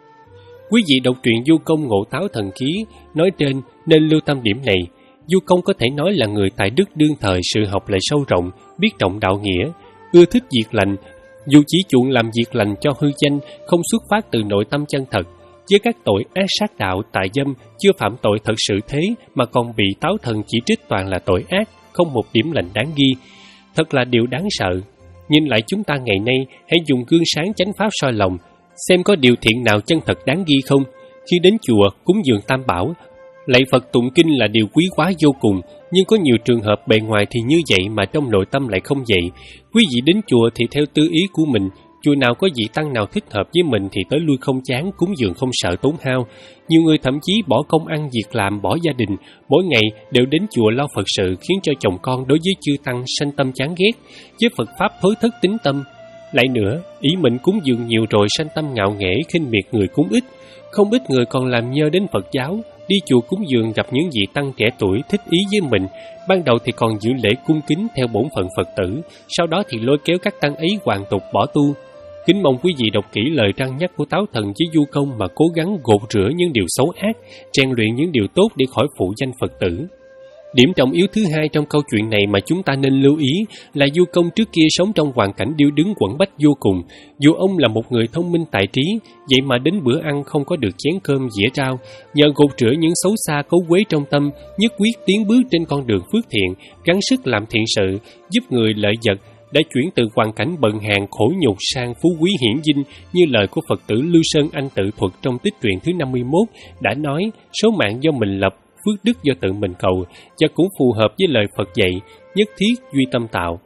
[SPEAKER 1] Quý vị đọc truyện Vua Công Ngộ Táo Thần Khí nói trên nên lưu tâm điểm này. Vua Công có thể nói là người tài đức đương thời, sự học lại sâu rộng, biết trọng đạo nghĩa, ưa thích việc lành, dù chỉ chuộng làm việc lành cho hư danh, không xuất phát từ nội tâm chân thật. Với các tội ác sát đạo, tà dâm, chưa phạm tội thật sự thế mà còn bị Táo Thần chỉ trích toàn là tội ác, không một điểm lành đáng ghi. Thật là điều đáng sợ. Nhìn lại chúng ta ngày nay, hãy dùng gương sáng chánh pháp soi lòng, xem có điều thiện nào chân thật đáng ghi không. Khi đến chùa, cúng dường Tam Bảo, lạy Phật tụng kinh là điều quý quá vô cùng, nhưng có nhiều trường hợp bề ngoài thì như vậy mà trong nội tâm lại không vậy. Quý vị đến chùa thì theo tư ý của mình, chùa nào có vị tăng nào thích hợp với mình thì tới lui không chán, cúng dường không sợ tốn hao. Nhiều người thậm chí bỏ công ăn việc làm, bỏ gia đình, mỗi ngày đều đến chùa lo Phật sự, khiến cho chồng con đối với chư tăng sanh tâm chán ghét, với Phật pháp thối thất tín tâm. Lại nữa, ý mình cúng dường nhiều rồi sanh tâm ngạo nghễ, khinh miệt người cúng ít. Không ít người còn làm nhơ đến Phật giáo, đi chùa cúng dường gặp những vị tăng trẻ tuổi thích ý với mình, ban đầu thì còn giữ lễ cung kính theo bổn phận Phật tử, sau đó thì lôi kéo các tăng ấy hoàn tục bỏ tu. Kính mong quý vị đọc kỹ lời răn nhắc của Táo Thần với Vua Công mà cố gắng gột rửa những điều xấu ác, rèn luyện những điều tốt để khỏi phụ danh Phật tử. Điểm trọng yếu thứ hai trong câu chuyện này mà chúng ta nên lưu ý là Vua Công trước kia sống trong hoàn cảnh điêu đứng quẫn bách vô cùng. Dù ông là một người thông minh tài trí, vậy mà đến bữa ăn không có được chén cơm dĩa rau. Nhờ gột rửa những xấu xa cấu quế trong tâm, nhất quyết tiến bước trên con đường phước thiện, gắng sức làm thiện sự, giúp người lợi vật, đã chuyển từ hoàn cảnh bần hàn khổ nhục sang phú quý hiển vinh, như lời của Phật tử Lưu Sơn Anh tự thuật trong tích truyện thứ năm mươi mốt đã nói: số mạng do mình lập, phước đức do tự mình cầu, và cũng phù hợp với lời Phật dạy, nhất thiết duy tâm tạo.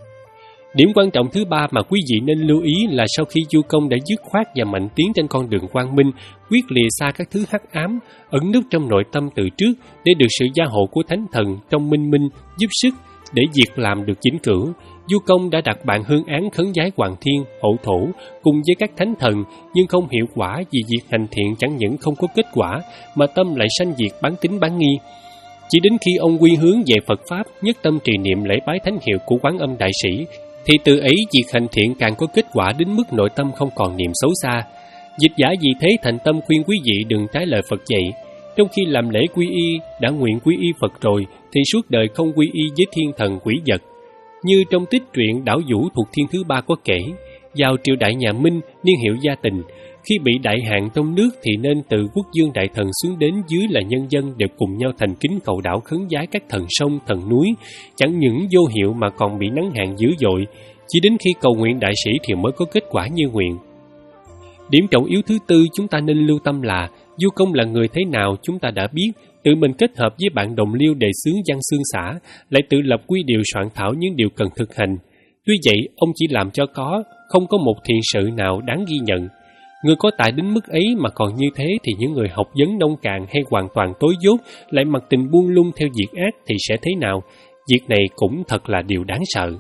[SPEAKER 1] Điểm quan trọng thứ ba mà quý vị nên lưu ý là sau khi Vua Công đã dứt khoát và mạnh tiến trên con đường quang minh, quyết lìa xa các thứ hắc ám, ẩn núp trong nội tâm từ trước, để được sự gia hộ của Thánh Thần trong minh minh giúp sức để việc làm được vĩnh cửu. Vua Công đã đặt bàn hương án khấn vái Hoàng Thiên, Hậu Thổ cùng với các thánh thần, nhưng không hiệu quả vì việc hành thiện chẳng những không có kết quả, mà tâm lại sanh việc bán tín bán nghi. Chỉ đến khi ông quy hướng về Phật Pháp, nhất tâm trì niệm lễ bái thánh hiệu của Quán Âm Đại Sĩ, thì từ ấy việc hành thiện càng có kết quả đến mức nội tâm không còn niệm xấu xa. Dịch giả vì thế thành tâm khuyên quý vị đừng trái lời Phật dạy. Trong khi làm lễ quy y, đã nguyện quy y Phật rồi, thì suốt đời không quy y với thiên thần quỷ vật. Như trong tích truyện Đảo Vũ thuộc thiên thứ ba có kể, Vào triều đại nhà Minh, niên hiệu Gia Tình, khi bị đại hạn trong nước thì nên từ quốc dương đại thần xuống đến dưới là nhân dân đều cùng nhau thành kính cầu đảo khấn vái các thần sông, thần núi, chẳng những vô hiệu mà còn bị nắng hạn dữ dội, chỉ đến khi cầu nguyện đại sĩ thì mới có kết quả như nguyện. Điểm trọng yếu thứ tư chúng ta nên lưu tâm là vua Công là người thế nào chúng ta đã biết, tự mình kết hợp với bạn đồng liêu đề xướng văn xương xã, lại tự lập quy điều soạn thảo những điều cần thực hành. Tuy vậy, ông chỉ làm cho có, không có một thiện sự nào đáng ghi nhận. Người có tài đến mức ấy mà còn như thế thì những người học vấn nông cạn hay hoàn toàn tối dốt lại mặc tình buông lung theo việc ác thì sẽ thế nào? Việc này cũng thật là điều đáng sợ.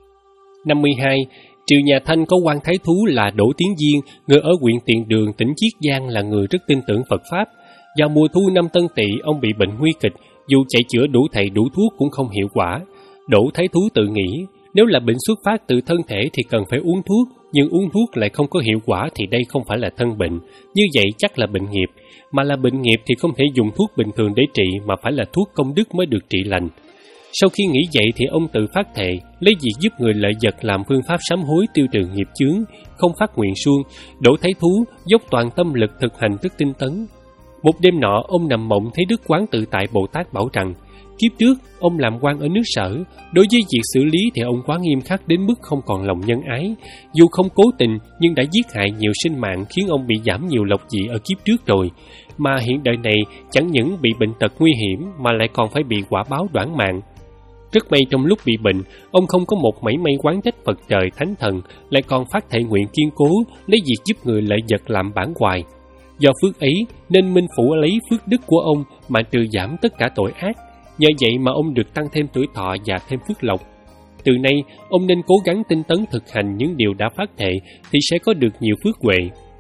[SPEAKER 1] năm mươi hai. Triều nhà Thanh có quan thái thú là Đỗ Tiến Diên, người ở huyện Tiền Đường, tỉnh Chiết Giang là người rất tin tưởng Phật Pháp. Vào mùa thu năm Tân Tỵ, ông bị bệnh nguy kịch, dù chạy chữa đủ thầy đủ thuốc cũng không hiệu quả. Đỗ thái thú tự nghĩ, nếu là bệnh xuất phát từ thân thể thì cần phải uống thuốc, nhưng uống thuốc lại không có hiệu quả thì đây không phải là thân bệnh, như vậy chắc là bệnh nghiệp, mà là bệnh nghiệp thì không thể dùng thuốc bình thường để trị mà phải là thuốc công đức mới được trị lành. Sau khi nghĩ vậy thì ông tự phát thệ, lấy việc giúp người lợi vật làm phương pháp sám hối tiêu trừ nghiệp chướng, không phát nguyện suông. Đỗ thái thú dốc toàn tâm lực thực hành rất tinh tấn. Một đêm nọ, ông nằm mộng thấy Đức Quán Tự Tại Bồ Tát bảo rằng, kiếp trước ông làm quan ở nước Sở, đối với việc xử lý thì ông quá nghiêm khắc đến mức không còn lòng nhân ái. Dù không cố tình nhưng đã giết hại nhiều sinh mạng khiến ông bị giảm nhiều lộc vị ở kiếp trước rồi, mà hiện đời này chẳng những bị bệnh tật nguy hiểm mà lại còn phải bị quả báo đoản mạng. Rất may trong lúc bị bệnh, ông không có một mảy may oán trách Phật trời thánh thần, lại còn phát thệ nguyện kiên cố lấy việc giúp người lợi vật làm bản hoài. Do phước ấy nên Minh Phủ lấy phước đức của ông mà trừ giảm tất cả tội ác. Nhờ vậy mà ông được tăng thêm tuổi thọ và thêm phước lộc. Từ nay, ông nên cố gắng tinh tấn thực hành những điều đã phát thệ thì sẽ có được nhiều phước huệ.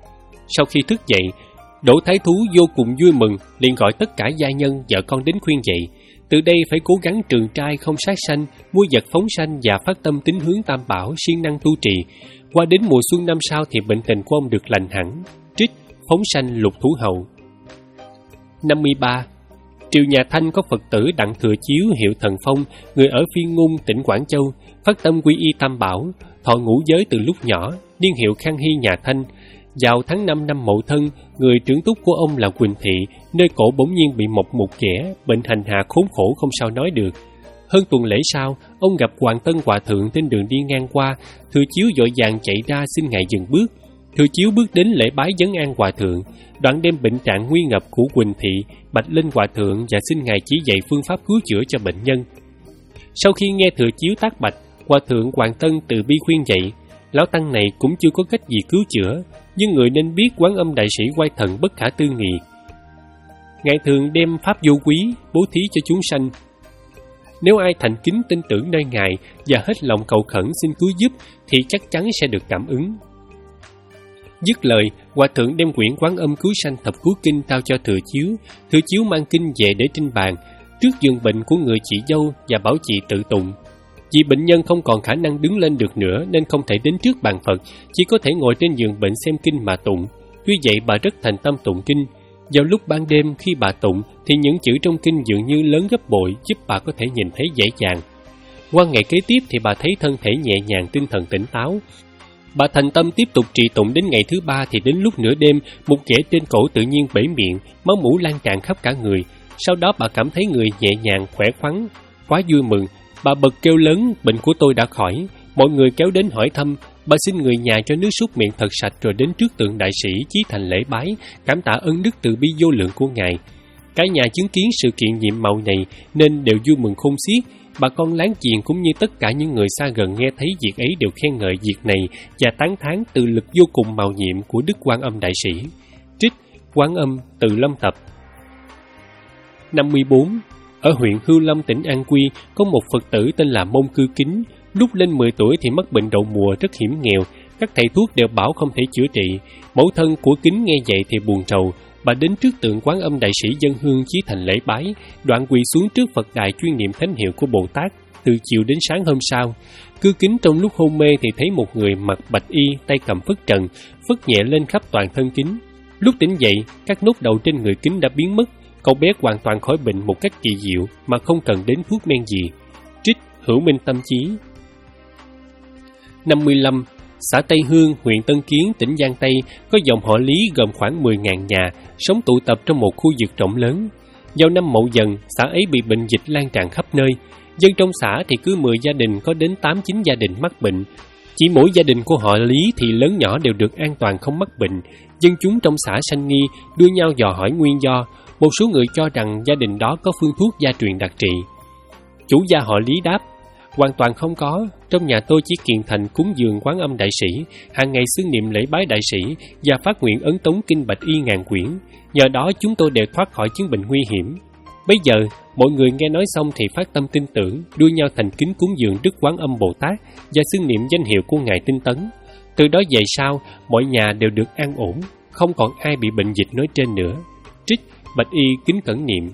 [SPEAKER 1] Sau khi thức dậy, Đỗ thái thú vô cùng vui mừng, liền gọi tất cả gia nhân, vợ con đến khuyên dậy. Từ đây phải cố gắng trường trai không sát sanh, mua vật phóng sanh và phát tâm tín hướng Tam Bảo, siêng năng tu trì. Qua đến mùa xuân năm sau thì bệnh tình của ông được lành hẳn. Trích phóng sanh Lục Thủ Hậu. năm mươi ba. Triều nhà Thanh có Phật tử Đặng Thừa Chiếu hiệu Thần Phong, người ở Phiên Ngung, tỉnh Quảng Châu, phát tâm quy y Tam Bảo, thọ ngũ giới từ lúc nhỏ, niên hiệu Khang Hy nhà Thanh. Vào tháng năm năm Mậu Thân, người trưởng túc của ông là Quỳnh Thị, nơi cổ bỗng nhiên bị mọc một kẻ, bệnh hành hạ khốn khổ không sao nói được. Hơn tuần lễ sau, ông gặp Hoàng Tân Hòa Thượng trên đường đi ngang qua, Thừa Chiếu vội vàng chạy ra xin ngài dừng bước. Thừa Chiếu bước đến lễ bái vấn an Hòa Thượng, đoạn đem bệnh trạng nguy ngập của Quỳnh Thị bạch lên Hòa Thượng và xin ngài chỉ dạy phương pháp cứu chữa cho bệnh nhân. Sau khi nghe Thừa Chiếu tác bạch, Hòa Thượng Hoàng Tân từ bi khuyên dạy, lão tăng này cũng chưa có cách gì cứu chữa, nhưng người nên biết Quán Âm đại sĩ oai thần bất khả tư nghị. Ngài thường đem pháp vô quý bố thí cho chúng sanh. Nếu ai thành kính tin tưởng nơi ngài và hết lòng cầu khẩn xin cứu giúp thì chắc chắn sẽ được cảm ứng. Dứt lời, Hòa Thượng đem quyển Quán Âm cứu sanh thập cứu kinh trao cho Thừa Chiếu. Thừa Chiếu mang kinh về để trên bàn trước giường bệnh của người chị dâu và bảo chị tự tụng. Vì bệnh nhân không còn khả năng đứng lên được nữa nên không thể đến trước bàn Phật, chỉ có thể ngồi trên giường bệnh xem kinh mà tụng. Tuy vậy bà rất thành tâm tụng kinh. Vào lúc ban đêm khi bà tụng thì những chữ trong kinh dường như lớn gấp bội, giúp bà có thể nhìn thấy dễ dàng. Qua ngày kế tiếp thì bà thấy thân thể nhẹ nhàng, tinh thần tỉnh táo. Bà thành tâm tiếp tục trì tụng đến ngày thứ ba thì đến lúc nửa đêm, một kẻ trên cổ tự nhiên bể miệng, máu mủ lan tràn khắp cả người. Sau đó bà cảm thấy người nhẹ nhàng, khỏe khoắn. Quá vui mừng, bà bật kêu lớn, bệnh của tôi đã khỏi. Mọi người kéo đến hỏi thăm, bà xin người nhà cho nước súc miệng thật sạch rồi đến trước tượng đại sĩ chí thành lễ bái, cảm tạ ân đức từ bi vô lượng của ngài. Cả nhà chứng kiến sự kiện nhiệm màu này nên đều vui mừng khôn xiết. Bà con láng giềng cũng như tất cả những người xa gần nghe thấy việc ấy đều khen ngợi việc này và tán thán từ lực vô cùng màu nhiệm của Đức Quan Âm đại sĩ. Trích Quán Âm Từ Lâm Tập. năm mươi bốn. Ở huyện Hưu Lâm, tỉnh An Quy, có một Phật tử tên là Mông Cư Kính. Lúc lên mười tuổi thì mắc bệnh đậu mùa rất hiểm nghèo, các thầy thuốc đều bảo không thể chữa trị. Mẫu thân của Kính nghe vậy thì buồn rầu. Bà đến trước tượng Quán Âm đại sĩ dân hương chí thành lễ bái, đoạn quỳ xuống trước Phật đài chuyên niệm thánh hiệu của Bồ Tát. Từ chiều đến sáng hôm sau, Cư Kính trong lúc hôn mê thì thấy một người mặc bạch y, tay cầm phất trần, phất nhẹ lên khắp toàn thân Kính. Lúc tỉnh dậy, các nốt đầu trên người Kính đã biến mất, cậu bé hoàn toàn khỏi bệnh một cách kỳ diệu mà không cần đến thuốc men gì. Trích Hữu Minh Tâm Chí. năm mươi lăm. Xã Tây Hương, huyện Tân Kiến, tỉnh Giang Tây có dòng họ Lý gồm khoảng mười nghìn nhà, sống tụ tập trong một khu vực rộng lớn. Vào năm Mậu Dần, xã ấy bị bệnh dịch lan tràn khắp nơi. Dân trong xã thì cứ mười gia đình có đến tám chín gia đình mắc bệnh. Chỉ mỗi gia đình của họ Lý thì lớn nhỏ đều được an toàn không mắc bệnh. Dân chúng trong xã sanh nghi, đua nhau dò hỏi nguyên do. Một số người cho rằng gia đình đó có phương thuốc gia truyền đặc trị. Chủ gia họ Lý đáp: hoàn toàn không có. Trong nhà tôi chỉ kiền thành cúng dường Quán Âm Đại Sĩ, hàng ngày xưng niệm lễ bái Đại Sĩ và phát nguyện ấn tống kinh bạch y ngàn quyển. Nhờ đó chúng tôi đều thoát khỏi chứng bệnh nguy hiểm. Bây giờ mọi người nghe nói xong thì phát tâm tin tưởng, đua nhau thành kính cúng dường Đức Quán Âm Bồ Tát và xưng niệm danh hiệu của Ngài Tinh Tấn. Từ đó về sau, mọi nhà đều được an ổn, không còn ai bị bệnh dịch nói trên nữa. Trích Bạch Y kính cẩn niệm.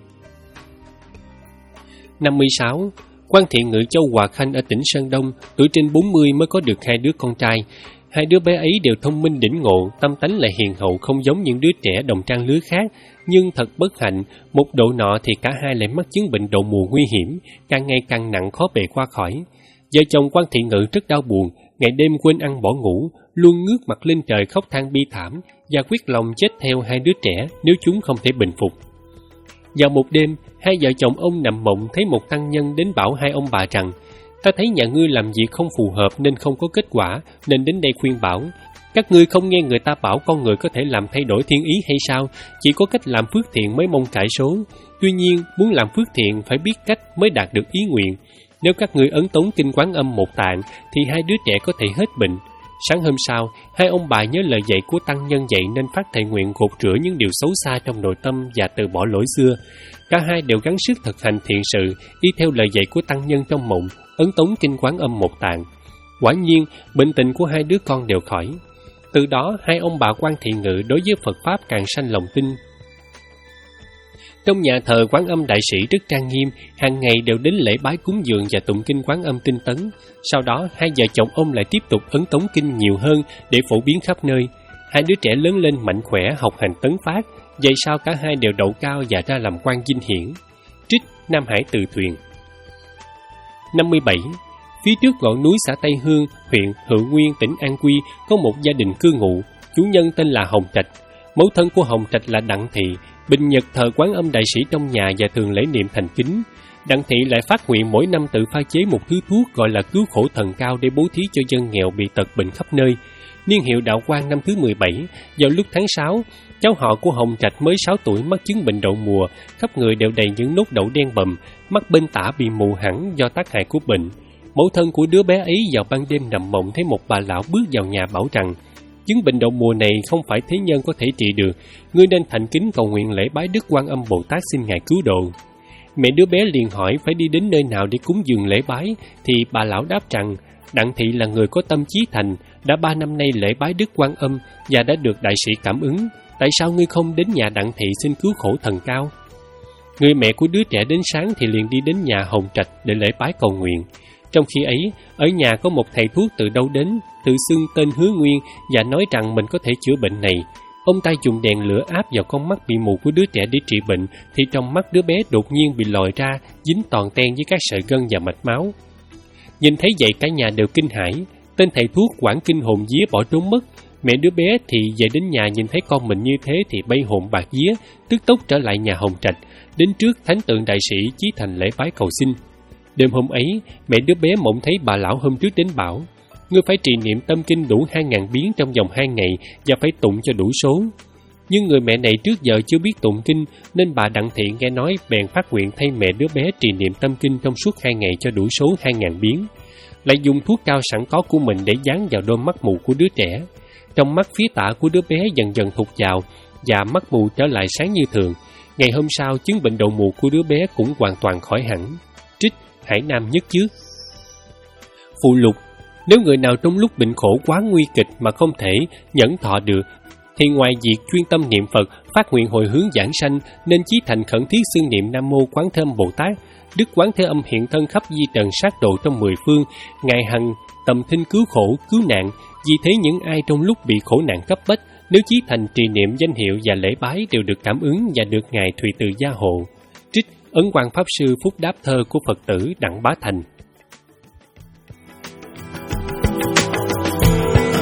[SPEAKER 1] năm mươi sáu. Quan Thiện Ngự Châu Hòa Khanh ở tỉnh Sơn Đông, tuổi trên bốn mươi mới có được hai đứa con trai. Hai đứa bé ấy đều thông minh đỉnh ngộ, tâm tánh lại hiền hậu không giống những đứa trẻ đồng trang lứa khác. Nhưng thật bất hạnh, một độ nọ thì cả hai lại mắc chứng bệnh đậu mùa nguy hiểm, càng ngày càng nặng khó bề qua khỏi. Vợ chồng Quan Thiện Ngự rất đau buồn, ngày đêm quên ăn bỏ ngủ, luôn ngước mặt lên trời khóc than bi thảm và quyết lòng chết theo hai đứa trẻ nếu chúng không thể bình phục. Vào một đêm, hai vợ chồng ông nằm mộng thấy một tăng nhân đến bảo hai ông bà rằng: ta thấy nhà ngươi làm việc không phù hợp nên không có kết quả, nên đến đây khuyên bảo. Các ngươi không nghe người ta bảo con người có thể làm thay đổi thiên ý hay sao? Chỉ có cách làm phước thiện mới mong cải số. Tuy nhiên, muốn làm phước thiện phải biết cách mới đạt được ý nguyện. Nếu các ngươi ấn tống kinh Quán Âm một tạng thì hai đứa trẻ có thể hết bệnh. Sáng hôm sau, hai ông bà nhớ lời dạy của tăng nhân dạy nên phát thệ nguyện gột rửa những điều xấu xa trong nội tâm và từ bỏ lỗi xưa. Cả hai đều gắng sức thực hành thiện sự, y theo lời dạy của tăng nhân trong mộng, ấn tống kinh Quán Âm một tạng. Quả nhiên, bệnh tình của hai đứa con đều khỏi. Từ đó, hai ông bà Quan Thiện Ngự đối với Phật Pháp càng sanh lòng tin. Trong nhà thờ Quán Âm Đại Sĩ rất trang nghiêm, hàng ngày đều đến lễ bái cúng dường và tụng kinh Quán Âm tinh tấn. Sau đó, hai vợ chồng ông lại tiếp tục ấn tống kinh nhiều hơn để phổ biến khắp nơi. Hai đứa trẻ lớn lên mạnh khỏe, học hành tấn phát. Vậy sau cả hai đều đậu cao và ra làm quan vinh hiển. Trích Nam Hải Tự Thuyền. năm mươi bảy. Phía trước ngọn núi xã Tây Hương, huyện Hữu Nguyên, tỉnh An Quy có một gia đình cư ngụ. Chủ nhân tên là Hồng Trạch. Mẫu thân của Hồng Trạch là Đặng Thị, bình nhật thờ Quán Âm Đại Sĩ trong nhà và thường lễ niệm thành kính. Đặng Thị lại phát nguyện mỗi năm tự pha chế một thứ thuốc gọi là cứu khổ thần cao để bố thí cho dân nghèo bị tật bệnh khắp nơi. Niên hiệu Đạo Quang năm thứ mười bảy, vào lúc tháng sáu, cháu họ của Hồng Trạch mới sáu tuổi mắc chứng bệnh đậu mùa, khắp người đều đầy những nốt đậu đen bầm, mắt bên tả bị mù hẳn do tác hại của bệnh. Mẫu thân của đứa bé ấy vào ban đêm nằm mộng thấy một bà lão bước vào nhà bảo rằng: chứng bệnh đậu mùa này không phải thế nhân có thể trị được, ngươi nên thành kính cầu nguyện lễ bái Đức Quan Âm Bồ Tát xin Ngài cứu độ. Mẹ đứa bé liền hỏi phải đi đến nơi nào để cúng dường lễ bái, thì bà lão đáp rằng Đặng Thị là người có tâm chí thành, đã ba năm nay lễ bái Đức Quan Âm và đã được đại sĩ cảm ứng. Tại sao ngươi không đến nhà Đặng Thị xin cứu khổ thần cao? Người mẹ của đứa trẻ đến sáng thì liền đi đến nhà Hồng Trạch để lễ bái cầu nguyện. Trong khi ấy, ở nhà có một thầy thuốc từ đâu đến, tự xưng tên Hứa Nguyên và nói rằng mình có thể chữa bệnh này. Ông ta dùng đèn lửa áp vào con mắt bị mù của đứa trẻ để trị bệnh, thì trong mắt đứa bé đột nhiên bị lòi ra, dính toàn ten với các sợi gân và mạch máu. Nhìn thấy vậy cả nhà đều kinh hãi, tên thầy thuốc hoảng kinh hồn vía bỏ trốn mất. Mẹ đứa bé thì về đến nhà nhìn thấy con mình như thế thì bay hồn bạc vía, tức tốc trở lại nhà Hồng Trạch, đến trước thánh tượng đại sĩ chí thành lễ bái cầu xin. Đêm hôm ấy, mẹ đứa bé mộng thấy bà lão hôm trước đến bảo: ngươi phải trì niệm tâm kinh đủ hai ngàn biến trong vòng hai ngày và phải tụng cho đủ số. Nhưng người mẹ này trước giờ chưa biết tụng kinh, nên bà Đặng Thị nghe nói bèn phát nguyện thay mẹ đứa bé trì niệm tâm kinh trong suốt hai ngày cho đủ số hai ngàn biến. Lại dùng thuốc cao sẵn có của mình để dán vào đôi mắt mù của đứa trẻ. Trong mắt phía tả của đứa bé dần dần thụt vào và mắt mù trở lại sáng như thường. Ngày hôm sau, chứng bệnh đậu mù của đứa bé cũng hoàn toàn khỏi hẳn. Trích Hải Nam Nhất Trước. Phụ lục: nếu người nào trong lúc bệnh khổ quá nguy kịch mà không thể nhẫn thọ được, thì ngoài việc chuyên tâm niệm Phật, phát nguyện hồi hướng giảng sanh, nên chí thành khẩn thiết xưng niệm Nam Mô Quán Thế Âm Bồ Tát. Đức Quán Thế Âm hiện thân khắp di trần sát độ trong mười phương, Ngài hằng tầm thinh cứu khổ, cứu nạn. Vì thế những ai trong lúc bị khổ nạn cấp bách, nếu chí thành trì niệm danh hiệu và lễ bái đều được cảm ứng và được Ngài Thùy Từ gia hộ. Trích Ấn Quang Pháp Sư Phúc Đáp Thơ của Phật tử Đặng Bá Thành.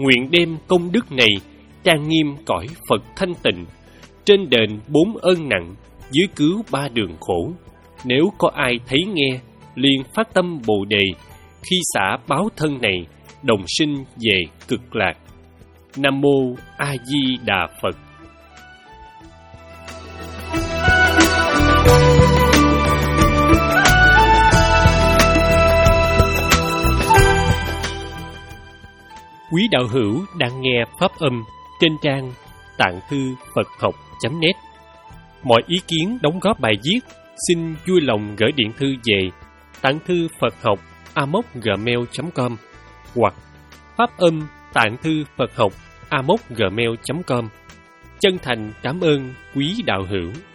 [SPEAKER 1] nguyện đem công đức này trang nghiêm cõi Phật thanh tịnh, trên đền bốn ơn nặng, dưới cứu ba đường khổ. Nếu có ai thấy nghe, liền phát tâm Bồ Đề, khi xả báo thân này, đồng sinh về cực lạc. Nam mô A Di Đà Phật. Quý đạo hữu đang nghe pháp âm trên trang tạng thư Phật học chấm net. Mọi ý kiến đóng góp bài viết xin vui lòng gửi điện thư về tạng thư Phật học a mốc gmail chấm com hoặc pháp âm tạng thư Phật học a mốc gmail chấm com. Chân thành cảm ơn quý đạo hữu.